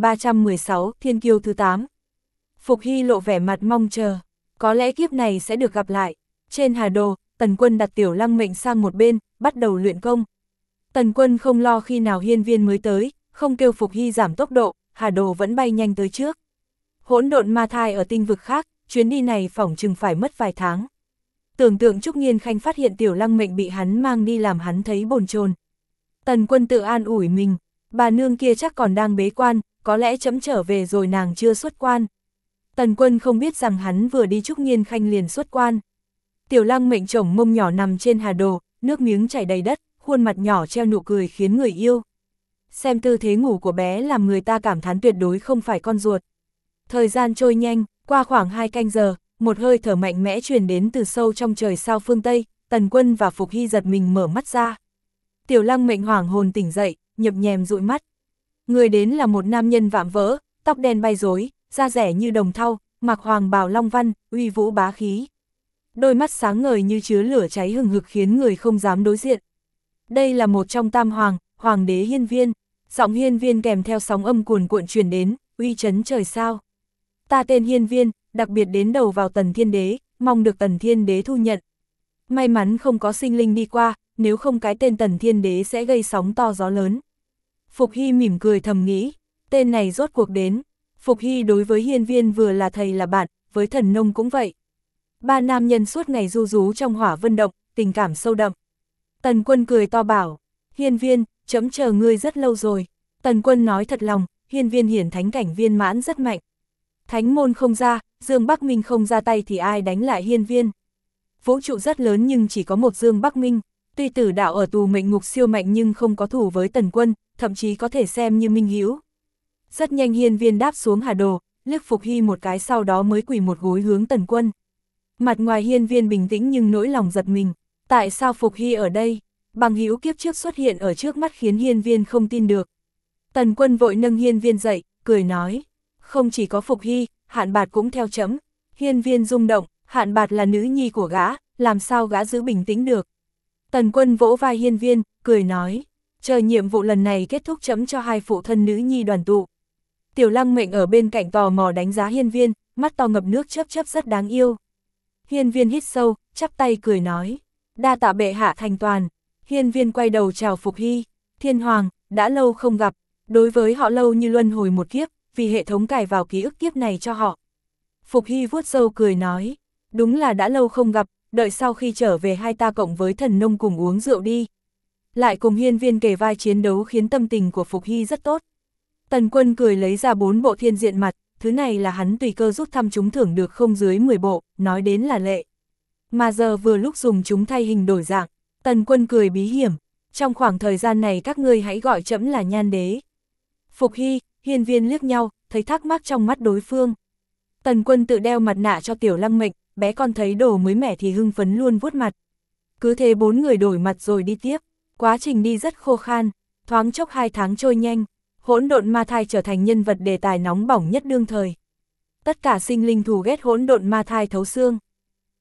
1316, Thiên Kiêu thứ 8. Phục Hy lộ vẻ mặt mong chờ, có lẽ kiếp này sẽ được gặp lại. Trên Hà Đồ, Tần Quân đặt Tiểu Lăng Mệnh sang một bên, bắt đầu luyện công. Tần Quân không lo khi nào hiên viên mới tới, không kêu Phục Hy giảm tốc độ, Hà Đồ vẫn bay nhanh tới trước. Hỗn độn ma thai ở tinh vực khác, chuyến đi này phỏng chừng phải mất vài tháng. Tưởng tượng Trúc Nghiên Khanh phát hiện Tiểu Lăng Mệnh bị hắn mang đi làm hắn thấy bồn chồn. Tần Quân tự an ủi mình, bà nương kia chắc còn đang bế quan, có lẽ chấm trở về rồi nàng chưa xuất quan. Tần Quân không biết rằng hắn vừa đi Trúc Nghiên Khanh liền xuất quan. Tiểu Lăng Mệnh chồng mông nhỏ nằm trên Hà Đồ, nước miếng chảy đầy đất, khuôn mặt nhỏ treo nụ cười khiến người yêu. Xem tư thế ngủ của bé làm người ta cảm thán tuyệt đối không phải con ruột. Thời gian trôi nhanh, qua khoảng 2 canh giờ, một hơi thở mạnh mẽ truyền đến từ sâu trong trời sao phương Tây, Tần Quân và Phục Hy giật mình mở mắt ra. Tiểu Lăng Mệnh hoảng hồn tỉnh dậy, nhập nhèm dụi mắt. Người đến là một nam nhân vạm vỡ, tóc đen bay rối, da rẻ như đồng thau, mặc hoàng bào long văn, uy vũ bá khí. Đôi mắt sáng ngời như chứa lửa cháy hừng hực khiến người không dám đối diện. Đây là một trong tam hoàng, hoàng đế hiên viên. Giọng hiên viên kèm theo sóng âm cuồn cuộn truyền đến, uy chấn trời sao. Ta tên hiên viên, đặc biệt đến đầu vào Tần Thiên Đế, mong được Tần Thiên Đế thu nhận. May mắn không có sinh linh đi qua, nếu không cái tên Tần Thiên Đế sẽ gây sóng to gió lớn. Phục Hy mỉm cười thầm nghĩ, tên này rốt cuộc đến. Phục Hy đối với hiên viên vừa là thầy là bạn, với Thần Nông cũng vậy. Ba nam nhân suốt ngày du rú trong Hỏa Vân Động, tình cảm sâu đậm. Tần Quân cười to bảo, hiên viên, chấm chờ ngươi rất lâu rồi. Tần Quân nói thật lòng, hiên viên hiển thánh cảnh viên mãn rất mạnh. Thánh môn không ra, Dương Bắc Minh không ra tay thì ai đánh lại hiên viên. Vũ trụ rất lớn nhưng chỉ có một Dương Bắc Minh, tuy tử đạo ở tù mệnh ngục siêu mạnh nhưng không có thù với Tần Quân, thậm chí có thể xem như minh hữu. Rất nhanh hiên viên đáp xuống Hà Đồ, liếc Phục Hy một cái sau đó mới quỳ một gối hướng Tần Quân. Mặt ngoài hiên viên bình tĩnh nhưng nỗi lòng giật mình, tại sao Phục Hy ở đây? Bằng hữu kiếp trước xuất hiện ở trước mắt khiến hiên viên không tin được. Tần Quân vội nâng hiên viên dậy, cười nói, không chỉ có Phục Hy, Hạn Bạt cũng theo chấm. Hiên viên rung động, Hạn Bạt là nữ nhi của gã, làm sao gã giữ bình tĩnh được. Tần Quân vỗ vai hiên viên, cười nói, chờ nhiệm vụ lần này kết thúc chấm cho hai phụ thân nữ nhi đoàn tụ. Tiểu Lăng Mệnh ở bên cạnh tò mò đánh giá hiên viên, mắt to ngập nước chớp chớp rất đáng yêu. Hiên viên hít sâu, chắp tay cười nói, đa tạ bệ hạ thành toàn. Hiên viên quay đầu chào Phục Hy, Thiên Hoàng, đã lâu không gặp, đối với họ lâu như luân hồi một kiếp, vì hệ thống cài vào ký ức kiếp này cho họ. Phục Hy vuốt râu cười nói, đúng là đã lâu không gặp, đợi sau khi trở về hai ta cộng với Thần Nông cùng uống rượu đi. Lại cùng hiên viên kề vai chiến đấu khiến tâm tình của Phục Hy rất tốt. Tần Quân cười lấy ra 4 bộ thiên diện mặt, thứ này là hắn tùy cơ rút thăm chúng thưởng được không dưới 10 bộ, nói đến là lệ. Mà giờ vừa lúc dùng chúng thay hình đổi dạng, Tần Quân cười bí hiểm, trong khoảng thời gian này các ngươi hãy gọi trẫm là Nhan Đế. Phục Hy, hiên viên liếc nhau, thấy thắc mắc trong mắt đối phương. Tần Quân tự đeo mặt nạ cho Tiểu Lăng Mệnh, bé con thấy đồ mới mẻ thì hưng phấn luôn vuốt mặt. Cứ thế 4 người đổi mặt rồi đi tiếp, quá trình đi rất khô khan, thoáng chốc 2 tháng trôi nhanh. Hỗn độn ma thai trở thành nhân vật đề tài nóng bỏng nhất đương thời. Tất cả sinh linh thù ghét hỗn độn ma thai thấu xương.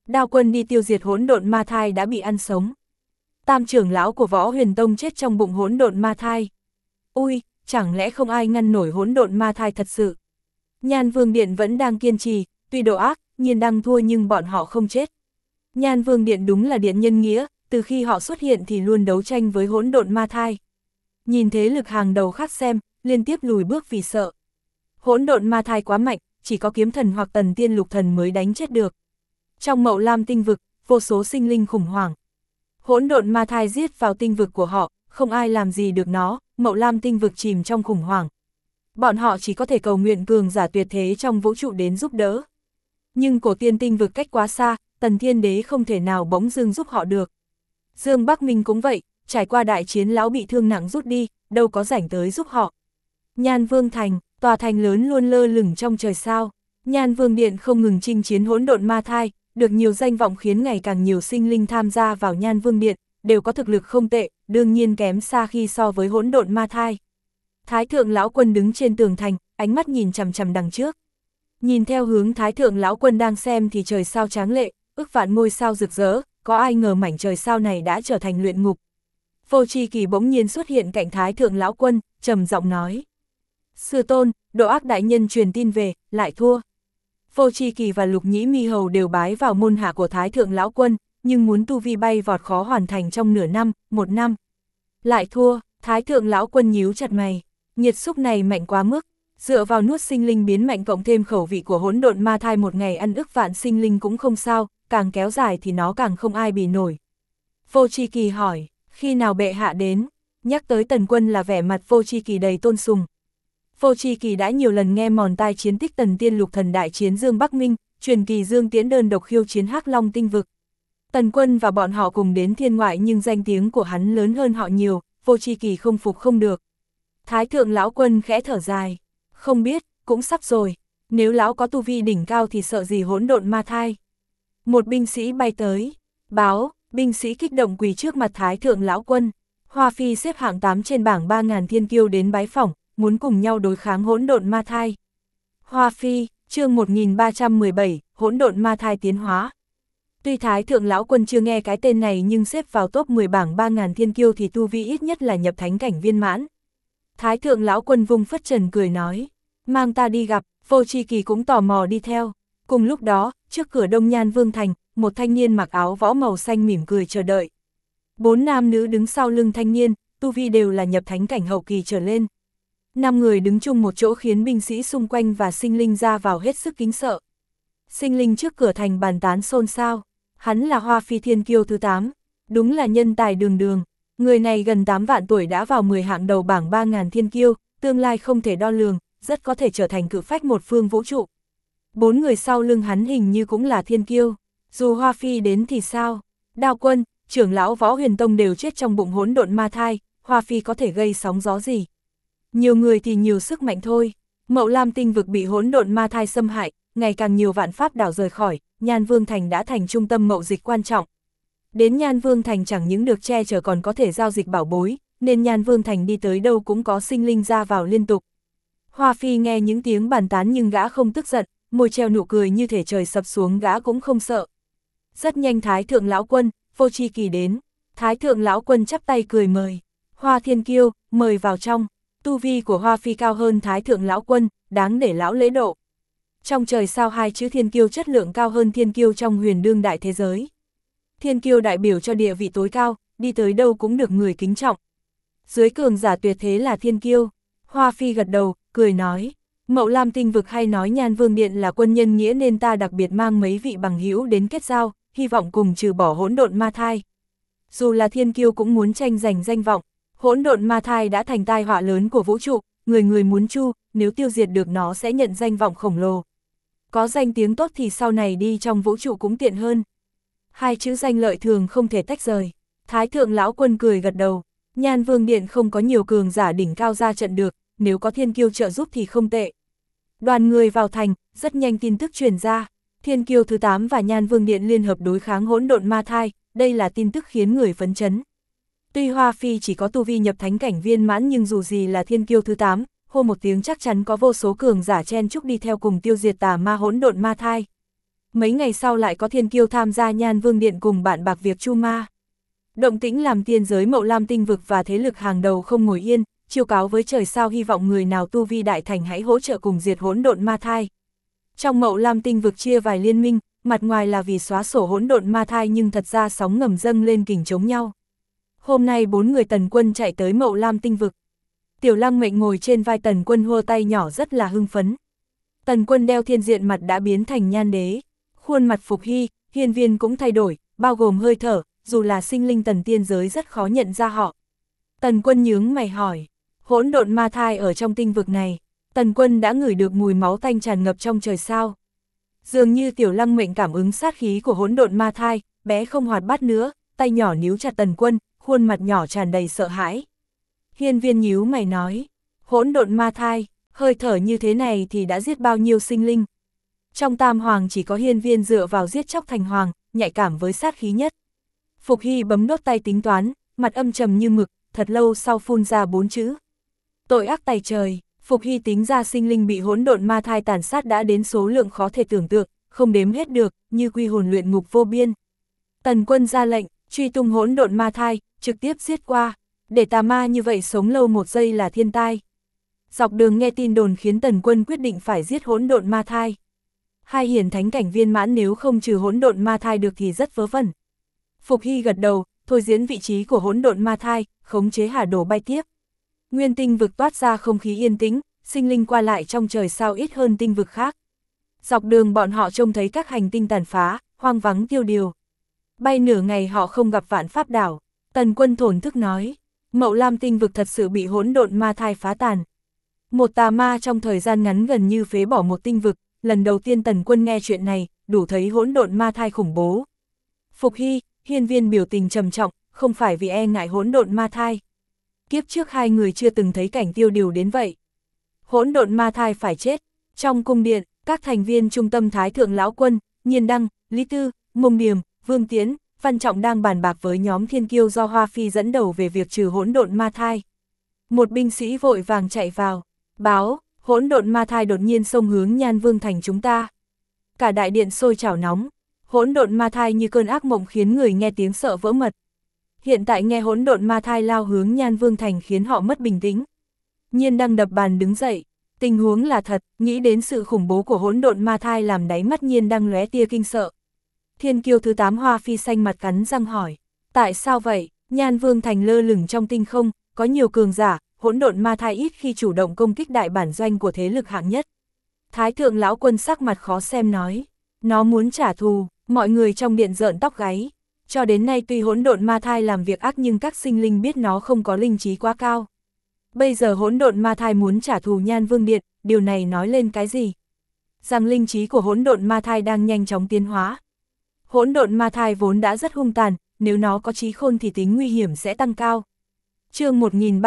Đao quân đi tiêu diệt hỗn độn ma thai đã bị ăn sống. Tam trưởng lão của Võ Huyền Tông chết trong bụng hỗn độn ma thai. Ui, chẳng lẽ không ai ngăn nổi hỗn độn ma thai thật sự? Nhan Vương Điện vẫn đang kiên trì, tuy độ ác, nhiên đang thua nhưng bọn họ không chết. Nhan Vương Điện đúng là điện nhân nghĩa, từ khi họ xuất hiện thì luôn đấu tranh với hỗn độn ma thai. Nhìn thế lực hàng đầu khác xem, liên tiếp lùi bước vì sợ. Hỗn độn ma thai quá mạnh, chỉ có kiếm thần hoặc tần tiên lục thần mới đánh chết được. Trong Mậu Lam tinh vực, vô số sinh linh khủng hoảng. Hỗn độn ma thai giết vào tinh vực của họ, không ai làm gì được nó, Mậu Lam tinh vực chìm trong khủng hoảng. Bọn họ chỉ có thể cầu nguyện cường giả tuyệt thế trong vũ trụ đến giúp đỡ. Nhưng cổ tiên tinh vực cách quá xa, Tần Thiên Đế không thể nào bỗng dưng giúp họ được. Dương Bắc Minh cũng vậy, trải qua đại chiến lão bị thương nặng rút đi, đâu có rảnh tới giúp họ. Nhan Vương Thành, tòa thành lớn luôn lơ lửng trong trời sao. Nhan Vương Điện không ngừng chinh chiến hỗn độn ma thai, được nhiều danh vọng khiến ngày càng nhiều sinh linh tham gia vào Nhan Vương Điện, đều có thực lực không tệ, đương nhiên kém xa khi so với hỗn độn ma thai. Thái thượng lão quân đứng trên tường thành, ánh mắt nhìn chằm chằm đằng trước. Nhìn theo hướng Thái thượng lão quân đang xem thì trời sao tráng lệ, ức vạn ngôi sao rực rỡ, có ai ngờ mảnh trời sao này đã trở thành luyện ngục. Vô Tri Kỳ bỗng nhiên xuất hiện cạnh Thái thượng lão quân, trầm giọng nói: "Sư tôn, Độ Ác đại nhân truyền tin về, lại thua." Vô Tri Kỳ và Lục Nhĩ Mi Hầu đều bái vào môn hạ của Thái thượng lão quân, nhưng muốn tu vi bay vọt khó hoàn thành trong nửa năm, 1 năm. Lại thua, Thái thượng lão quân nhíu chặt mày, nhiệt xúc này mạnh quá mức, dựa vào nuốt sinh linh biến mạnh cộng thêm khẩu vị của hỗn độn ma thai một ngày ăn ức vạn sinh linh cũng không sao, càng kéo dài thì nó càng không ai bì nổi. Vô Tri Kỳ hỏi: "Khi nào bệ hạ đến?" Nhắc tới Tần Quân là vẻ mặt Vô Tri Kỳ đầy tôn sùng. Vô Tri Kỳ đã nhiều lần nghe mòn tai chiến tích Tần Tiên Lục Thần đại chiến Dương Bắc Minh, truyền kỳ Dương Tiễn đơn độc khiêu chiến Hắc Long tinh vực. Tần Quân và bọn họ cùng đến thiên ngoại nhưng danh tiếng của hắn lớn hơn họ nhiều, Vô Tri Kỳ không phục không được. Thái thượng lão quân khẽ thở dài: "Không biết, cũng sắp rồi, nếu lão có tu vi đỉnh cao thì sợ gì hỗn độn ma thai." Một binh sĩ bay tới, báo, binh sĩ kích động quỳ trước mặt Thái thượng lão quân. Hoa Phi xếp hạng 8 trên bảng 3000 thiên kiêu đến bái phỏng, muốn cùng nhau đối kháng hỗn độn ma thai. Hoa Phi, chương 1317, hỗn độn ma thai tiến hóa. Tuy Thái thượng lão quân chưa nghe cái tên này nhưng xếp vào top 10 bảng 3000 thiên kiêu thì tu vi ít nhất là nhập thánh cảnh viên mãn. Thái thượng lão quân vung phất trần cười nói: "Mang ta đi gặp." Vô Tri Kỳ cũng tò mò đi theo. Cùng lúc đó, trước cửa Đông Nhan Vương Thành, một thanh niên mặc áo võ màu xanh mỉm cười chờ đợi. 4 nam nữ đứng sau lưng thanh niên, tu vi đều là nhập thánh cảnh hậu kỳ trở lên. 5 người đứng chung một chỗ khiến binh sĩ xung quanh và sinh linh ra vào hết sức kính sợ. Sinh linh trước cửa thành bàn tán xôn xao. Hắn là Hoa Phi thiên kiêu thứ 8, đúng là nhân tài đường đường. Người này gần 8 vạn tuổi đã vào 10 hạng đầu bảng 3000 thiên kiêu, tương lai không thể đo lường, rất có thể trở thành cự phách một phương vũ trụ. 4 người sau lưng hắn hình như cũng là thiên kiêu. Dù Hoa Phi đến thì sao? Đao Quân, trưởng lão Võ Huyền Tông đều chết trong bụng hỗn độn ma thai, Hoa Phi có thể gây sóng gió gì? Nhiều người thì nhiều sức mạnh thôi. Mậu Lam tinh vực bị hỗn độn ma thai xâm hại, ngày càng nhiều vạn pháp đảo rời khỏi, Nhan Vương Thành đã thành trung tâm mậu dịch quan trọng. Đến Nhan Vương Thành chẳng những được che chở còn có thể giao dịch bảo bối, nên Nhan Vương Thành đi tới đâu cũng có sinh linh ra vào liên tục. Hoa Phi nghe những tiếng bàn tán nhưng gã không tức giận, môi treo nụ cười như thể trời sập xuống gã cũng không sợ. Rất nhanh Thái thượng lão quân, Vô Tri Kỳ đến. Thái thượng lão quân chắp tay cười mời: "Hoa thiên kiêu, mời vào trong." Tu vi của Hoa Phi cao hơn Thái thượng lão quân, đáng để lão lễ độ. Trong trời sao 2 chữ thiên kiêu chất lượng cao hơn thiên kiêu trong huyền đương đại thế giới. Thiên kiêu đại biểu cho địa vị tối cao, đi tới đâu cũng được người kính trọng. Dưới cường giả tuyệt thế là thiên kiêu. Hoa Phi gật đầu, cười nói: "Mậu Lam tinh vực hay nói Nhan Vương Điện là quân nhân nghĩa nên ta đặc biệt mang mấy vị bằng hữu đến kết giao, hy vọng cùng trừ bỏ hỗn độn ma thai. Dù là thiên kiêu cũng muốn tranh giành danh vọng, hỗn độn ma thai đã thành tai họa lớn của vũ trụ, người người muốn chu, nếu tiêu diệt được nó sẽ nhận danh vọng khổng lồ. Có danh tiếng tốt thì sau này đi trong vũ trụ cũng tiện hơn." 2 chữ danh lợi thường không thể tách rời. Thái thượng lão quân cười gật đầu. Nhan Vương Điện không có nhiều cường giả đỉnh cao ra trận được, nếu có thiên kiêu trợ giúp thì không tệ. Đoàn người vào thành, rất nhanh tin tức truyền ra. Thiên kiêu thứ 8 và Nhan Vương Điện liên hợp đối kháng hỗn độn ma thai, đây là tin tức khiến người phấn chấn. Tuy Hoa Phi chỉ có tu vi nhập thánh cảnh viên mãn nhưng dù gì là thiên kiêu thứ 8, hô một tiếng chắc chắn có vô số cường giả chen chúc đi theo cùng tiêu diệt tà ma hỗn độn ma thai. mấy ngày sau lại có thiên kiêu tham gia Nhan Vương Điện cùng bạn bạc việc chu ma. Động tĩnh làm tiên giới Mậu Lam tinh vực và thế lực hàng đầu không ngồi yên, chiêu cáo với trời sao hy vọng người nào tu vi đại thành hãy hỗ trợ cùng diệt hỗn độn ma thai. Trong Mậu Lam tinh vực chia vài liên minh, mặt ngoài là vì xóa sổ hỗn độn ma thai nhưng thật ra sóng ngầm dâng lên kình chống nhau. Hôm nay 4 người Tần Quân chạy tới Mậu Lam tinh vực. Tiểu Lăng Mệnh ngồi trên vai Tần Quân hô tay nhỏ rất là hưng phấn. Tần Quân đeo thiên diện mặt đã biến thành nhan đế. Khuôn mặt Phục Hy, Hiên Viên cũng thay đổi, bao gồm hơi thở, dù là sinh linh tần tiên giới rất khó nhận ra họ. Tần Quân nhướng mày hỏi, hỗn độn ma thai ở trong tinh vực này, Tần Quân đã ngửi được mùi máu tanh tràn ngập trong trời sao. Dường như Tiểu Lăng Mệnh cảm ứng sát khí của hỗn độn ma thai, bé không hoạt bát nữa, tay nhỏ níu chặt Tần Quân, khuôn mặt nhỏ tràn đầy sợ hãi. Hiên Viên nhíu mày nói, hỗn độn ma thai, hơi thở như thế này thì đã giết bao nhiêu sinh linh. Trong Tam Hoàng chỉ có Hiên Viên dựa vào giết chóc thành hoàng, nhạy cảm với sát khí nhất. Phục Hy bấm đốt tay tính toán, mặt âm trầm như mực, thật lâu sau phun ra 4 chữ. Tội ác tày trời. Phục Hy tính ra sinh linh bị hỗn độn ma thai tàn sát đã đến số lượng khó thể tưởng tượng, không đếm hết được, như quy hồn luyện ngục vô biên. Tần Quân ra lệnh, truy tung hỗn độn ma thai, trực tiếp giết qua, để tà ma như vậy sống lâu 1 giây là thiên tai. Dọc đường nghe tin đồn khiến Tần Quân quyết định phải giết hỗn độn ma thai. Hai hiển thánh cảnh viên mãn nếu không trừ hỗn độn ma thai được thì rất vớ vẩn. Phục Hy gật đầu, thôi diễn vị trí của hỗn độn ma thai, khống chế Hà Đồ bay tiếp. Nguyên tinh vực toát ra không khí yên tĩnh, sinh linh qua lại trong trời sao ít hơn tinh vực khác. Dọc đường bọn họ trông thấy các hành tinh tàn phá, hoang vắng tiêu điều. Bay nửa ngày họ không gặp Vạn Pháp đảo. Tần Quân thổn thức nói, Mậu Lam tinh vực thật sự bị hỗn độn ma thai phá tàn. Một tà ma trong thời gian ngắn gần như phế bỏ một tinh vực, lần đầu tiên Tần Quân nghe chuyện này, đủ thấy hỗn độn ma thai khủng bố. Phục Hy, Hiên Viên biểu tình trầm trọng, không phải vì e ngại hỗn độn ma thai. Kiếp trước hai người chưa từng thấy cảnh tiêu điều đến vậy. Hỗn độn ma thai phải chết. Trong cung điện, các thành viên trung tâm Thái Thượng Lão Quân, Nhiên Đăng, Lý Tư, Mông Điềm, Vương Tiến, Văn Trọng đang bàn bạc với nhóm thiên kiêu do Hoa Phi dẫn đầu về việc trừ hỗn độn ma thai. Một binh sĩ vội vàng chạy vào, báo, hỗn độn ma thai đột nhiên xông hướng Nhan Vương thành chúng ta. Cả đại điện sôi trào nóng, hỗn độn ma thai như cơn ác mộng khiến người nghe tiếng sợ vỡ mật. Hiện tại nghe hỗn độn ma thai lao hướng Nhan Vương thành khiến họ mất bình tĩnh. Nhiên Đăng đập bàn đứng dậy, tình huống là thật, nghĩ đến sự khủng bố của hỗn độn ma thai làm đáy mắt Nhiên Đăng lóe tia kinh sợ. Thiên kiêu thứ 8 Hoa Phi xanh mặt cắn răng hỏi, tại sao vậy? Nhan Vương thành lơ lửng trong tinh không, có nhiều cường giả, hỗn độn ma thai ít khi chủ động công kích đại bản doanh của thế lực hạng nhất. Thái Thượng Lão Quân sắc mặt khó xem nói, nó muốn trả thù. Mọi người trong điện rợn tóc gáy. Cho đến nay tuy hỗn độn ma thai làm việc ác nhưng các sinh linh biết nó không có linh trí quá cao. Bây giờ hỗn độn ma thai muốn trả thù Nhan Vương Điện, điều này nói lên cái gì? Rằng linh trí của hỗn độn ma thai đang nhanh chóng tiến hóa. Hỗn độn ma thai vốn đã rất hung tàn, nếu nó có trí khôn thì tính nguy hiểm sẽ tăng cao. Chương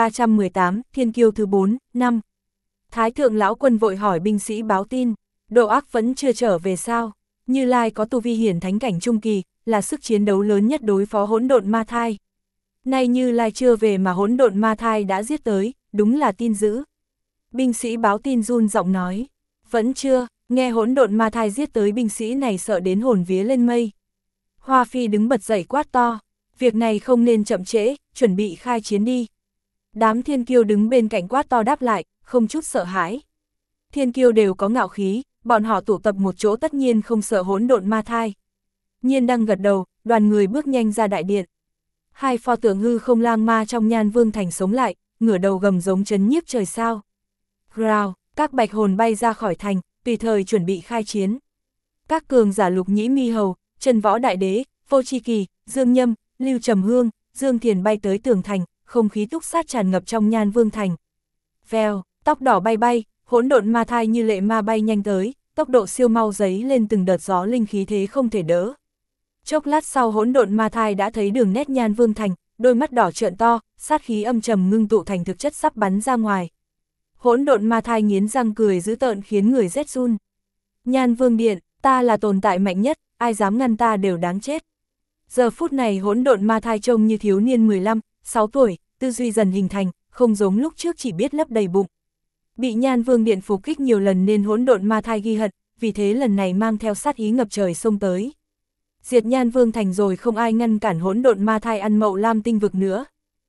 1318, Thiên kiêu thứ 4, 5. Thái Thượng Lão Quân vội hỏi binh sĩ báo tin, Độ Ác vẫn chưa trở về sao? Như Lai có tu vi hiển thánh cảnh trung kỳ, là sức chiến đấu lớn nhất đối phó hỗn độn ma thai. Nay Như Lai chưa về mà hỗn độn ma thai đã giết tới, đúng là tin dữ. Binh sĩ báo tin run giọng nói, vẫn chưa, nghe hỗn độn ma thai giết tới binh sĩ này sợ đến hồn vía lên mây. Hoa Phi đứng bật dậy quát to, việc này không nên chậm trễ, chuẩn bị khai chiến đi. Đám thiên kiêu đứng bên cạnh quát to đáp lại, không chút sợ hãi. Thiên kiêu đều có ngạo khí, bọn họ tụ tập một chỗ tất nhiên không sợ hỗn độn ma thai. Nhiên Đăng gật đầu, đoàn người bước nhanh ra đại điện. Hai pho tượng hư không lang ma trong Nhan Vương thành sống lại, ngửa đầu gầm giống chấn nhiếp trời sao. Rào, các bạch hồn bay ra khỏi thành, tùy thời chuẩn bị khai chiến. Các cường giả Lục Nhĩ Mi Hầu, Chân Võ Đại Đế, Vô Chi Kỳ, Dương Nhâm, Lưu Trầm Hương, Dương Thiền bay tới tường thành, không khí túc sát tràn ngập trong Nhan Vương thành. Vèo, tóc đỏ bay bay, hỗn độn ma thai như lệ ma bay nhanh tới, tốc độ siêu mau giấy lên từng đợt gió linh khí thế không thể đỡ. Chốc lát sau hỗn độn ma thai đã thấy đường nét Nhan Vương thành, đôi mắt đỏ trợn to, sát khí âm trầm ngưng tụ thành thực chất sắp bắn ra ngoài. Hỗn độn ma thai nghiến răng cười dữ tợn khiến người rét run. Nhan Vương Điện, ta là tồn tại mạnh nhất, ai dám ngăn ta đều đáng chết. Giờ phút này hỗn độn ma thai trông như thiếu niên 15, 6 tuổi, tư duy dần hình thành, không giống lúc trước chỉ biết lấp đầy bụng. Bị Nhan Vương Điện phục kích nhiều lần nên hỗn độn ma thai ghi hận, vì thế lần này mang theo sát ý ngập trời xông tới. Diệt Nhan Vương thành rồi không ai ngăn cản hỗn độn ma thai ăn mậu lam tinh vực nữa.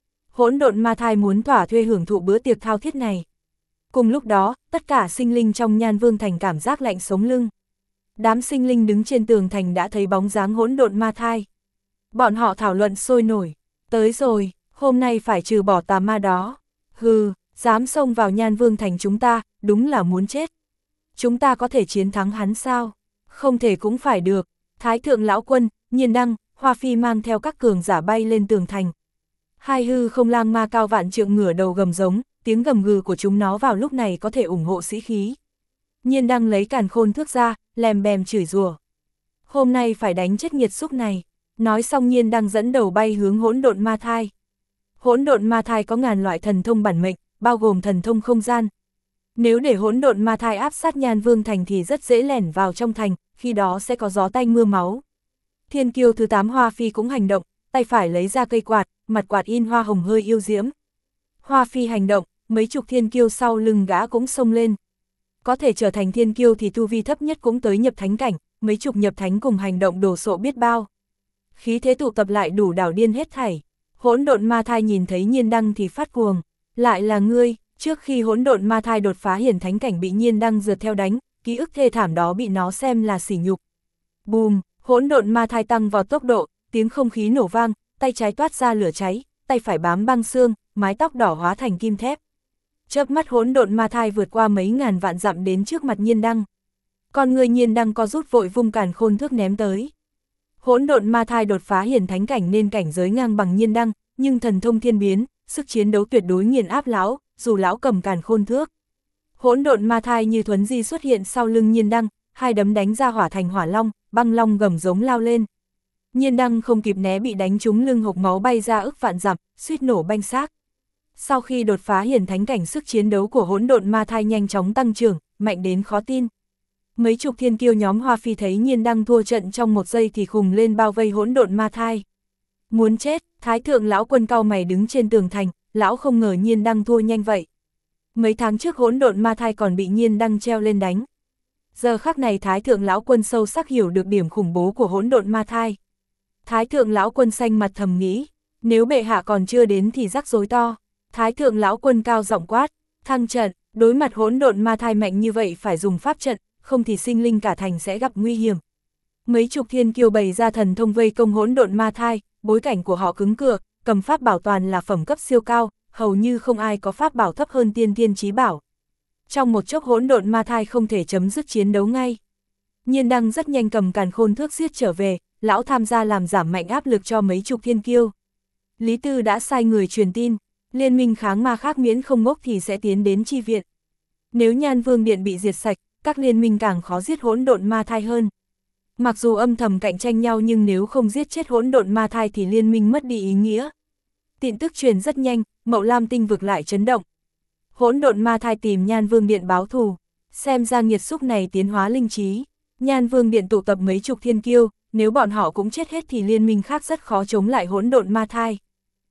Hỗn độn ma thai muốn thỏa thuê hưởng thụ bữa tiệc thao thiết này. Cùng lúc đó, tất cả sinh linh trong Nhan Vương thành cảm giác lạnh sống lưng. Đám sinh linh đứng trên tường thành đã thấy bóng dáng hỗn độn ma thai. Bọn họ thảo luận sôi nổi. Tới rồi, hôm nay phải trừ bỏ tà ma đó. Hừ, dám xông vào Nhan Vương thành chúng ta, đúng là muốn chết. Chúng ta có thể chiến thắng hắn sao? Không thể cũng phải được. Thái thượng lão quân, Nhiên Đăng, Hoa Phi mang theo các cường giả bay lên tường thành. Hai hư không lang ma cao vạn trượng ngửa đầu gầm giống, tiếng gầm gừ của chúng nó vào lúc này có thể ủng hộ sĩ khí. Nhiên Đăng lấy càn khôn thước ra, lèm bèm chửi rủa. Hôm nay phải đánh chết nghiệt xúc này. Nói xong Nhiên Đăng dẫn đầu bay hướng hỗn độn ma thai. Hỗn độn ma thai có ngàn loại thần thông bản mệnh, bao gồm thần thông không gian. Nếu để hỗn độn ma thai áp sát Nhan Vương thành thì rất dễ lẻn vào trong thành, khi đó sẽ có gió tanh mưa máu. Thiên kiêu thứ 8 Hoa Phi cũng hành động, tay phải lấy ra cây quạt, mặt quạt in hoa hồng hơi yêu diễm. Hoa Phi hành động, mấy chục thiên kiêu sau lưng gã cũng xông lên. Có thể trở thành thiên kiêu thì tu vi thấp nhất cũng tới nhập thánh cảnh, mấy chục nhập thánh cùng hành động đồ sộ biết bao. Khí thế tụ tập lại đủ đảo điên hết thảy. Hỗn độn ma thai nhìn thấy Nhiên Đăng thì phát cuồng. Lại là ngươi, trước khi hỗn độn ma thai đột phá hiển thánh cảnh bị Nhiên Đăng rượt theo đánh, ký ức thê thảm đó bị nó xem là sỉ nhục. Bùm, hỗn độn ma thai tăng vào tốc độ, tiếng không khí nổ vang, tay trái toát ra lửa cháy, tay phải bám băng xương, mái tóc đỏ hóa thành kim thép. Chớp mắt hỗn độn ma thai vượt qua mấy ngàn vạn dặm đến trước mặt Nhiên Đăng. Con người Nhiên Đăng co rút vội vung càn khôn thước ném tới. Hỗn độn ma thai đột phá hiển thánh cảnh nên cảnh giới ngang bằng Nhiên Đăng, nhưng thần thông thiên biến, sức chiến đấu tuyệt đối nghiền áp lão, dù lão cầm càn khôn thước. Hỗn độn ma thai như thuấn di xuất hiện sau lưng Nhiên Đăng, hai đấm đánh ra hỏa thành hỏa long, băng long gầm giống lao lên. Nhiên Đăng không kịp né bị đánh trúng lưng hộc máu bay ra ức vạn dặm, suýt nổ banh xác. Sau khi đột phá hiển thánh cảnh sức chiến đấu của hỗn độn ma thai nhanh chóng tăng trưởng, mạnh đến khó tin. Mấy chục thiên kiêu nhóm Hoa Phi thấy Nhiên Đăng thua trận trong một giây thì khùng lên bao vây hỗn độn ma thai. Muốn chết, Thái thượng lão quân cau mày đứng trên tường thành, lão không ngờ Nhiên Đăng thua nhanh vậy. Mấy tháng trước hỗn độn ma thai còn bị Nhiên Đăng treo lên đánh. Giờ khắc này Thái thượng lão quân sâu sắc hiểu được điểm khủng bố của hỗn độn ma thai. Thái thượng lão quân xanh mặt thầm nghĩ, nếu bệ hạ còn chưa đến thì rắc rối to. Thái thượng lão quân cao giọng quát, thăng trận, đối mặt hỗn độn ma thai mạnh như vậy phải dùng pháp trận, không thì sinh linh cả thành sẽ gặp nguy hiểm. Mấy chục thiên kiêu bày ra thần thông vây công hỗn độn ma thai, bối cảnh của họ cứng cựa, cầm pháp bảo toàn là phẩm cấp siêu cao, hầu như không ai có pháp bảo thấp hơn tiên thiên chí bảo. Trong một chốc hỗn độn ma thai không thể chấm dứt chiến đấu ngay. Nhiên Đăng rất nhanh cầm càn khôn thước giết trở về, lão tham gia làm giảm mạnh áp lực cho mấy chục thiên kiêu. Lý Tư đã sai người truyền tin, liên minh kháng ma khác miễn không ngốc thì sẽ tiến đến chi viện. Nếu Nhan Vương Điện bị diệt sạch, các liên minh càng khó giết hỗn độn ma thai hơn. Mặc dù âm thầm cạnh tranh nhau nhưng nếu không giết chết hỗn độn ma thai thì liên minh mất đi ý nghĩa. Tin tức truyền rất nhanh, Mậu Lam tinh vực lại chấn động. Hỗn độn ma thai tìm Nhan Vương Điện báo thù, xem ra nghiệt xúc này tiến hóa linh trí. Nhan Vương Điện tụ tập mấy chục thiên kiêu, nếu bọn họ cũng chết hết thì liên minh khác rất khó chống lại hỗn độn ma thai.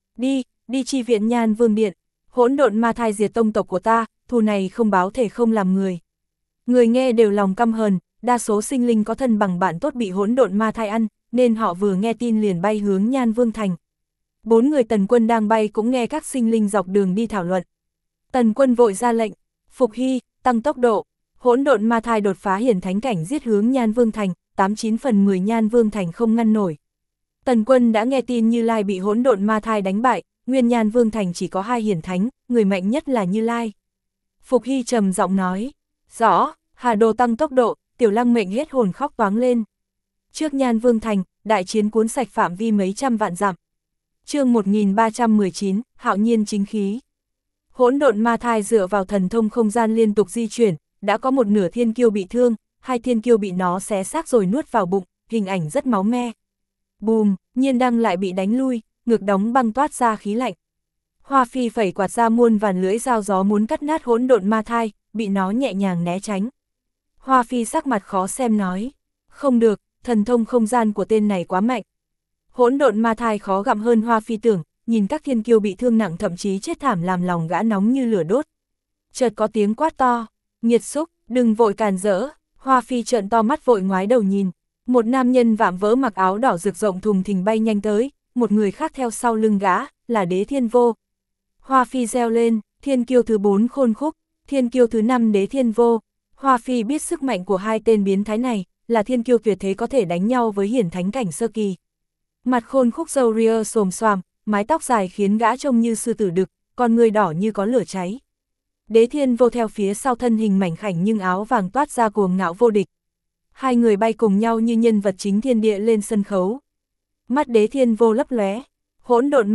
Đi chi viện Nhan Vương Điện, hỗn độn ma thai diệt tông tộc của ta, thù này không báo thể không làm người. Người nghe đều lòng căm hờn, đa số sinh linh có thân bằng bạn tốt bị hỗn độn ma thai ăn, nên họ vừa nghe tin liền bay hướng Nhan Vương thành. 4 người Tần Quân đang bay cũng nghe các sinh linh dọc đường đi thảo luận. Tần Quân vội ra lệnh, Phục Hy, tăng tốc độ, hỗn độn ma thai đột phá hiển thánh cảnh giết hướng Nhan Vương thành, 89 phần 10 Nhan Vương thành không ngăn nổi. Tần Quân đã nghe tin Như Lai bị hỗn độn ma thai đánh bại, nguyên Nhan Vương thành chỉ có 2 hiển thánh, người mạnh nhất là Như Lai. Phục Hy trầm giọng nói, rõ, Hà Đồ tăng tốc độ, Tiểu Lăng mệnh hết hồn khóc toáng lên. Trước Nhan Vương thành, đại chiến cuốn sạch phạm vi mấy trăm vạn dặm. Chương 1319, Hạo Nhiên chính khí. Hỗn độn ma thai dựa vào thần thông không gian liên tục di chuyển, đã có một nửa thiên kiêu bị thương, 2 thiên kiêu bị nó xé xác rồi nuốt vào bụng, hình ảnh rất máu me. Bùm, Nhiên Đăng lại bị đánh lui, ngực đóng băng toát ra khí lạnh. Hoa Phi phẩy quạt ra muôn vàn lưỡi dao gió muốn cắt nát hỗn độn ma thai, bị nó nhẹ nhàng né tránh. Hoa Phi sắc mặt khó xem nói, không được, thần thông không gian của tên này quá mạnh. Hỗn độn ma thai khó gặm hơn Hoa Phi tưởng, nhìn các thiên kiêu bị thương nặng thậm chí chết thảm làm lòng gã nóng như lửa đốt. Chợt có tiếng quát to, nghiệt xúc, đừng vội càn rỡ. Hoa Phi trợn to mắt vội ngoái đầu nhìn, một nam nhân vạm vỡ mặc áo đỏ rực rộng thùng thình bay nhanh tới, một người khác theo sau lưng gã, là Đế Thiên Vô. Hoa Phi reo lên, thiên kiêu thứ 4 Khôn Khúc, thiên kiêu thứ 5 Đế Thiên Vô. Hoa Phi biết sức mạnh của hai tên biến thái này, là thiên kiêu tuyệt thế có thể đánh nhau với hiển thánh cảnh sơ kỳ. Mặt Khôn Khúc râu ria xồm xoàm, mái tóc dài khiến gã trông như sư tử đực, con người đỏ như có lửa cháy. Đế Thiên Vô theo phía sau, thân hình mảnh khảnh nhưng áo vàng toát ra cuồng ngạo vô địch. Hai người bay cùng nhau như nhân vật chính thiên địa lên sân khấu. Mắt Đế Thiên Vô lấp lóe, hỗn độn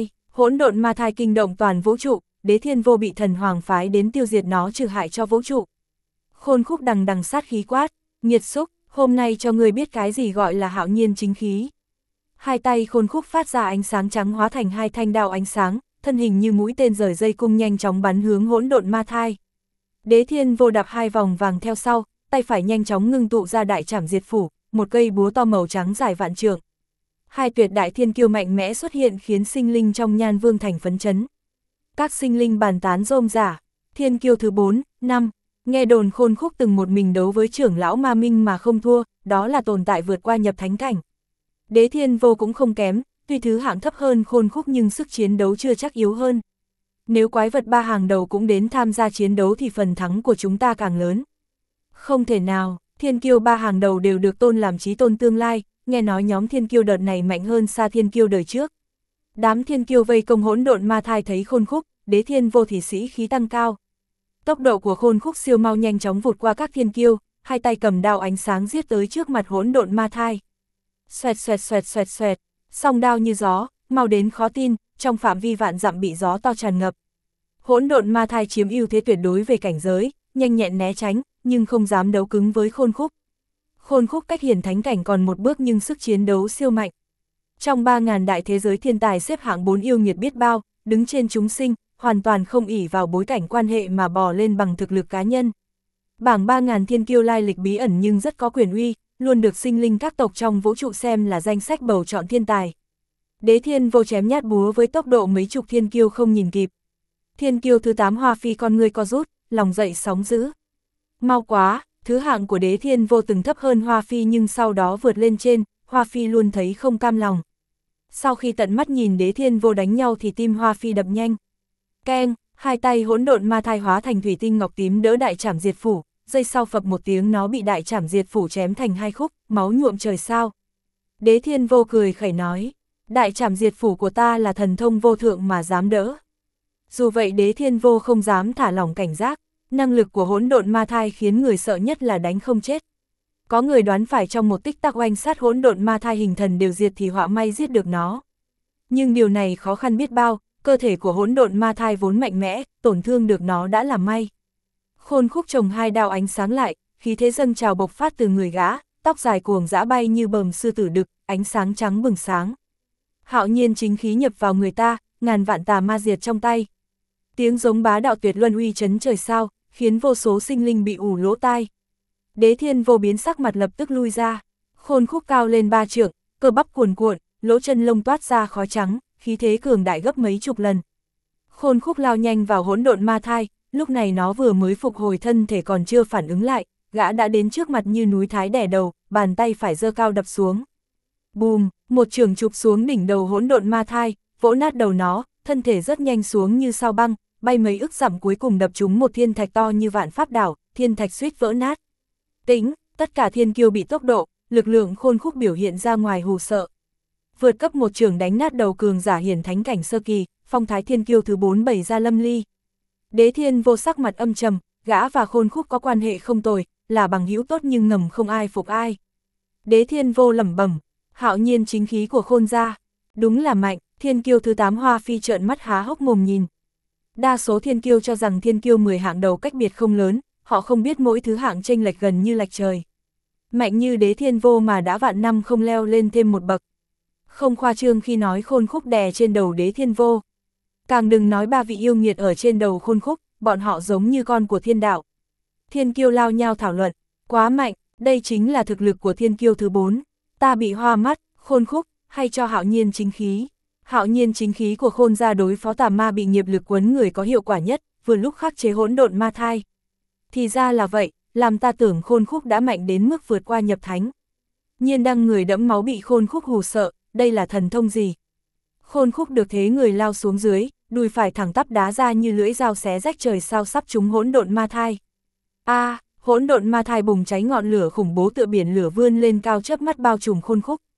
ma thai kinh động toàn vũ trụ, Đế Thiên Vô bị thần hoàng phái đến tiêu diệt nó trừ hại cho vũ trụ. Khôn Khúc đằng đằng sát khí quát, nghiệt xúc, hôm nay cho ngươi biết cái gì gọi là hạo nhiên chính khí. Hai tay Khôn Khúc phát ra ánh sáng trắng hóa thành hai thanh đao ánh sáng, thân hình như mũi tên rời dây cung nhanh chóng bắn hướng hỗn độn ma thai. Đế Thiên Vô đạp hai vòng vàng theo sau, tay phải nhanh chóng ngưng tụ ra đại trảm diệt phủ, một cây búa to màu trắng dài vạn trượng. Hai tuyệt đại thiên kiêu mạnh mẽ xuất hiện khiến sinh linh trong Nhan Vương thành phấn chấn. Các sinh linh bàn tán rôm rả, thiên kiêu thứ 4, 5, nghe đồn Khôn Khúc từng một mình đấu với trưởng lão Ma Minh mà không thua, đó là tồn tại vượt qua nhập thánh cảnh. Đế Thiên Vô cũng không kém, tuy thứ hạng thấp hơn Khôn Khúc nhưng sức chiến đấu chưa chắc yếu hơn. Nếu quái vật 3 hàng đầu cũng đến tham gia chiến đấu thì phần thắng của chúng ta càng lớn. Không thể nào, thiên kiêu 3 hàng đầu đều được tôn làm chí tôn tương lai, nghe nói nhóm thiên kiêu đợt này mạnh hơn xa thiên kiêu đời trước. Đám thiên kiêu vây công hỗn độn ma thai thấy Khôn Khúc, Đế Thiên Vô thì sĩ khí tăng cao. Tốc độ của Khôn Khúc siêu mau, nhanh chóng vụt qua các thiên kiêu, hai tay cầm đao ánh sáng giết tới trước mặt hỗn độn ma thai. Xoẹt xoẹt xoẹt xoẹt xoẹt, song đao như gió, mau đến khó tin, trong phạm vi vạn dặm bị gió to tràn ngập. Hỗn độn ma thai chiếm ưu thế tuyệt đối về cảnh giới, nhanh nhẹn né tránh, nhưng không dám đấu cứng với Khôn Khúc. Khôn Khúc cách hiển thánh cảnh còn một bước nhưng sức chiến đấu siêu mạnh. Trong 3.000 đại thế giới thiên tài xếp hạng 4 yêu nghiệt biết bao, đứng trên chúng sinh, hoàn toàn không ỷ vào bối cảnh quan hệ mà bò lên bằng thực lực cá nhân. Bảng 3.000 thiên kiêu lai lịch bí ẩn nhưng rất có quyền uy, luôn được sinh linh các tộc trong vũ trụ xem là danh sách bầu chọn thiên tài. Đế Thiên Vô chém nhát búa với tốc độ mấy chục thiên kiêu không nhìn kịp. Thiên kiêu thứ 8 Hoa Phi con ngươi co rút, lòng dậy sóng dữ. Mau quá, thứ hạng của Đế Thiên Vô từng thấp hơn Hoa Phi nhưng sau đó vượt lên trên, Hoa Phi luôn thấy không cam lòng. Sau khi tận mắt nhìn Đế Thiên Vô đánh nhau thì tim Hoa Phi đập nhanh. Keng, hai tay hỗn độn ma thai hóa thành thủy tinh ngọc tím đỡ đại trảm diệt phủ, giây sau phập một tiếng nó bị đại trảm diệt phủ chém thành hai khúc, máu nhuộm trời sao. Đế Thiên Vô cười khẩy nói, đại trảm diệt phủ của ta là thần thông vô thượng mà dám đỡ. Dù vậy Đế Thiên Vô không dám thả lỏng cảnh giác, năng lực của hỗn độn ma thai khiến người sợ nhất là đánh không chết. Có người đoán phải trong một tích tắc oanh sát hỗn độn ma thai hình thần đều diệt thì họa may giết được nó. Nhưng điều này khó khăn biết bao, cơ thể của hỗn độn ma thai vốn mạnh mẽ, tổn thương được nó đã là may. Khôn Khúc trồng hai đao ánh sáng lại, khí thế dâng trào bộc phát từ người gã, tóc dài cuồng dã bay như bờm sư tử đực, ánh sáng trắng bừng sáng. Hạo nhiên chính khí nhập vào người ta, ngàn vạn tà ma diệt trong tay. Tiếng giống bá đạo tuyệt luân uy chấn trời sao, khiến vô số sinh linh bị ù lỗ tai. Đế Thiên Vô biến sắc mặt lập tức lui ra. Khôn Khúc cao lên 3 trượng, cơ bắp cuồn cuộn, lỗ chân lông toát ra khói trắng, khí thế cường đại gấp mấy chục lần. Khôn Khúc lao nhanh vào hỗn độn ma thai, lúc này nó vừa mới phục hồi thân thể còn chưa phản ứng lại, gã đã đến trước mặt như núi thái đè đầu, bàn tay phải giơ cao đập xuống. Bùm, một chưởng chụp xuống đỉnh đầu hỗn độn ma thai, vỗ nát đầu nó, thân thể rất nhanh xuống như sao băng, bay mấy ức dặm cuối cùng đập trúng một thiên thạch to như vạn pháp đảo, thiên thạch suýt vỡ nát. Tĩnh, tất cả thiên kiêu bị tốc độ, lực lượng Khôn Khúc biểu hiện ra ngoài hù sợ. Vượt cấp một chưởng đánh nát đầu cường giả hiển thánh cảnh sơ kỳ, phong thái thiên kiêu thứ 4 bày ra lâm ly. Đế Thiên Vô sắc mặt âm trầm, gã và Khôn Khúc có quan hệ không tồi, là bằng hữu tốt nhưng ngầm không ai phục ai. Đế Thiên Vô lẩm bẩm, hạo nhiên chính khí của Khôn gia, đúng là mạnh. Thiên kiêu thứ 8 Hoa Phi trợn mắt há hốc mồm nhìn. Đa số thiên kiêu cho rằng thiên kiêu 10 hạng đầu cách biệt không lớn, họ không biết mỗi thứ hạng chênh lệch gần như lệch trời. Mạnh như Đế Thiên Vô mà đã vạn năm không leo lên thêm một bậc. Không khoa trương khi nói Khôn Khúc đè trên đầu Đế Thiên Vô. Càng đừng nói 3 vị yêu nghiệt ở trên đầu Khôn Khúc, bọn họ giống như con của thiên đạo. Thiên kiêu lao nhau thảo luận, quá mạnh, đây chính là thực lực của thiên kiêu thứ 4. Ta bị hoa mắt, Khôn Khúc, hay cho hạo nhiên chính khí. Hạo nhiên chính khí của Khôn gia đối phó tà ma bị nghiệp lực quấn người có hiệu quả nhất, vừa lúc khắc chế hỗn độn ma thai. Thì ra là vậy, làm ta tưởng Khôn Khúc đã mạnh đến mức vượt qua nhập thánh. Nhiên Đăng người đẫm máu bị Khôn Khúc hù sợ, đây là thần thông gì? Khôn Khúc được thế người lao xuống dưới, đùi phải thẳng tắp đá ra như lưỡi dao xé rách trời sao sắp trúng hỗn độn ma thai. Hỗn độn ma thai bùng cháy ngọn lửa khủng bố tựa biển lửa vươn lên cao chớp mắt bao trùm Khôn Khúc.